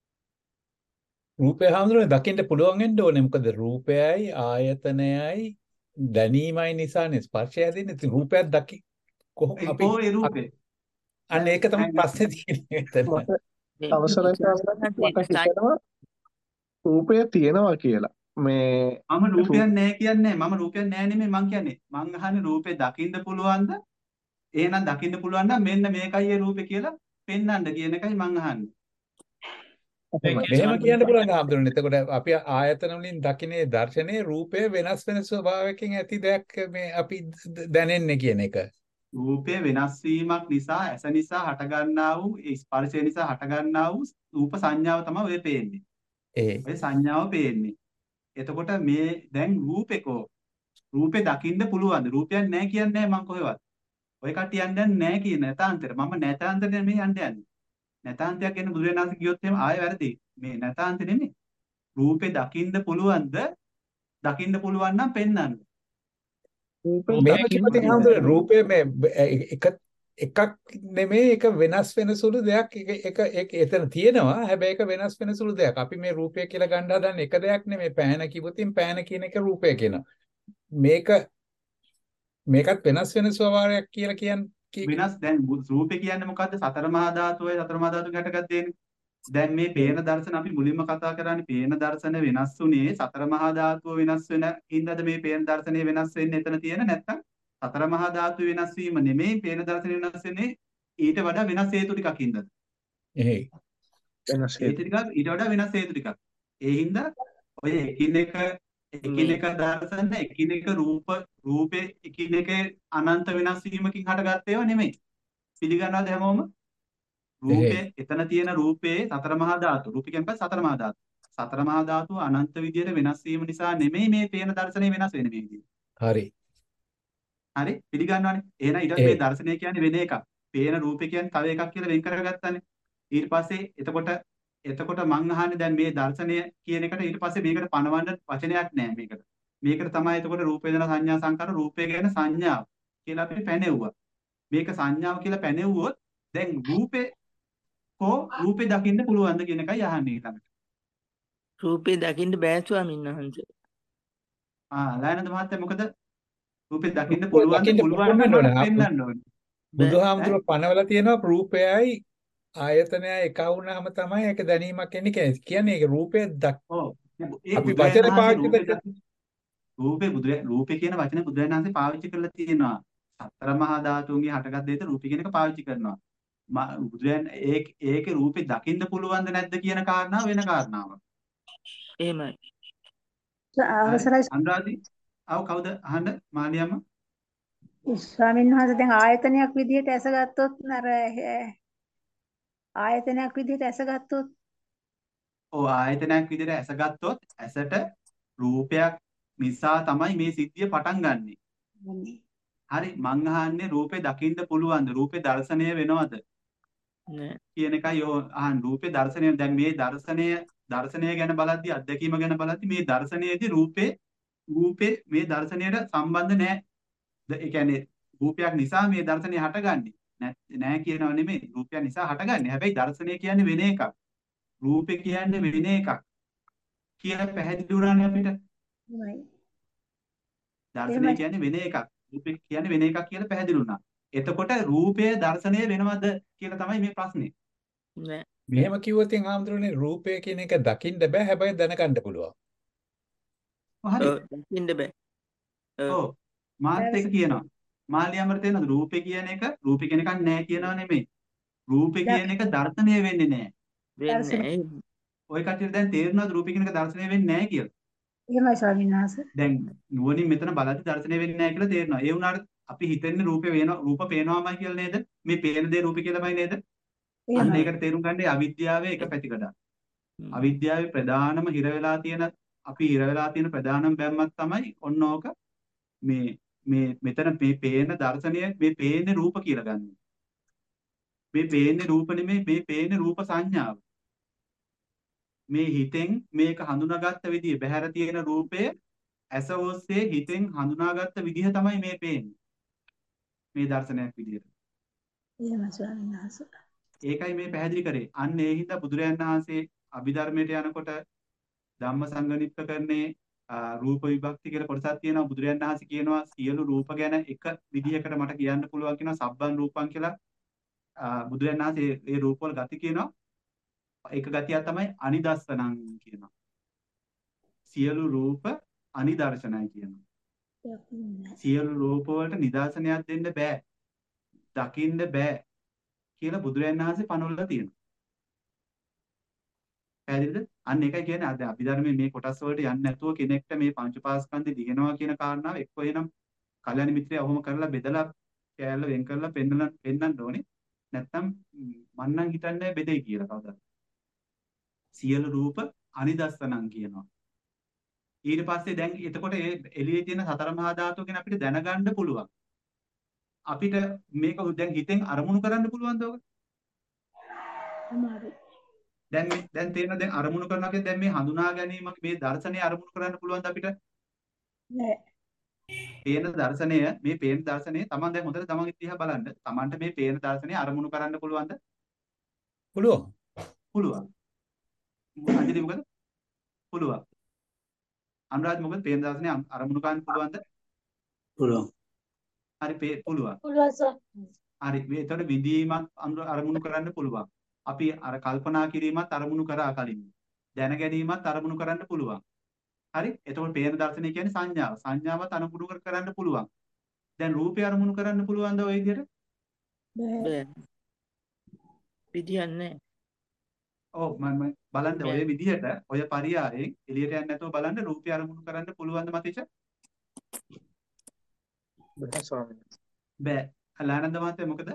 රූපය හඳුනන දකින්න පුළුවන් වෙන්න ඕනේ. මොකද රූපයයි ආයතනයයි දැනීමයි නිසානේ ස්පර්ශය හැදෙන්නේ. ඉතින් රූපයක් දකි කොහොම ඒ අපි කෝ ඒ රූපේ. අන්න ඒක තමයි ප්‍රශ්නේ තියෙන්නේ එතන. මට අවසරයි ස්වාමීන් වහන්සේ මට හිතෙනවා රූපය තියෙනවා කියලා. මේ මම රූපයක් නැහැ කියන්නේ මම රූපයක් නැහැ නෙමෙයි මං කියන්නේ. මං අහන්නේ රූපේ දකින්න පුළුවන්ද? එහෙනම් දකින්න පුළුවන් නම් මෙන්න මේකයි ඒ රූපේ කියලා පෙන්වන්න කියන එකයි මං අහන්නේ. එහෙම කියන්න පුළුවන් හඳුනන. එතකොට අපි ආයතන වලින් දකින්නේ දර්ශනයේ රූපය වෙනස් වෙන ස්වභාවයකින් ඇති දෙයක් මේ අපි දැනෙන්නේ කියන එක. රූපය වෙනස් වීමක් නිසා ඇස නිසා හටගන්නා වූ ඒ ස්පර්ශය නිසා හටගන්නා වූ රූප සංඥාව තමයි ඔය පේන්නේ. ඒ ඔය සංඥාව පේන්නේ. එතකොට මේ දැන් රූපේකෝ රූපේ දකින්න පුළුවන්ද? රූපයක් නැහැ කියන්නේ මම කොහෙවත්. ඔය කට්ටිය යන්නේ නැහැ කියන නැතාන්තර. මම නැතාන්තර නෙමෙයි යන්නේ යන්නේ. නැතාන්තයක් ගැන බුදුරජාණන් කිව්වොත් එහෙම ආයෙ වැරදි. මේ නැතාන්ත නෙමෙයි. රූපේ දකින්න පුළුවන්ද? දකින්න පුළුවන් නම් පෙන්වන්න. මේක කිව්වොත් හඳුනන රූපය මේ එක එකක් නෙමෙයි ඒක වෙනස් වෙන සුළු දෙයක් එක එක එතන තියෙනවා. හැබැයි ඒක වෙනස් වෙන සුළු දෙයක්. අපි මේ රූපය කියලා ගන්න හදන්නේ එක දෙයක් නෙමෙයි. පෑන කිව්වොතින් පෑන කියන එක රූපය කියනවා. මේක මේකත් වෙනස් වෙන ස්වභාවයක් කියලා කියන්නේ වෙනස් දැන් රූපේ කියන්නේ මොකද්ද? සතර මහා ධාතුවේ සතර මහා ධාතු ගැටගත් දෙන්නේ. දැන් මේ පේන දර්ශන අපි මුලින්ම කතා කරන්නේ පේන දර්ශන වෙනස් වුණේ සතර මහා ධාතුව වෙනස් වෙන හින්දාද මේ පේන දර්ශනේ වෙනස් වෙන්නේ එතන තියෙන නැත්තම් සතර මහා ධාතු වෙනස් වීම නෙමෙයි පේන දර්ශනේ වෙනස් වෙන්නේ ඊට වඩා වෙනස් හේතු ටිකක් හින්දාද? එහෙයි. වෙනස් හේතු ටිකක් ඊට වඩා වෙනස් හේතු ටිකක්. ඒ හින්දා ඔය එකිනෙක එකිනෙක දර්ශන එකිනෙක රූප රූපේ එකිනෙක අනන්ත වෙනස් වීමකින් හටගත් ඒවා නෙමෙයි. පිළිගන්නවද හැමෝම? රූපේ එතන තියෙන රූපේ සතර මහා ධාතු. රූපේ කියන්නේ සතර මහා ධාතු. සතර මහා ධාතු අනන්ත විදියට වෙනස් වීම නිසා නෙමෙයි මේ පේන දර්ශනේ වෙනස් වෙන්නේ මේ විදිහට. හරි. හරි පිළිගන්නවනේ. එහෙනම් ඊට පස්සේ මේ දර්ශනය කියන්නේ වෙන එකක්. පේන රූපේ කියන්නේ තව එකක් කියලා වෙන් කරගත්තානේ. ඊට පස්සේ එතකොට එතකොට මං අහන්නේ දැන් මේ දර්ශනය කියන එකට ඊට පස්සේ මේකට පණවන්න වචනයක් නැහැ මේකට. මේකට තමයි එතකොට රූප වේදනා සංඥා සංකාර රූපය ගැන සංඥාව කියලා අපි පැනෙව්වා. මේක සංඥාව කියලා පැනෙව්වොත් දැන් රූපේ කෝ රූපේ දකින්න පුළුවන්ද කියන එකයි අහන්නේ ළඟට. රූපේ දකින්න බෑ ස්වාමීන් වහන්සේ. ආ ලයනද මහත්තයා මොකද රූපේ දකින්න පුළුවන්ද පුළුවන් නම් පෙන්වන්න ඕනේ. බුදුහාමුදුරුවෝ පනවලා තියෙනවා රූපයයි ආයතනයයි එක වුණාම තමයි ඒක දැනීමක් එන්නේ කියන්නේ. කියන්නේ ඒක රූපය දක් ඔව් ඒ අපි බුදුරජාණන් වචන වහන්සේ පාවිච්චි රූපේ කරලා ද- රූපේ බුදුර රූපේ කියන වචනේ බුදුරජාණන් වහන්සේ පාවිච්චි කරලා තියෙනවා. සතර මහා ධාතුන්ගේ හටගත් දෙයට රූපේ කියන එක පාවිච්චි කරනවා. මා- බුදුරජාණන් ඒක ඒකේ රූපේ දකින්න පුළුවන්ද නැද්ද කියන කාරණාව වෙන කාරණාවක්. එහෙමයි. හරි අවසරයි අනුරාධි ආව කවුද අහන්න මාලියම්ම ස්වාමීන් වහන්සේ දැන් ආයතනයක් විදිහට ඇස ගත්තොත් අර ඈ, ආයතනයක් විදිහට ඇස ගත්තොත් ඔව් ආයතනයක් විදිහට ඇස ගත්තොත් ඇසට රූපයක් නිසා තමයි මේ සිද්ධිය පටන් ගන්නෙ. හරි මං අහන්නේ රූපේ දකින්න පුළුවන්ද? රූපේ දර්ශනය වෙනවද නෑ. කියන එකයි යෝ අහන් රූපේ දර්ශනය දැන් මේ දර්ශනය දර්ශනය ගැන බලද්දි අත්දැකීම ගැන බලද්දි මේ දර්ශනයේදී රූපේ රූපේ මේ දර්ශනයට සම්බන්ධ නැහැ. ද- ඒ කියන්නේ රූපයක් නිසා මේ දර්ශනය හටගන්නේ. නෑ නෑ කියනව නෙමෙයි. රූපයක් නිසා හටගන්නේ. හැබැයි දර්ශනය කියන්නේ වෙන එකක්. රූපේ කියන්නේ වෙන එකක් කියලා පැහැදිලි වුණානේ අපිට. එහෙමයි. දර්ශනය එහෙමයි. කියන්නේ වෙන එකක්. රූපේ කියන්නේ වෙන එකක් කියලා පැහැදිලි වුණා. එතකොට රූපය දර්ශනය වෙනවද කියලා තමයි මේ ප්‍රශ්නේ. නෑ. මෙහෙම කිව්වොත් එන් ආම්දුරනේ රූපය කියන එක දකින්න බෑ හැබැයි දැනගන්න පුළුවන්. හරි. ඔව් දකින්න බෑ. ඔව්. ඔව්. මාත් එක කියනවා. මාලියම්මර තේනද රූපේ කියන එක රූපේ කියන එකක් නෑ කියනවා නෙමෙයි. රූපේ කියන එක දර්ශනය වෙන්නේ නෑ. වෙන්නේ නෑ. ඔය කටියට දැන් තේරුණාද රූපේ කියන එක දර්ශනය වෙන්නේ නෑ කියලා? එහෙමයි ස්වාමීන් වහන්සේ. දැන් නුවණින් මෙතන බලද්දි දර්ශනය වෙන්නේ නැහැ කියලා තේරෙනවා. ඒ වුණාට අපි හිතන්නේ රූපේ වෙනවා රූප පේනවාමයි කියලා නේද? මේ පේන දේ රූපේ කියලාමයි නේද? අන්න එහෙමයි. ඒකට තේරුම් ගන්නේ අවිද්‍යාවේ එක පැතිකඩක්. අවිද්‍යාවේ ප්‍රධානම හිර වෙලා තියෙන අපි හිර වෙලා තියෙන ප්‍රධානම බැම්මක් තමයි ඔන්න ඕක මේ මේ මෙතන මේ පේන දර්ශනය මේ පේන්නේ රූප කියලා ගන්න. මේ පේන්නේ රූප නෙමෙයි මේ පේන්නේ රූප සංඥාව. මේ හිතෙන් මේක හඳුනාගත්ත විදිය බහැර තියෙන රූපය ඇස ඔස්සේ හිතෙන් හඳුනාගත්ත විදිහ තමයි මේ පේන්නේ. මේ දර්ශනයක් විදියට. එහෙමයි ස්වාමීන් වහන්සේ. ඒකයි මේ පැහැදිලි කරේ. අන්න ඒ හින්දා බුදුරයන් වහන්සේ අභිධර්මයට යනකොට ධම්මසංගණිත්කරණේ රූප විභක්ති කියලා කොටසක් තියෙනවා. බුදුරයන් වහන්සේ කියනවා සියලු රූප ගැන එක විදිහකට මට කියන්න පුළුවන් කියනවා සබ්බන් රූපං කියලා. බුදුරයන් වහන්සේ ඒ රූපවල ගති කියනවා. එක ගතියක් තමයි අනිදස්සනං කියනවා. සියලු රූප අනිදර්ශනයි කියනවා. සියලු රූප වලට නිදර්ශනයක් දෙන්න බෑ. දකින්න බෑ කියලා බුදුරයන් වහන්සේ පනවලා තියෙනවා. පැහැදිලිද? අන්න ඒකයි කියන්නේ අද අභිධර්මයේ මේ කොටස් වලට යන්නේ නැතුව කෙනෙක්ට මේ පංච පාස්කන්ධය දිගෙනවා කියන කාරණාව එක්ක එනම් කල්‍යාණ මිත්‍රය ඔහොම කරලා බෙදලා කෑල්ල වෙන් කරලා පෙන්නලා පෙන්නන්න ඕනේ. නැත්තම් මං නම් හිතන්නේ බෙදෙයි කියලා කවදාද. සියලු රූප අනිදස්සනං කියනවා. ඊට පස්සේ දැන් එතකොට ඒ එළියේ තියෙන සතර මහා ධාතු ගැන අපිට දැනගන්න පුළුවන්. අපිට මේක දැන් හිතෙන් අරමුණු කරන්න පුළුවන්ද ඔක? අමාරුයි. දැන් මේ දැන් තේරෙනවද දැන් අරමුණු කරනවා කියන්නේ දැන් මේ හඳුනා ගැනීමක් මේ දර්ශනය අරමුණු කරන්න පුළුවන්ද අපිට? නෑ. පේන දර්ශනය මේ පේන දර්ශනය තමන් දැන් හොඳට තමන් ඉතිහා බලන්න. තමන්ට මේ පේන දර්ශනය අරමුණු කරන්න පුළුවන්ද? පුළුවන්. පුළුවන්. අන්ජලි මොකද? පුළුවන්. අනුරාධ මොකද පේන දර්ශනය අරමුණු කරන්න පුළුවන්ද? පුළුවන්. හරි පේ පුළුවන්. පුළුවන් සර්. හරි මේ එතකොට විඳීමක් අනුර- අරමුණු කරන්න පුළුවන්. අපි අර කල්පනා කිරීමත් අරමුණු කරා කලින්. දැන ගැනීමත් අරමුණු කරන්න පුළුවන්. හරි එතකොට පේන දර්ශනය කියන්නේ සංඥාව. සංඥාවත් අනුමුණු කර කරන්න පුළුවන්. දැන් රූපය අරමුණු කරන්න පුළුවන්ද ඔය විදිහට? බෑ. විදියක් නෑ. ඔව් මම මම බලන්න ඔය විදිහට ඔය පරියායෙන් එළියට යන්නේ නැතුව බලන්න රූපය අරමුණු කරන්න පුළුවන්ද මතීෂ? බෑ ස්වාමීන් වහන්සේ. බෑ. කලානන්ද මහත්තයා මොකද?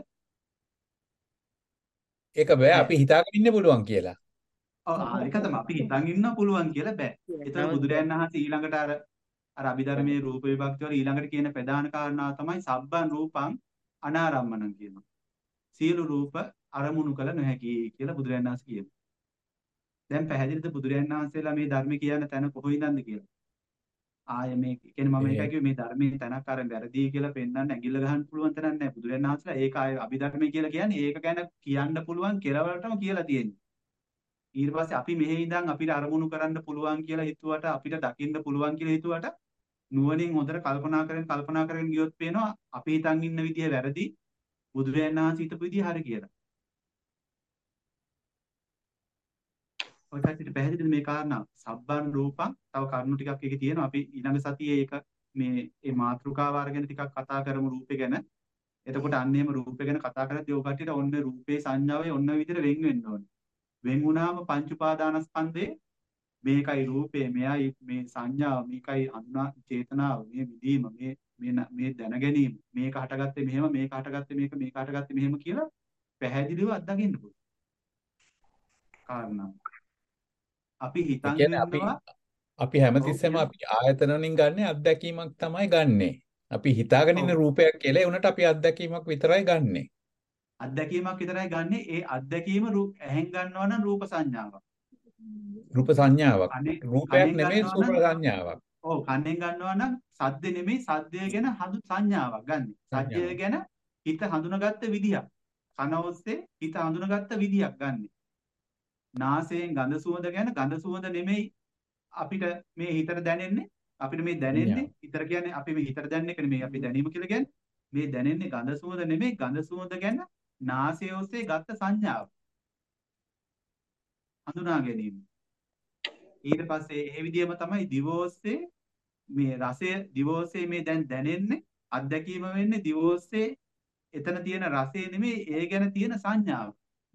ඒක බෑ අපි හිතාගෙන ඉන්න පුළුවන් කියලා. ඔව් ආ ඒක තමයි අපි හිතන් ඉන්න පුළුවන් කියලා බෑ. ඒතර බුදුරයන් වහන්සේ ඊළඟට අර අර අභිධර්මයේ රූප විභක්ති වල ඊළඟට කියන ප්‍රධාන කාරණාව තමයි සබ්බන් රූපං අනාරම්මණං කියනවා. සියලු රූප අරමුණු කළ නොහැකි කියලා බුදුරයන් වහන්සේ කියනවා. දැන් පැහැදිලිද බුදුරයන් වහන්සේලා මේ ධර්ම කියන තැන කොහොින්දන්ද කියලා? ආය මේ කියන්නේ මම ඒකයි කිව්වේ මේ ධර්මයේ තැනක් අර වැරදි කියලා පෙන්වන්න ඇඟිල්ල ගහන්න පුළුවන් තැනක් නැහැ. බුදුරයන් වහන්සේලා ඒක ආය අභිධර්මයේ කියලා කියන්නේ ඒක ගැන කියන්න පුළුවන් කෙලවරටම කියලා තියෙන්නේ. ඊට පස්සේ අපි මෙහි ඉඳන් අපිට අරමුණු කරන්න පුළුවන් කියලා හිතුවට අපිට දකින්න පුළුවන් කියලා හිතුවට නුවණින් හොඳට කල්පනා කරගෙන කල්පනා කරගෙන ගියොත් පේනවා අපි හිතන් ඉන්න විදිය වැරදි. බුදුරජාණන් වහන්සේ හිතපු විදිහ හරි කියලා. ඔය පැත්තට පැහැදිලිද මේ කාරණා? සබ්බන් රූපං තව කරුණු ටිකක් ඒකේ තියෙනවා. අපි ඊළඟ සතියේ ඒක මේ මේ මාතෘකාව අරගෙන ටිකක් කතා කරමු රූපේ ගැන. එතකොට අන්න එහෙම රූපේ ගැන කතා කරද්දී ඔය කට්ටියට ඔන්න රූපේ සංඥාවේ ඔන්න විදිහට වෙන් වෙන්න ඕනේ. වෙන් වුණාම පංච උපාදානස්කන්ධේ මේකයි රූපේ, මෙයයි මේ සංඥාව, මේකයි අන්නා චේතනාව, මේ විදීම, මේ මේ මේ දැන ගැනීම, මේක හටගත්තේ මෙහෙම, මේක හටගත්තේ මේක, මේක හටගත්තේ මෙහෙම කියලා පැහැදිලිව අත්දකින්න පුළුවන්. කාරණා. අපි ඒ හිතන් කියන්නේ අපි ඉන්නවා අපි ඔව් හැමතිස්සෙම කියන අපි ආයතන වලින් ගන්න අත්දැකීමක් තමයි ගන්නෙ. අපි හිතාගෙන ඉන්න ඔව් රූපයක් කියලා ඒ උනට අපි අත්දැකීමක් විතරයි ගන්නෙ. අත්දැකීමක් විතරයි ගන්නෙ. ඒ අත්දැකීම රූ- ඇහෙන් ගන්නවා නම් රූප සංඥාවක්. රූප සංඥාවක්. කනේ රූපයක් කනෙන් නෙමෙයි ගන්නවා රූප නම් සංඥාවක්. ඔව් කනෙන් ගන්නවා නම් සද්ද නෙමෙයි, සද්දය ගැන හඳු සංඥාවක් ගන්න. සද්දය සංඥාවක්. ගැන හිත හඳුනාගත්ත විදිහක්. කන ඔස්සේ හිත හඳුනාගත්ත විදිහක් ගන්න. නාසයෙන් ගඳ සුවඳ ගැන ගඳ සුවඳ නෙමෙයි අපිට මේ හිතට දැනෙන්නේ. අපිට මේ දැනෙන්නේ සංඥාවක්. හිතට කියන්නේ අපි මේ හිතට දැනෙන එක නෙමෙයි අපි දැනීම කියලා කියන්නේ. මේ දැනෙන්නේ ගඳ සුවඳ නෙමෙයි, ගඳ සුවඳ ගැන නාසය ඔස්සේ ගත්ත සංඥාව හඳුනා ගැනීම. ඊට පස්සේ ඒ විදිහම තමයි දිව ඔස්සේ මේ රසය දිව ඔස්සේ මේ දැන් දැනෙන්නේ අත්දැකීම වෙන්නේ දිව ඔස්සේ එතන තියෙන රසය නෙමෙයි ඒ ගැන තියෙන සංඥාව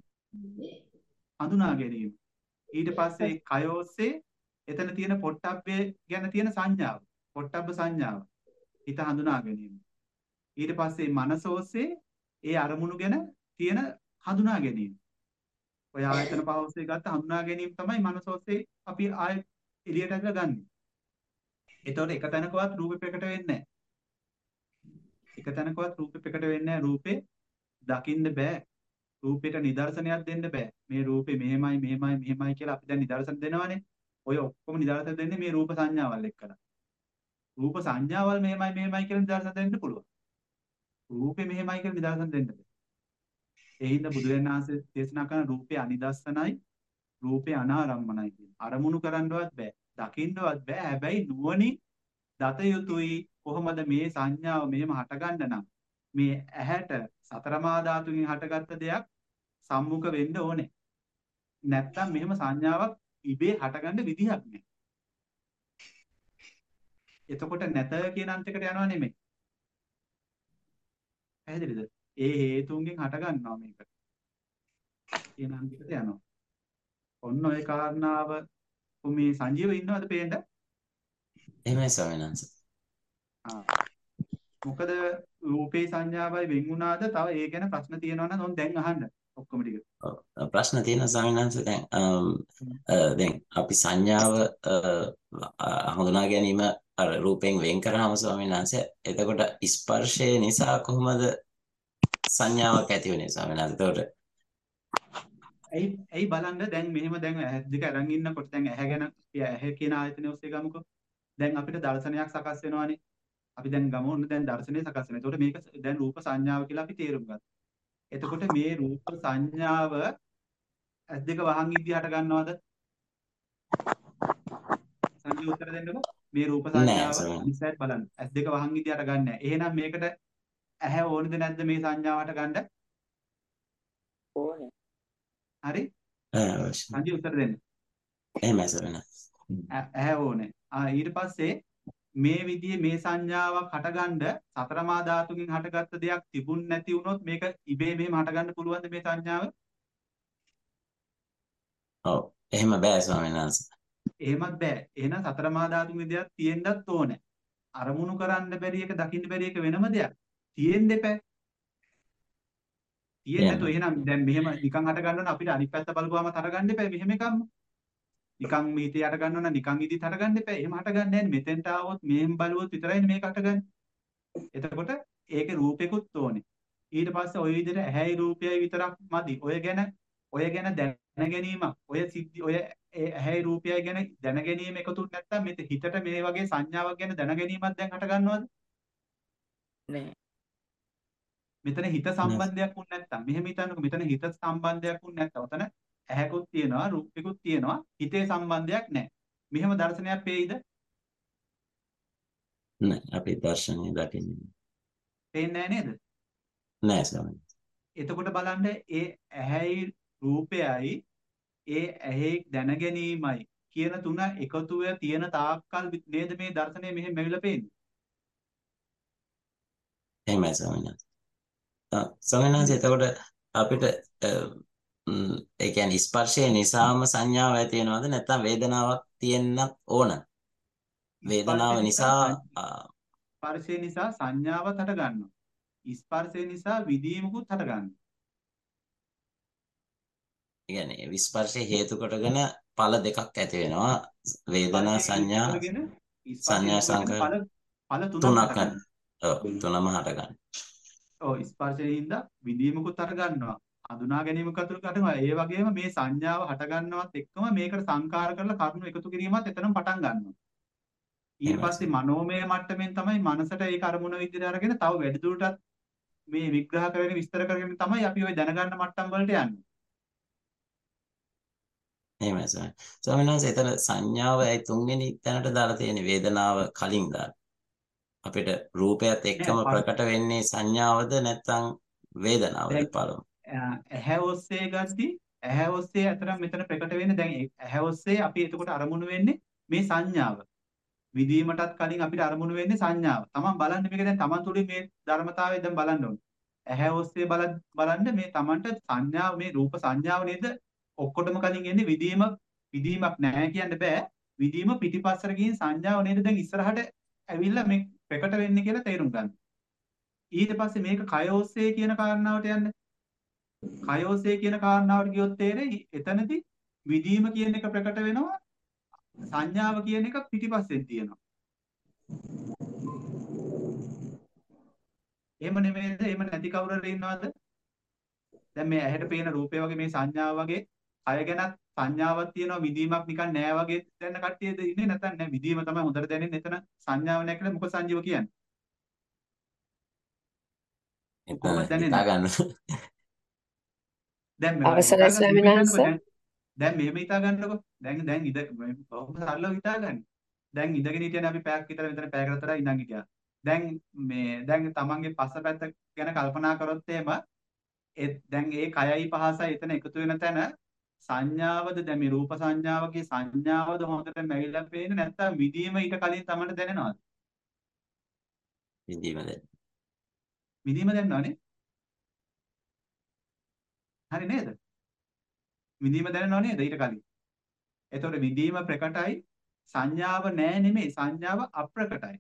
හඳුනා ගැනීම. ඊට පස්සේ කය ඔස්සේ එතන තියෙන පොට්ටබ්බේ ගැන තියෙන සංඥාව, පොට්ටබ්බ සංඥාව හිත හඳුනා ගැනීම. ඊට පස්සේ මනස ඔස්සේ ඒ අරමුණු ගැන තියෙන හඳුනා ගැනීම. ඔය ආයතන පහ ඔස්සේ ගත්ත හඳුනා ගැනීම තමයි මනස ඔස්සේ අපි ආය එළියට ඇදලා ගන්නෙ. එතකොට එක තැනකවත් රූපේ ප්‍රකට වෙන්නේ නැහැ. එක තැනකවත් රූපේ ප්‍රකට වෙන්නේ නැහැ. රූපේ දකින්න බෑ. රූපෙට නිදර්ශනයක් දෙන්න බෑ. මේ රූපේ මෙහෙමයි මෙහෙමයි මෙහෙමයි කියලා අපි දැන් නිදර්ශන දෙනවානේ. ඔය ඔක්කොම නිදර්ශන දෙන්නේ මේ රූප සංඥාවල් එක්කලා. රූප සංඥාවල් මෙහෙමයි මෙහෙමයි කියලා නිදර්ශන දෙන්න පුළුවන්. රූපේ මෙහෙමයි කියලා නිදර්ශන දෙන්න බෑ. ඒ හින්දා බුදුරජාණන් වහන්සේ දේශනා කරන රූපේ අනිදස්සනයි, රූපේ අනාරම්මනයි කියන. අරමුණු කරන්නවත් බෑ. දකින්නවත් බෑ. හැබැයි නුවණින් දත යුතුයි කොහොමද මේ සංඥාව මෙහෙම හටගන්න නම් මේ ඇහැට සතරමා ධාතුන්ගෙන් හටගත්ත දෙයක් සම්මුඛ වෙන්න ඕනේ. නැත්තම් මෙහෙම සංඥාවක් ඉබේ හටගන්න විදිහක් නෑ. එතකොට නැත කියන අන්තයකට යනවා නෙමෙයි. පැහැදිලිද? ඒ හේතුන්ගෙන් හටගන්නවා මේක. කියන අන්තයකට යනවා. ඔන්න ඔය කාරණාව මේ සංජීව ඉන්නවද පේන්න? එහෙමයි ස්වාමීන් වහන්සේ. ආ. මොකද රූපේ සංඥාවයි වෙන් වුණාද? තව ඒ ගැන ප්‍රශ්න තියෙනවා නම් ඕන් දැන් අහන්න. ඔක්කොම ටික. ඔව්, ප්‍රශ්න තියෙනවා ස්වාමීන් වහන්සේ. දැන් අම්, අ, දැන් අපි සංඥාව අ, අ, හඳුනා ගැනීම අර රූපයෙන් වෙන් කරාම ස්වාමීන් වහන්සේ එතකොට ස්පර්ශය නිසා කොහොමද සංඥාවක් ඇති වෙන්නේ ස්වාමීන් වහන්සේ? එතකොට ඇයි ඇයි බලන්න දැන් මෙහෙම දැන් ඇහ දෙක අරන් ඉන්නකොට දැන් ඇහැ ගැන අපි ඇහැ කියන ආයතනය ඔස්සේ ගමුකෝ. දැන් අපිට දර්ශනයක් සකස් වෙනවානේ. අපි දැන් ගමු ඔන්න දැන් දර්ශනය සකස් වෙනවා. එතකොට මේක දැන් රූප සංඥාව කියලා අපි තේරුම් ගත්තා. එතකොට මේ රූප සංඥාව ඇස් දෙක වහන් ඉද්දි හට ගන්නවද? සංජීව උත්තර දෙන්නකෝ. මේ රූප නෑ සංඥාව ස්වාමීන් අනිත් පැත්ත බලන්න. ඇස් දෙක වහන් ඉද්දි හට ගන්නෑ. එහෙනම් මේකට ඇහැ ඕනද නැද්ද මේ සංඥාව හට ගන්න? ඕනේ. හරි? වහන්සේ. සංජීව උත්තර දෙන්න. එහෙමයි ස්වාමීන් වහන්සේ. ඇ- ඇහැ ඕනේ. ආ ඊට පස්සේ මේ විදිහේ මේ සංඥාවක් හටගන්න සතරමා ධාතුකින් හටගත්ත දෙයක් තිබුණ නැති වුණොත් මේක ඉබේ මෙහෙම හටගන්න පුළුවන්ද මේ සංඥාව? ඔව්, එහෙම බෑ ස්වාමීන් වහන්සේ. එහෙමත් බෑ. එහෙනම් සතරමා ධාතුකින් දෙයක් තියෙන්නත් ඕනේ. අරමුණු කරන්න බැරි එක දකින්න බැරි එක වෙනම දෙයක්. තියෙන්න එපා. තියෙන්නේ නැතුව එහෙමයි. එහෙනම් දැන් මෙහෙම නිකන් හට ගන්නවා නම් අපිට අනිත් පැත්ත බලපුවාම හට ගන්න එපා මෙහෙම එකක්ම. නිකන් මීතේ හට ගන්නවා නම් නිකන් ඉදිත් හට ගන්න එපා. එහෙම හට ගන්න නැහැ. මෙතෙන්ට ආවොත් මෙහෙම බලුවොත් විතරයිනේ මේක හටගන්නේ. එතකොට ඒකේ රූපෙකුත් ඕනේ. ඊට පස්සේ ওই විදිහට ඇහැයි රූපයයි විතරක් මදි. ඔය ගැන ඔය ගැන දැන ගැනීමක් ඔය සිද්ධි ඔය ඒ ඇහැයි රූපයයි ගැන දැන ගැනීම එකතුත් නැත්තම් මෙත හිතට මේ වගේ සංඥාවක් ගැන දැන ගැනීමක් දැන් හට ගන්නවද? නෑ. මෙතන හිත නෑ. සම්බන්ධයක් වුණ නැත්තම් මෙහෙම හිතන්නකෝ මෙතන හිත සම්බන්ධයක් වුණ නැත්තම් ඔතන ඇහැකුත් තියෙනවා රූපෙකුත් තියෙනවා හිතේ සම්බන්ධයක් නැහැ. මෙහෙම දර්ශනයක් පේයිද? නෑ, අපි දර්ශනය දකින්නේ පේන්නේ නැහැ නේද? නෑ ස්වාමීන් වහන්සේ. එතකොට බලන්න ඒ ඇහැයි රූපයයි ඒ ඇහි දැන ගැනීමයි කියන තුන එකතුව තියෙන තාක්කල් නේද මේ දර්ශනය මෙහෙම මෙවිලා පේන්නේ. එහෙමයි ස්වාමීන් වහන්සේ. අ, ස්වාමීන් වහන්සේ එතකොට අපිට අ, ම්, ඒ කියන්නේ ස්පර්ශය නිසාම සංඥාව ඇති වෙනවද නැත්නම් වේදනාවක් තියෙන්නත් ඕන? වේදනාව ස්පර්ශය නිසා නිසා සං- අ, ස්පර්ශය නිසා සංඥාවක් හට ගන්නවා. ස්පර්ශය නිසා විදීමකුත් හට ගන්නවා. ඒ කියන්නේ විස්පර්ශය හේතු කොටගෙන ඵල දෙකක් ඇති වෙනවා. වේදනා ස්පර්ශය හේතු සංඥා කරගෙන ස්පර්ශය සංඥා හේතු කරගෙන සංකාර ඵල ඵල තුනක් තුනක් හට ගන්න. ගන්නවා. ඔව් තුනම හට ගන්න. ඔව් ස්පර්ශයෙන් විදීමකුත් හට ගන්නවා. හඳුනා ගැනීමක් අතුරු කරනවා. ඒ වගේම මේ සංඥාව හට ගන්නවත් එක්කම මේකට සංකාර කරලා කරුණු එකතු කිරීමත් එතනම පටන් ගන්නවා. ඊට එහෙමයි පස්සේ මනෝමය මට්ටමින් තමයි මනසට ඒක අරමුණ විදිහට අරගෙන තව වැඩිදුරටත් මේ විග්‍රහ කරගෙන විස්තර කරගෙන තමයි අපි ওই දැනගන්න මට්ටම් වලට යන්නේ. එහෙමයි ස්වාමීන් වහන්සේ. ස්වාමීන් වහන්සේ එතන සංඥාවයි තුන්වෙනි තැනට දාලා තියෙන වේදනාව කලින් දාලා. අපිට රූපයත් නෑ එක්කම පර- ප්‍රකට වෙන්නේ සංඥාවද නැත්නම් වේදනාවද දැන් පළමු? අ, ඇහැ ඔස්සේ ගද්දි ඇහැ ඔස්සේ අතර මෙතන ප්‍රකට වෙන්නේ දැන් ඒ ඇහැ ඔස්සේ අපි එතකොට අරමුණු වෙන්නේ මේ සංඥාව. විදීමටත් කලින් අපිට අරමුණු වෙන්නේ සංඥාව. තමන් බලන්න මේක දැන් තමන් තුළින් මේ ධර්මතාවය දැන් බලන්න ඕනේ. ඇහැ ඔස්සේ බල බලන්න මේ තමන්ට සංඥාව මේ රූප සංඥාව නේද ඔක්කොටම කලින් එන්නේ විදීම විදීමක් නැහැ කියන්න බෑ. විදීම පිටිපස්සට ගිහින් සංඥාව නේද දැන් ඉස්සරහට ඇවිල්ලා මේ ප්‍රකට වෙන්නේ කියලා තේරුම් ගන්න. ඊට පස්සේ මේක කය ඔස්සේ කියන කාරණාවට යන්න. කය ඔස්සේ කියන කාරණාවට ගියොත් තේරෙයි එතනදී විදීම කියන එක ප්‍රකට වෙනවා සංඥාව කියන එක පිටිපස්සෙන් තියෙනවා. එහෙම නෙමෙයිද? එහෙම නැති කවුරු හරි ඉන්නවද? දැන් මේ ඇහැට පේන රූපය වගේ මේ සංඥාව වගේ කය ගැනත් සංඥාවක් තියෙනවා විදීමක් නිකන් නෑ වගේ දැනන කට්ටියද ඉන්නේ නැත්නම් නෑ විදීම තමයි හොඳට දැනෙන්නේ එතන සංඥාව නෑ කියලා මොකද සංජීව කියන්නේ? එතන කොහොමද හිතා දැනෙන්නේ? ගන්න. දැන් මේ අවසරයි හිතා ගන්න ස්වාමීන් මෙහෙම වහන්සේ. හිතන්නකෝ දැන් දැන් මෙහෙම හිතා ගන්නකෝ. දැන් දැන් ඉඳ කොහොමද සරලව හිතාගන්නේ? දැන් ඉඳගෙන හිටියනේ අපි පැයක් විතර මෙතන පැයකට විතර ඉඳන් හිටියා. දැන් මේ දැන් තමන්ගේ පස්සපැත්ත ගැන කල්පනා කරොත් එහෙම ඒ දැන් ඒ කයයි පහසයි එතන එකතු වෙන තැන සංඥාවද දැන් මේ රූප සංඥාවගේ සංඥාවද හොඳට මැවිලා පේන්නේ නැත්නම් විදීම ඊට කලින් තමන්ට දැනෙනවද? විඳීම දැන්. විදීම දැනනවනේ. හරි නේද? විදීම දැනනව නේද ඊට කලින්? එතකොට විදීම ප්‍රකටයි සංඥාව නෑ නෙමෙයි සංඥාව අප්‍රකටයි.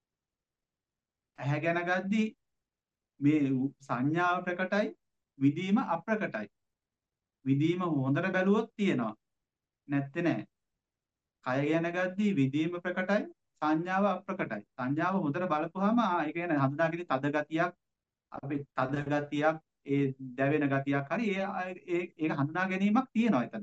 ඇහැ ගැන ගද්දී මේ සංඥාව ප්‍රකටයි විදීම අප්‍රකටයි. විදීම හොඳට බැලුවොත් තියෙනවා. නැත්තේ නෑ. කය ගැන ගද්දී විදීම ප්‍රකටයි සංඥාව අප්‍රකටයි. සංඥාව හොඳට බලපුවාම ආ ඒ කියන්නේ හඳුනාගෙන තද ගතියක් අපි තද ගතියක් ඒ දැවෙන ගතියක් හරි ඒ ඒ ඒක හඳුනා ගැනීමක් තියෙනවා එතන.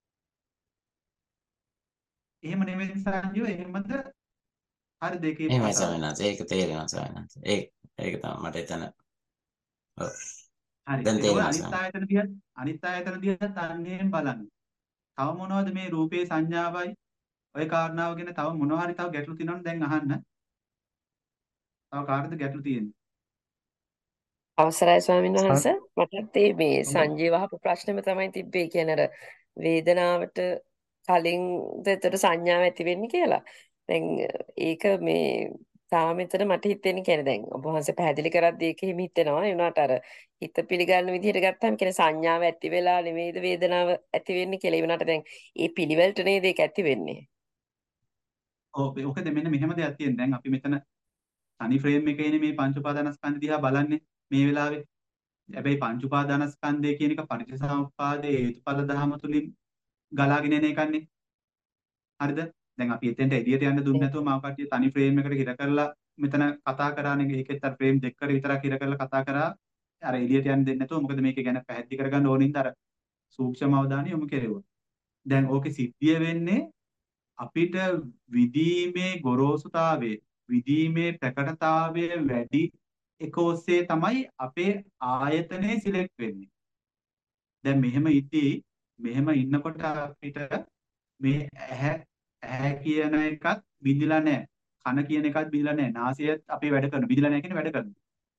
එහෙම නෙමෙයි සංජීව එහෙමද? හරි දෙකේ එහෙමයි භාෂාව. ස්වාමීන් වහන්සේ. ඒක තේරෙනවා ස්වාමීන් වහන්සේ. ඒක ඒක තමයි මට එතන. ඔව්. හරි. දැන් ඒකෝල තේරෙනවා අනිත් ස්වාමීන්. ආයතන දිහා අනිත් ආයතන දිහා තන්නේම බලන්න. තව මොනවද මේ රූපේ සංඥාවයි ඔය කාරණාව ගැන තව මොනවා හරි තව ගැටලු තියෙනවද දැන් අහන්න. තව කාටද ගැටලු තියෙන්නේ? අවසරයි ස්වාමීන් සන් වහන්සේ. මටත් ඒ මේ ඔව්. සංජීව අහපු ප්‍රශ්නෙම තමයි තිබ්බේ. කියන්නේ අර වේදනාවට කලින්ද ඒතර සංඥාව ඇති වෙන්නේ කියලා. දැන් ඒක මේ තාම එතන මට හිතෙන්නේ කියන්නේ දැන් ඔබ වහන්සේ පැහැදිලි කරද්දී ඒක හිම හිතෙනවා. ඒ වුණාට අර හිත පිළිගන්න විදිහට ගත්තාම කියන්නේ සංඥාව ඇති වෙලා නෙමෙයිද වේදනාව ඇති වෙන්නේ කියලා. ඒ වුණාට දැන් ඒ පිළිවෙලට නේද ඒක ඇති වෙන්නේ. ඔව් ඔකද මෙන්න මෙහෙම දෙයක් තියෙන. දැන් අපි මෙතන තනි ෆ්‍රේම් එකේ ඉන්නේ මේ පංච උපාදානස්කන්ධ දිහා බලන්නේ මේ වෙලාවේ. හැබැයි පංච උපාදානස්කන්ධය කියන එක පටිච්චසමුප්පාදයේ හේතුඵල ධර්ම තුලින් ගලාගෙන එන එකන්නේ. හරිද? දැන් අපි එතෙන්ට එළියට යන්න දුන්නේ නැතුව මාව කට්ටිය තනි ෆ්‍රේම් එකකට හිර කරලා මෙතන කතා කරානේ. ඒකෙත් අර ෆ්‍රේම් දෙකකට විතරක් හිර කරලා කතා කරා. අර එළියට යන්න දෙන්නේ නැතුව මොකද මේක ගැන පැහැදිලි කරගන්න ඕනින්ද අර සූක්ෂම අවධානය යොමු කෙරෙවුවා. දැන් ඕකේ සිද්ධිය වෙන්නේ අපිට විදීමේ ගොරෝසුතාවය විදීමේ ප්‍රකටතාවය වැඩි එක ඔස්සේ තමයි අපේ ආයතනය සිලෙක්ට් වෙන්නේ. දැන් මෙහෙම ඉද්දී මෙහෙම ඉන්නකොට අපිට මේ ඇහැ ඇහැ කියන එකත් බිඳිලා නැහැ. කන කියන එකත් බිඳිලා නැහැ. නාසයත් අපි වැඩ කරන බිඳිලා නැහැ කියන වැඩ කරනවා.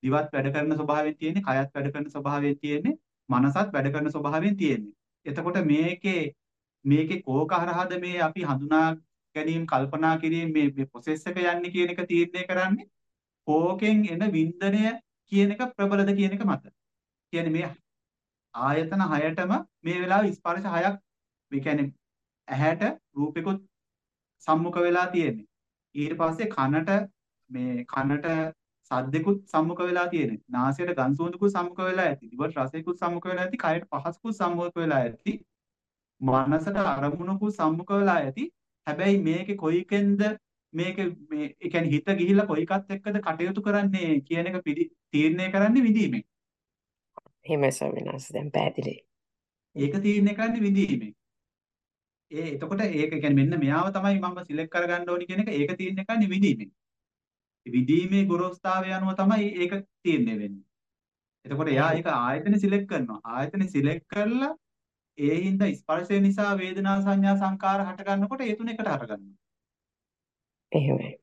දිවත් වැඩ කරන ස්වභාවයෙන් තියෙන්නේ, කයත් වැඩ කරන ස්වභාවයෙන් තියෙන්නේ, මනසත් වැඩ කරන ස්වභාවයෙන් තියෙන්නේ. එතකොට මේකේ මේකේ කෝක හරහාද මේ අපි හඳුනා ගැනීම කල්පනා කිරීම මේ මේ ප්‍රොසෙස් එක යන්නේ කියන එක තීරණය කරන්නේ කෝකෙන් එන වින්දනය කියන එක ප්‍රබලද කියන එක මත. කියන්නේ මේ ආයතන හයටම මේ වෙලාවේ ස්පර්ශ හයක් මේ කියන්නේ ඇහැට රූපෙකුත් සම්මුඛ වෙලා තියෙන්නේ. ඊට පස්සේ කනට මේ කනට සද්දෙකුත් සම්මුඛ වෙලා තියෙන්නේ. නාසයට ගඳ සුවඳකුත් සම්මුඛ වෙලා ඇති. දිවට රසයකුත් සම්මුඛ වෙලා ඇති. කයට පහසකුත් සම්මුඛ වෙලා ඇති. මනසට අරමුණකුත් සම්මුඛ වෙලා ඇති. හැබැයි මේකේ කොයිකෙන්ද මේක මේ ඒ කියන්නේ හිත ගිහිල්ලා කොයිකත් එක්කද කටයුතු කරන්නේ කියන එක පිළි- තීරණය කරන්නේ විඳීමෙන්. එහෙමයි ස්වාමීන් වහන්සේ දැන් පැහැදිලි. ඒක තීරණය කරන්නේ විඳීමෙන්. ඒ එතකොට ඒක කියන්නේ මෙන්න මෙයාව තමයි මම සිලෙක්ට් කරගන්න ඕනි කියන එක ඒක තීරණය කරන්නේ විඳීමෙන්. විඳීමේ ගොරෝස්තාවය අනුව තමයි ඒක තීරණය වෙන්නේ. එතකොට එයා එහෙම ඒක ආයතන සිලෙක්ට් කරනවා. ආයතන සිලෙක්ට් කරලා ඒ හින්දා ස්පර්ශය නිසා වේදනා සංඥා සංකාර හට ගන්නකොට ඒ තුන එකට හට ගන්නවා. එහෙමයි.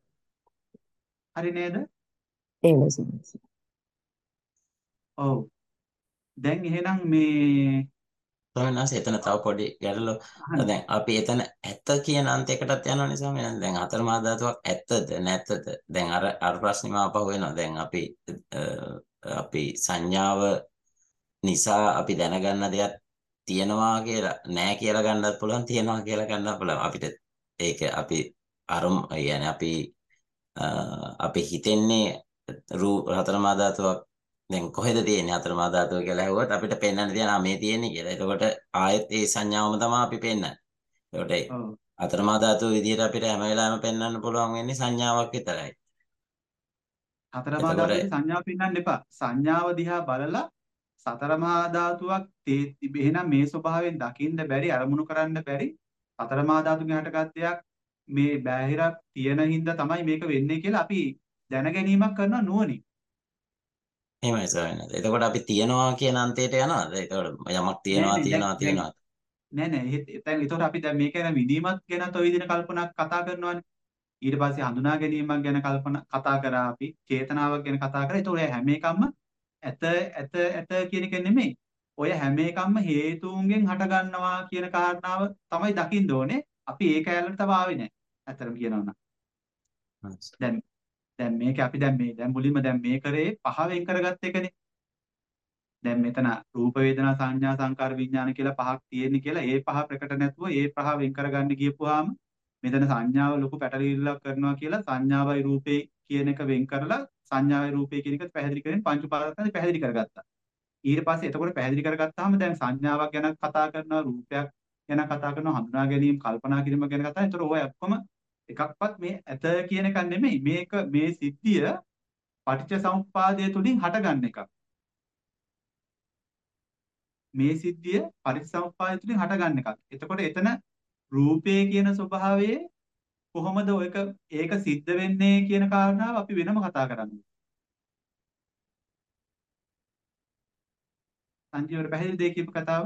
හරි නේද? එහෙමයි ස්වාමීන් වහන්සේ. ඔව්. දැන් එහෙනම් මේ ස්වාමීන් වහන්සේ එතන තව පොඩි ගැටලු අහන්න. දැන් අපි එතන ඇත්ත කියන අන්තයකටත් යනවා නේ ස්වාමීන් වහන්සේ. දැන් හතර මහා ධාතුවක් ඇත්තද නැත්තද? දැන් අර අර ප්‍රශ්නේම ආපහු වෙනවා. දැන් අපි අ, අපි සංඥාව නිසා අපි දැනගන්න දෙයක් තියෙනවා කියලා නෑ කියලා ගන්නත් පුළුවන්, තියෙනවා කියලා ගන්නත් පුළුවන්. අපිට ඒක අපි අරම يعني අපි අ, අපි හිතන්නේ රූප හතර මහා ධාතුවක් දැන් කොහෙද තියෙන්නේ හතර මහා ධාතුව කියලා ඇහුවොත් අපිට පෙන්වන්න තියෙනවා මේ තියෙන්නේ කියලා. එතකොට ආයෙත් ඒ සංඥාවම තමයි අපි පෙන්වන්නේ. එතකොට ඒ ඔව්. හතර මහා ධාතුව විදිහට අපිට හැම වෙලාවෙම පෙන්වන්න පුළුවන් වෙන්නේ සංඥාවක් විතරයි. හතර මහා එතකොට ධාතුවේ සංඥාව පෙන්වන්න එපා. සංඥාව දිහා බලලා සතර මහා ධාතුවක් තේ- එහෙනම් මේ ස්වභාවයෙන් දකින්න බැරි අරමුණු කරන්න බැරි සතර මහා ධාතුන්ගෙන් හටගත් දෙයක් මේ බාහිරක් තියෙන හින්දා තමයි මේක වෙන්නේ කියලා අපි දැන ගැනීමක් කරනවා නුවණින්. එහෙමයි ස්වාමීන් වහන්සේ. එතකොට අපි තියනවා කියන අන්තයට යනවාද? එතකොට යමක් නෑ තියනවා නෑ දැන් තියනවා දැන් තියනවා. නෑ නෑ එහෙත් දැන් ඒතකොට අපි දැන් මේක ගැන විදීමත් ගැනත් ඔය විදිහට කල්පනා කතා කරනවානේ. ඊට පස්සේ හඳුනා ගැනීමක් ගැන කල්පනා කතා කරා අපි චේතනාවක් ගැන කතා කරා. ඒතකොට ඔය හැම එකක්ම ඇත ඇත ඇත කියන එක නෙමෙයි. ඔය හැම එකක්ම හේතුන්ගෙන් හට ගන්නවා කියන කාරණාව තමයි දකින්න ඕනේ. අපි ඒ කැලලට තව ආවේ නැහැ. ඇත්තටම කියනවා නම්. දැන් දැන් මේක අපි දැන් මේ දැන් මුලින්ම දැන් මේ කරේ පහ වෙන් කරගත්ත එකනේ. දැන් මෙතන රූප වේදනා සංඥා සංකාර විඥාන කියලා පහක් තියෙන්නේ කියලා ඒ පහ ප්‍රකට නැතුව ඒ පහ වෙන් කරගන්න ගියපුවාම මෙතන සංඥාව ලොකු පැටලිල්ලක් කරනවා කියලා සංඥාවයි රූපේ කියන එක වෙන් කරලා සංඥාවයි රූපේ කියන එක පැහැදිලි කරගෙන පංච උපාදානස්කන්ධය පැහැදිලි කරගත්තා. ඊට පස්සේ එතකොට පැහැදිලි කරගත්තාම දැන් සංඥාවක් ගැන කතා කරනවා රූපයක් ගැන කතා කරනවා හඳුනා ගැනීම කල්පනා කිරීම ගැන කතා කරනවා. ඒතර ඔය ඔක්කොම එකක්වත් මේ ඇත කියන එක නෙමෙයි. මේක මේ සිද්ධිය පටිච්ච සමුප්පාදය තුලින් හටගන්න එකක්. මේ සිද්ධිය පටිච්චසමුප්පාදය තුලින් හටගන්න එකක්. එතකොට එතන රූපේ කියන ස්වභාවයේ කොහොමද ඔයක ඒක සිද්ධ වෙන්නේ කියන කාරණාව අපි වෙනම කතා කරන්නේ. සංජීවර පැහැදිලි දෙයක් කියපු කතාව.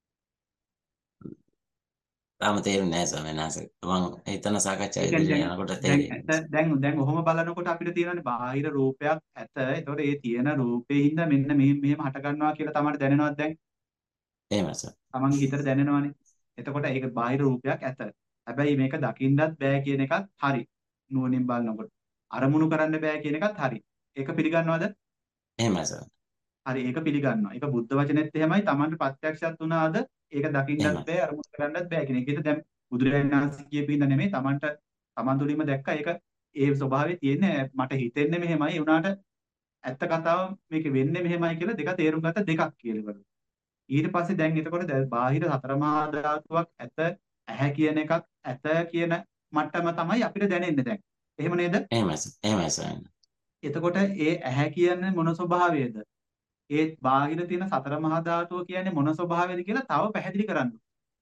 තාම තේරුන්නේ නැහැ ස්වාමීන් වහන්සේ. මම හිතන සාකච්ඡා ඒ කියන්නේ ඉදිරියට දැන් යනකොට දැන් තේරෙයි. ඇත දැන් දැන් ඔහොම බලනකොට අපිට තියෙනවානේ බාහිර රූපයක් ඇත. එතකොට ඒ තියෙන රූපේ හින්දා මෙන්න මෙහෙම මෙහෙම හට ගන්නවා කියලා තමයි දැනෙනවද දැන්? එහෙමයි සර්. තමන්ගේ හිතට දැනෙනවනේ. එතකොට ඒක බාහිර රූපයක් ඇත. හැබැයි මේක දකින්නත් බෑ කියන එකත් හරි. නුවණින් බලනකොට. අරමුණු කරන්න බෑ කියන එකත් හරි. ඒක පිළිගන්නවද? එහෙමයි සර්. හරි ඒක පිළිගන්නවා. ඒක බුද්ධ වචනේත් එහෙමයි. තමන්ට ප්‍රත්‍යක්ෂයක් වුණාද ඒක දකින්නත් එහෙමයි. බෑ අරමුණු කරන්නත් බෑ කියන එක. ඒකට දැන් බුදුරජාණන් වහන්සේ කියපින්ද නෙමෙයි තමන්ට තමන් තුළින්ම දැක්කා ඒක ඒ ස්වභාවය තියෙන්නේ මට හිතෙන්නේ මෙහෙමයි. ඒ වුණාට ඇත්ත කතාව මේක වෙන්නේ මෙහෙමයි කියලා දෙක තේරුම් ගත්ත දෙකක් කියලා ඉවරයි. ඊට පස්සේ දැන් එතකොට දැන් බාහිර සතර මහා ධාතුවක් ඇත ඇහැ කියන එකක් ඇත කියන මට්ටම තමයි අපිට දැනෙන්නේ දැන්. එහෙම නේද? එහෙමයි සර්. එහෙමයි සර්. එතකොට ඒ ඇහැ කියන්නේ මොන ස්වභාවයද? ඒ බාහිර තියෙන සතර මහා ධාතුව කියන්නේ මොන ස්වභාවයද කියලා තව පැහැදිලි කරන්න.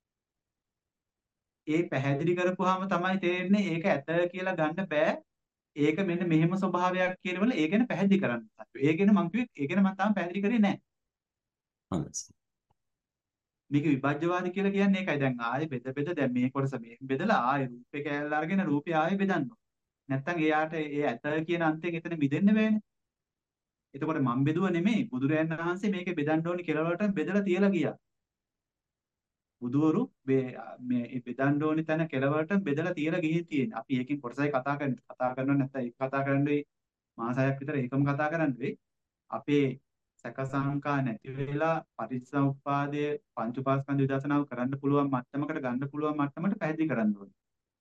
ඒ පැහැදිලි කරපුවාම තමයි තේරෙන්නේ ඒක ඇත කියලා ගන්න බෑ. ඒක මෙන්න මෙහෙම ස්වභාවයක් කියනවල ඒ ගැන පැහැදිලි කරන්න. ඒ ගැන මම කිව්වේ ඒ ගැන මම තාම පැහැදිලි කරේ නැහැ. හොඳයි සර්. මේක විභජ්‍යවාදී කියලා කියන්නේ ඒකයි. දැන් ආයේ බෙද බෙද දැන් මේ කොටස මේ බෙදලා ආයේ රූපේ කැලල අරගෙන රූපේ ආයේ බෙදන්න. නැත්තම් එයාට ඒ ඇත කියන අන්තයෙන් එතන මිදෙන්න බෑනේ. එතකොට මම බෙදුව නෙමෙයි බුදුරයන් වහන්සේ මේකේ බෙදන්න ඕනි කියලා වලට බෙදලා තියලා ගියා. බුදුවරු මේ බෙදන්න ඕනි තැන කෙලවරට බෙදලා තියලා ගිහින් තියෙන්නේ. අපි ඒකෙන් කොටසයි කතා කරන්නේ. කතා කරනවා නැත්නම් ඒක කතා කරන්නේ මාසයක් විතර ඒකම කතා කරන්නේ. අපේ සැක සංකා නැති වෙලා පටිච්චසමුප්පාදයේ පංච උපාස්කන්ධ විදර්ශනාව කරන්න පුළුවන් මට්ටමකට ගන්න පුළුවන් මට්ටමට පැහැදිලි කරන්න ඕනේ.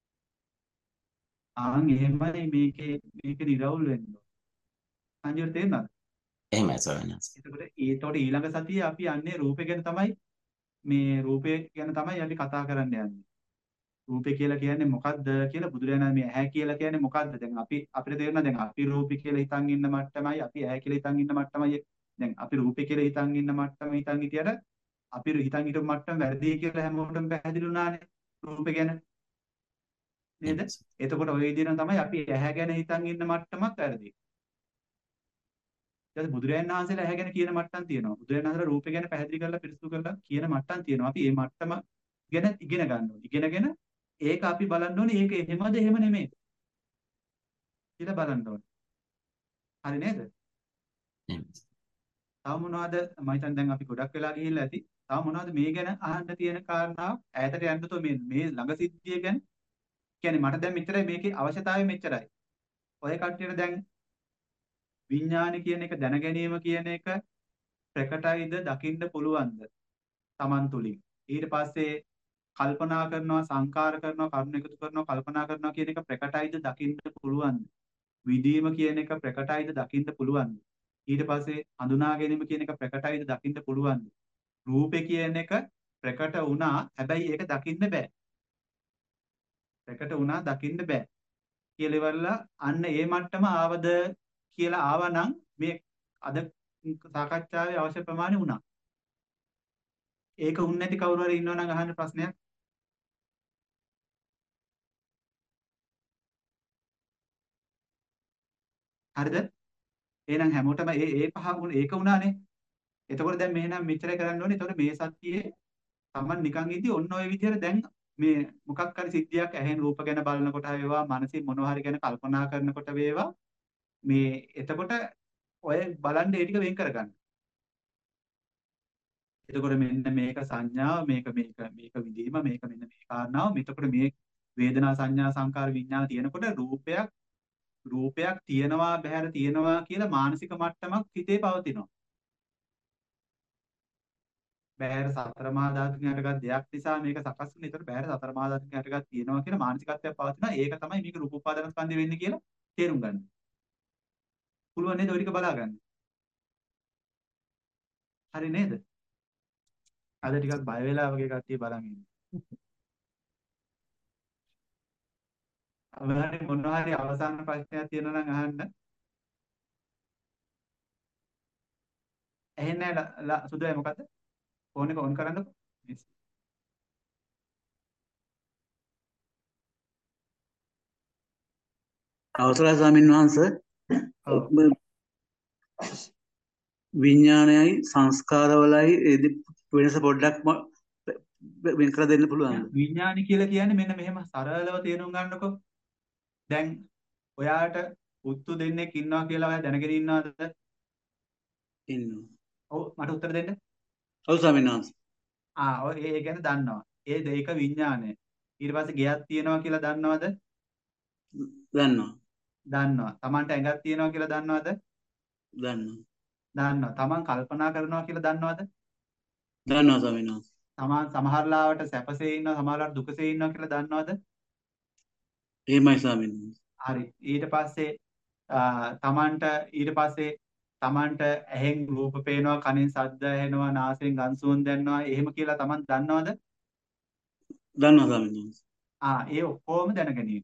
ආන් එහෙමයි මේකේ මේක නිරවුල් වෙන්න ඕනේ. සංජීව තේරුණාද? එහෙමයි ස්වාමීන් වහන්සේ. එතකොට ඒතකොට ඊළඟ සතියේ අපි යන්නේ රූපේ ගැන තමයි මේ රූපේ ගැන තමයි අපි කතා කරන්න යන්නේ. රූපේ කියලා කියන්නේ මොකද්ද කියලා බුදුරජාණන් මේ ඇහැ කියලා කියන්නේ මොකද්ද? දැන් අපි අපිට තේරෙනවා දැන් අපි රූපේ කියලා හිතන් ඉන්න මට්ටමයි අපි ඇහැ කියලා හිතන් ඉන්න මට්ටමයි. දැන් අපි රූපේ කියලා හිතන් ඉන්න මට්ටම හිතන් හිටියට අපි හිතන් හිටපු මට්ටම වැරදි කියලා හැමෝටම පැහැදිලි වුණානේ රූපේ ගැන. නේද? එතකොට ওই විදිහට තමයි අපි ඇහැ ගැන හිතන් ඉන්න මට්ටමත් වැරදි. ඊට බුදුරජාණන් වහන්සේලා ඇහැ ගැන කියන මට්ටම් තියෙනවා. බුදුරජාණන් වහන්සේලා රූපේ ගැන පැහැදිලි කරලා පිරිසුදු කරලා කියන මට්ටම් තියෙනවා. අපි මේ මට්ටම ගැන ඉගෙන ගන්න ඕනේ. ඉගෙනගෙන ඒක අපි බලන්න ඕනේ ඒක එහෙමද එහෙම නෙමෙයි කියලා බලන්න ඕනේ. හරි නේද? තව මොනවද මම හිතන්නේ දැන් අපි ගොඩක් වෙලා ගිහිල්ලා ඇති. තව මොනවද මේ ගැන අහන්න තියෙන කාරණා ඈතට යන්න තෝ මේ මේ ළඟ සිද්ධිය ගැන කියන්නේ මට දැන් මෙච්චරයි මේකේ අවශ්‍යතාවය මෙච්චරයි. ඔය කට්ටියට දැන් විඥාන කියන එක දැන ගැනීම කියන එක ප්‍රකටයිද දකින්න පුළුවන්ද Taman තුලින්. ඊට පස්සේ කල්පනා කරනවා සංකාර කරනවා කරුණ එකතු කරනවා කල්පනා කරනවා කියන එක ප්‍රකටයිද දකින්න පුළුවන්ද? විදීම කියන එක ප්‍රකටයිද දකින්න පුළුවන්ද? ඊට පස්සේ හඳුනා ගැනීම කියන එක ප්‍රකටයිද දකින්න පුළුවන්ද? රූපේ කියන එක ප්‍රකට වුණා හැබැයි ඒක දකින්න බෑ. ප්‍රකට වුණා දකින්න බෑ. කියලා ඉවරලා අන්න ඒ මට්ටම ආවද කියලා ආවනම් මේ අද සාකච්ඡාවේ අවශ්‍ය ප්‍රමාණය වුණා. ඒක උන්නේ නැති කවුරු හරි ඉන්නවනම් අහන්න ප්‍රශ්නයක්. හරිද? එහෙනම් හැමෝටම ඒ ඒ පහ ඒක වුණානේ. එතකොට දැන් මෙහෙනම් මෙච්චරයි කරන්න ඕනේ. එතකොට මේ සතියේ Taman නිකන් ඉදී ඔන්න ඔය විදිහට දැන් මේ මොකක් හරි සිද්ධියක් ඇහෙන් රූප ගැන බලනකොට වේවා මනසින් මොනවා හරි ගැන කල්පනා කරනකොට වේවා මේ එතකොට ඔය බලන්න ඒ ටික වෙන් කරගන්න. එතකොට මෙන්න මේක සංඥාව මේක මේක මේක විදීම මේක මෙන්න මේ කාරණාව මෙතකොට මේ වේදනා සංඥා සංකාර විඥාන තියෙනකොට රූපයක් රූපයක් තියෙනවා බහැර තියෙනවා කියලා මානසික මට්ටමක් හිතේ පවතිනවා. බහැර සතර මහා ධාතුන් යටගත් දෙයක් නිසා මේක සකස් වෙන. ඒතර බහැර සතර මහා ධාතුන් යටගත් තියෙනවා කියන මානසිකත්වයක් පවතිනවා. ඒක තමයි මේක රූප උපාදාන ස්කන්ධය වෙන්නේ කියලා තේරුම් ගන්න. පුළුවන් නේද ඔය ටික බලා ගන්න. හරි නේද? අද ටිකක් බය වෙලා වගේ කට්ටිය බලන් ඉන්නේ. අවහරි මොනවා හරි අවසාන ප්‍රශ්නයක් තියෙනවා නම් අහන්න. ඇහෙන්නේ නැහැ සුදුයි මොකද්ද? ෆෝන් එක ඔන් කරන්නකෝ. අවසරයි ස්වාමීන් වහන්සේ. විඥානයයි සංස්කාරවලයි වෙනස පොඩ්ඩක් වෙන කර දෙන්න පුළුවන්ද? විඥානි කියලා කියන්නේ මෙන්න මෙහෙම සරලව තේරුම් ගන්නකො. දැන් ඔයාට පුතු දෙන්නෙක් ඉන්නවා කියලා ඔයා දැනගෙන ඉන්නවද? ඉන්නවා. ඔව් මට උත්තර දෙන්න. ඔව් ස්වාමීන් වහන්සේ. ආ ඔය ඒ ගැන දන්නවා. ඒ දෙක විඥානය. ඊට පස්සේ ගෙයක් තියෙනවා කියලා දන්නවද? දන්නවා. දන්නවා. Tamanට ඇඟක් තියෙනවා කියලා දන්නවද? දන්නවා. දන්නවා. Taman කල්පනා කරනවා කියලා දන්නවද? දන්නවා ස්වාමීන් වහන්සේ. Taman සමහර ලාවට සැපසේ ඉන්නවා සමහර ලාවට දුකසේ ඉන්නවා කියලා දන්නවද? එහෙමයි ස්වාමීන් වහන්සේ. හරි. ඊට පස්සේ Tamanට ඊට පස්සේ Tamanට ඇහෙන් රූප පේනවා කනෙන් ශබ්ද ඇහෙනවා නාසයෙන් ගඳ සුවඳ දැනෙනවා එහෙම කියලා Taman දන්නවද? දන්නවා ස්වාමීන් වහන්සේ. ආ ඒ ඔක්කොම දැනගැනීම.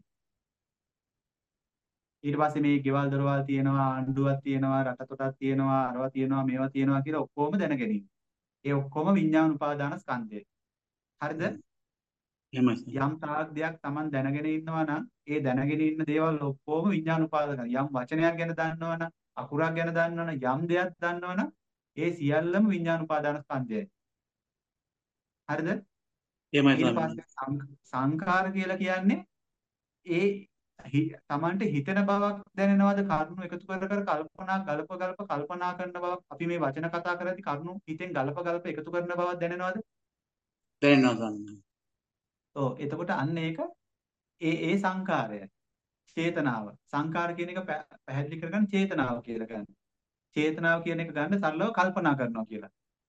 ඊට පස්සේ මේ ගෙවල් දොරවල් තියෙනවා ආණ්ඩුවක් තියෙනවා රට තොටක් තියෙනවා අරවා තියෙනවා මේවා තියෙනවා කියලා ඔක්කොම දැනගැනීම. ඒ ඔක්කොම විඥාන උපාදාන ස්කන්ධය. හරිද? එහෙමයි. යම් තාක් දෙයක් Taman දැනගෙන ඉන්නවා නම් ඒ දැනගෙන ඉන්න දේවල් ඔක්කොම විඥාන උපාදාන. යම් වචනයක් ගැන දන්නවනම් අකුරක් ගැන දන්නවනම් යම් දෙයක් දන්නවනම් ඒ සියල්ලම විඥාන උපාදාන ස්කන්ධයයි. හරිද? එහෙමයි. ඊට පස්සේ සංඛාර කියලා කියන්නේ ඒ තමන්ට හිතෙන බවක් දැනෙනවද කරුණු එකතු කර කර කල්පනා ගලප ගලප කල්පනා කරන බවක් අපි මේ වචන කතා කරද්දී කරුණු හිතෙන් ගලප ගලප එකතු කරන බවක් දැනෙනවද? දැනෙනවා සම්මා. ඔව් එතකොට අන්න ඒක ඒ ඒ සංකාරය චේතනාව සංකාර කියන එක පැහැදිලි කරගන්න චේතනාව කියලා ගන්න. චේතනාව කියන එක ගන්න සරලව කල්පනා කරනවා කියලා.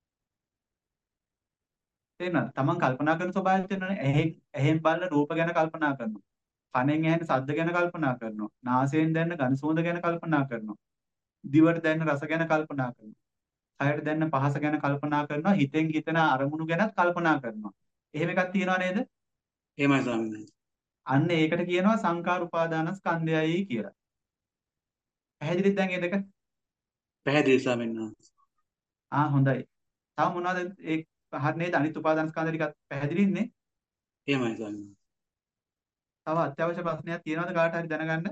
තේරෙනවද? තමන් කල්පනා කරන ස්වභාවය තියෙනවනේ. ඇහෙන් ඇහෙන් බලන රූප ගැන කල්පනා කරනවා. කනෙන් ඇහෙන ශබ්ද ගැන කල්පනා කරනවා. නාසයෙන් දැනෙන ගඳ සුවඳ ගැන කල්පනා කරනවා. දිවට දැනෙන රස ගැන කල්පනා කරනවා. කයට දැනෙන පහස ගැන කල්පනා කරනවා. හිතෙන් හිතන අරමුණු ගැනත් කල්පනා කරනවා. එහෙම එකක් තියෙනව නේද? එහෙමයි ස්වාමීනි. අන්න ඒකට කියනවා සංකාර උපාදානස්කන්ධයයි කියලා. පැහැදිලිද දැන් මේ දෙක? පැහැදිලි ස්වාමීනි. ආ හොඳයි. තව මොනවද ඒ හරි නේද? අනිත් උපාදානස්කන්ධ ටිකත් පැහැදිලින්නේ? එහෙමයි ස්වාමීනි. තව අත්‍යවශ්‍ය ප්‍රශ්නයක් තියෙනවද කාට හරි දැනගන්න?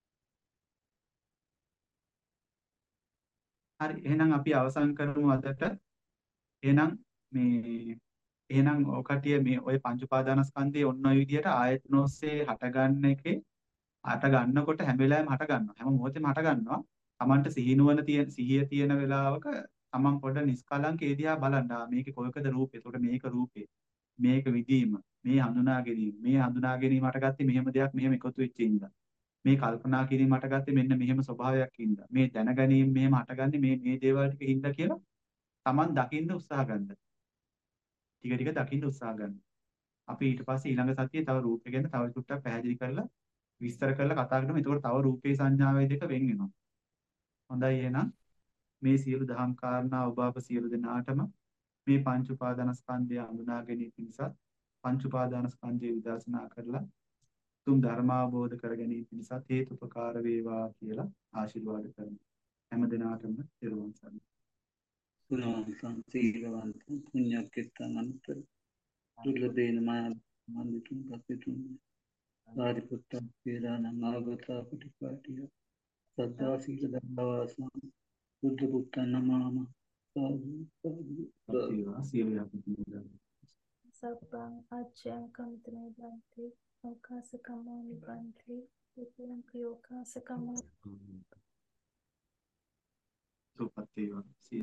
හරි එහෙනම් අපි අවසන් කරමු අදට. එහෙනම් මේ එහෙනම් ඔය කටිය මේ ඔය පංච උපාදානස්කන්ධයේ ඔන්න ඔය විදිහට ආයතන ඔස්සේ හටගන්න එකේ හට ගන්නකොට හැම වෙලාවෙම හට ගන්නවා. හැම මොහොතෙම හට ගන්නවා. Tamanට සිහිනුවන තියෙන සිහිය තියෙන වෙලාවක Taman පොඩ නිස්කලංක ඒ දිහා බලන්න. ආ මේකේ කොයකද රූපේ? එතකොට මේක රූපේ. මේක විදීම. මේ හඳුනා ගැනීම. මේ හඳුනා ගැනීම හටගත්තේ මෙහෙම දෙයක් මෙහෙම එකතු වෙච්ච ඉඳලා. මේ කල්පනා කිරීම හටගත්තේ මෙන්න මෙහෙම ස්වභාවයක් ඉඳලා. මේ දැන ගැනීම මෙහෙම හටගන්නේ මේ මේ දේවල් ටික හින්දා කියලා Taman දකින්න උත්සාහ ගන්න. ටික ටික දකින්න උත්සාහ ගන්න. අපි ඊට පස්සේ ඊළඟ සතියේ තව රූපය ගැන තව ටිකක් පැහැදිලි කරලා විස්තර කරලා කතා කරමු. එතකොට තව රූපේ සංඥාවයි දෙක වෙන් වෙනවා. හොඳයි එහෙනම් මේ සියලු දහම් කාරණා ඔබ අප සියලු දෙනාටම මේ පංච උපාදානස්කන්ධය හඳුනා ගැනීම පිණිස පංච උපාදානස්කන්ධය විදර්ශනා කරලා තුන් ධර්ම අවබෝධ කර ගැනීම පිණිස හේතුපකාර වේවා කියලා ආශිර්වාද කරමු. හැම දිනාටම දරුවන් සරණයි. ගුණවන්තං සීලවන්තං පුඤ්ඤක්ඛිතං අනුත්තර දුර්ලභේන මන්දිතුං පස්සිතුං සාරිපුත්තං වේදානං ආගතා පටිපාටිය සද්ධා සීල ධම්මවාසං බුද්ධ පුත්තං නමාම සාදු සාදු සියලු යතුතු සබ්බං අච්ඡං කම්තනේ බන්ති ඕකාසකම්මෝ නිබන්ති විපලං ප්‍රයෝකාසකම්මෝ සුපත්තේවා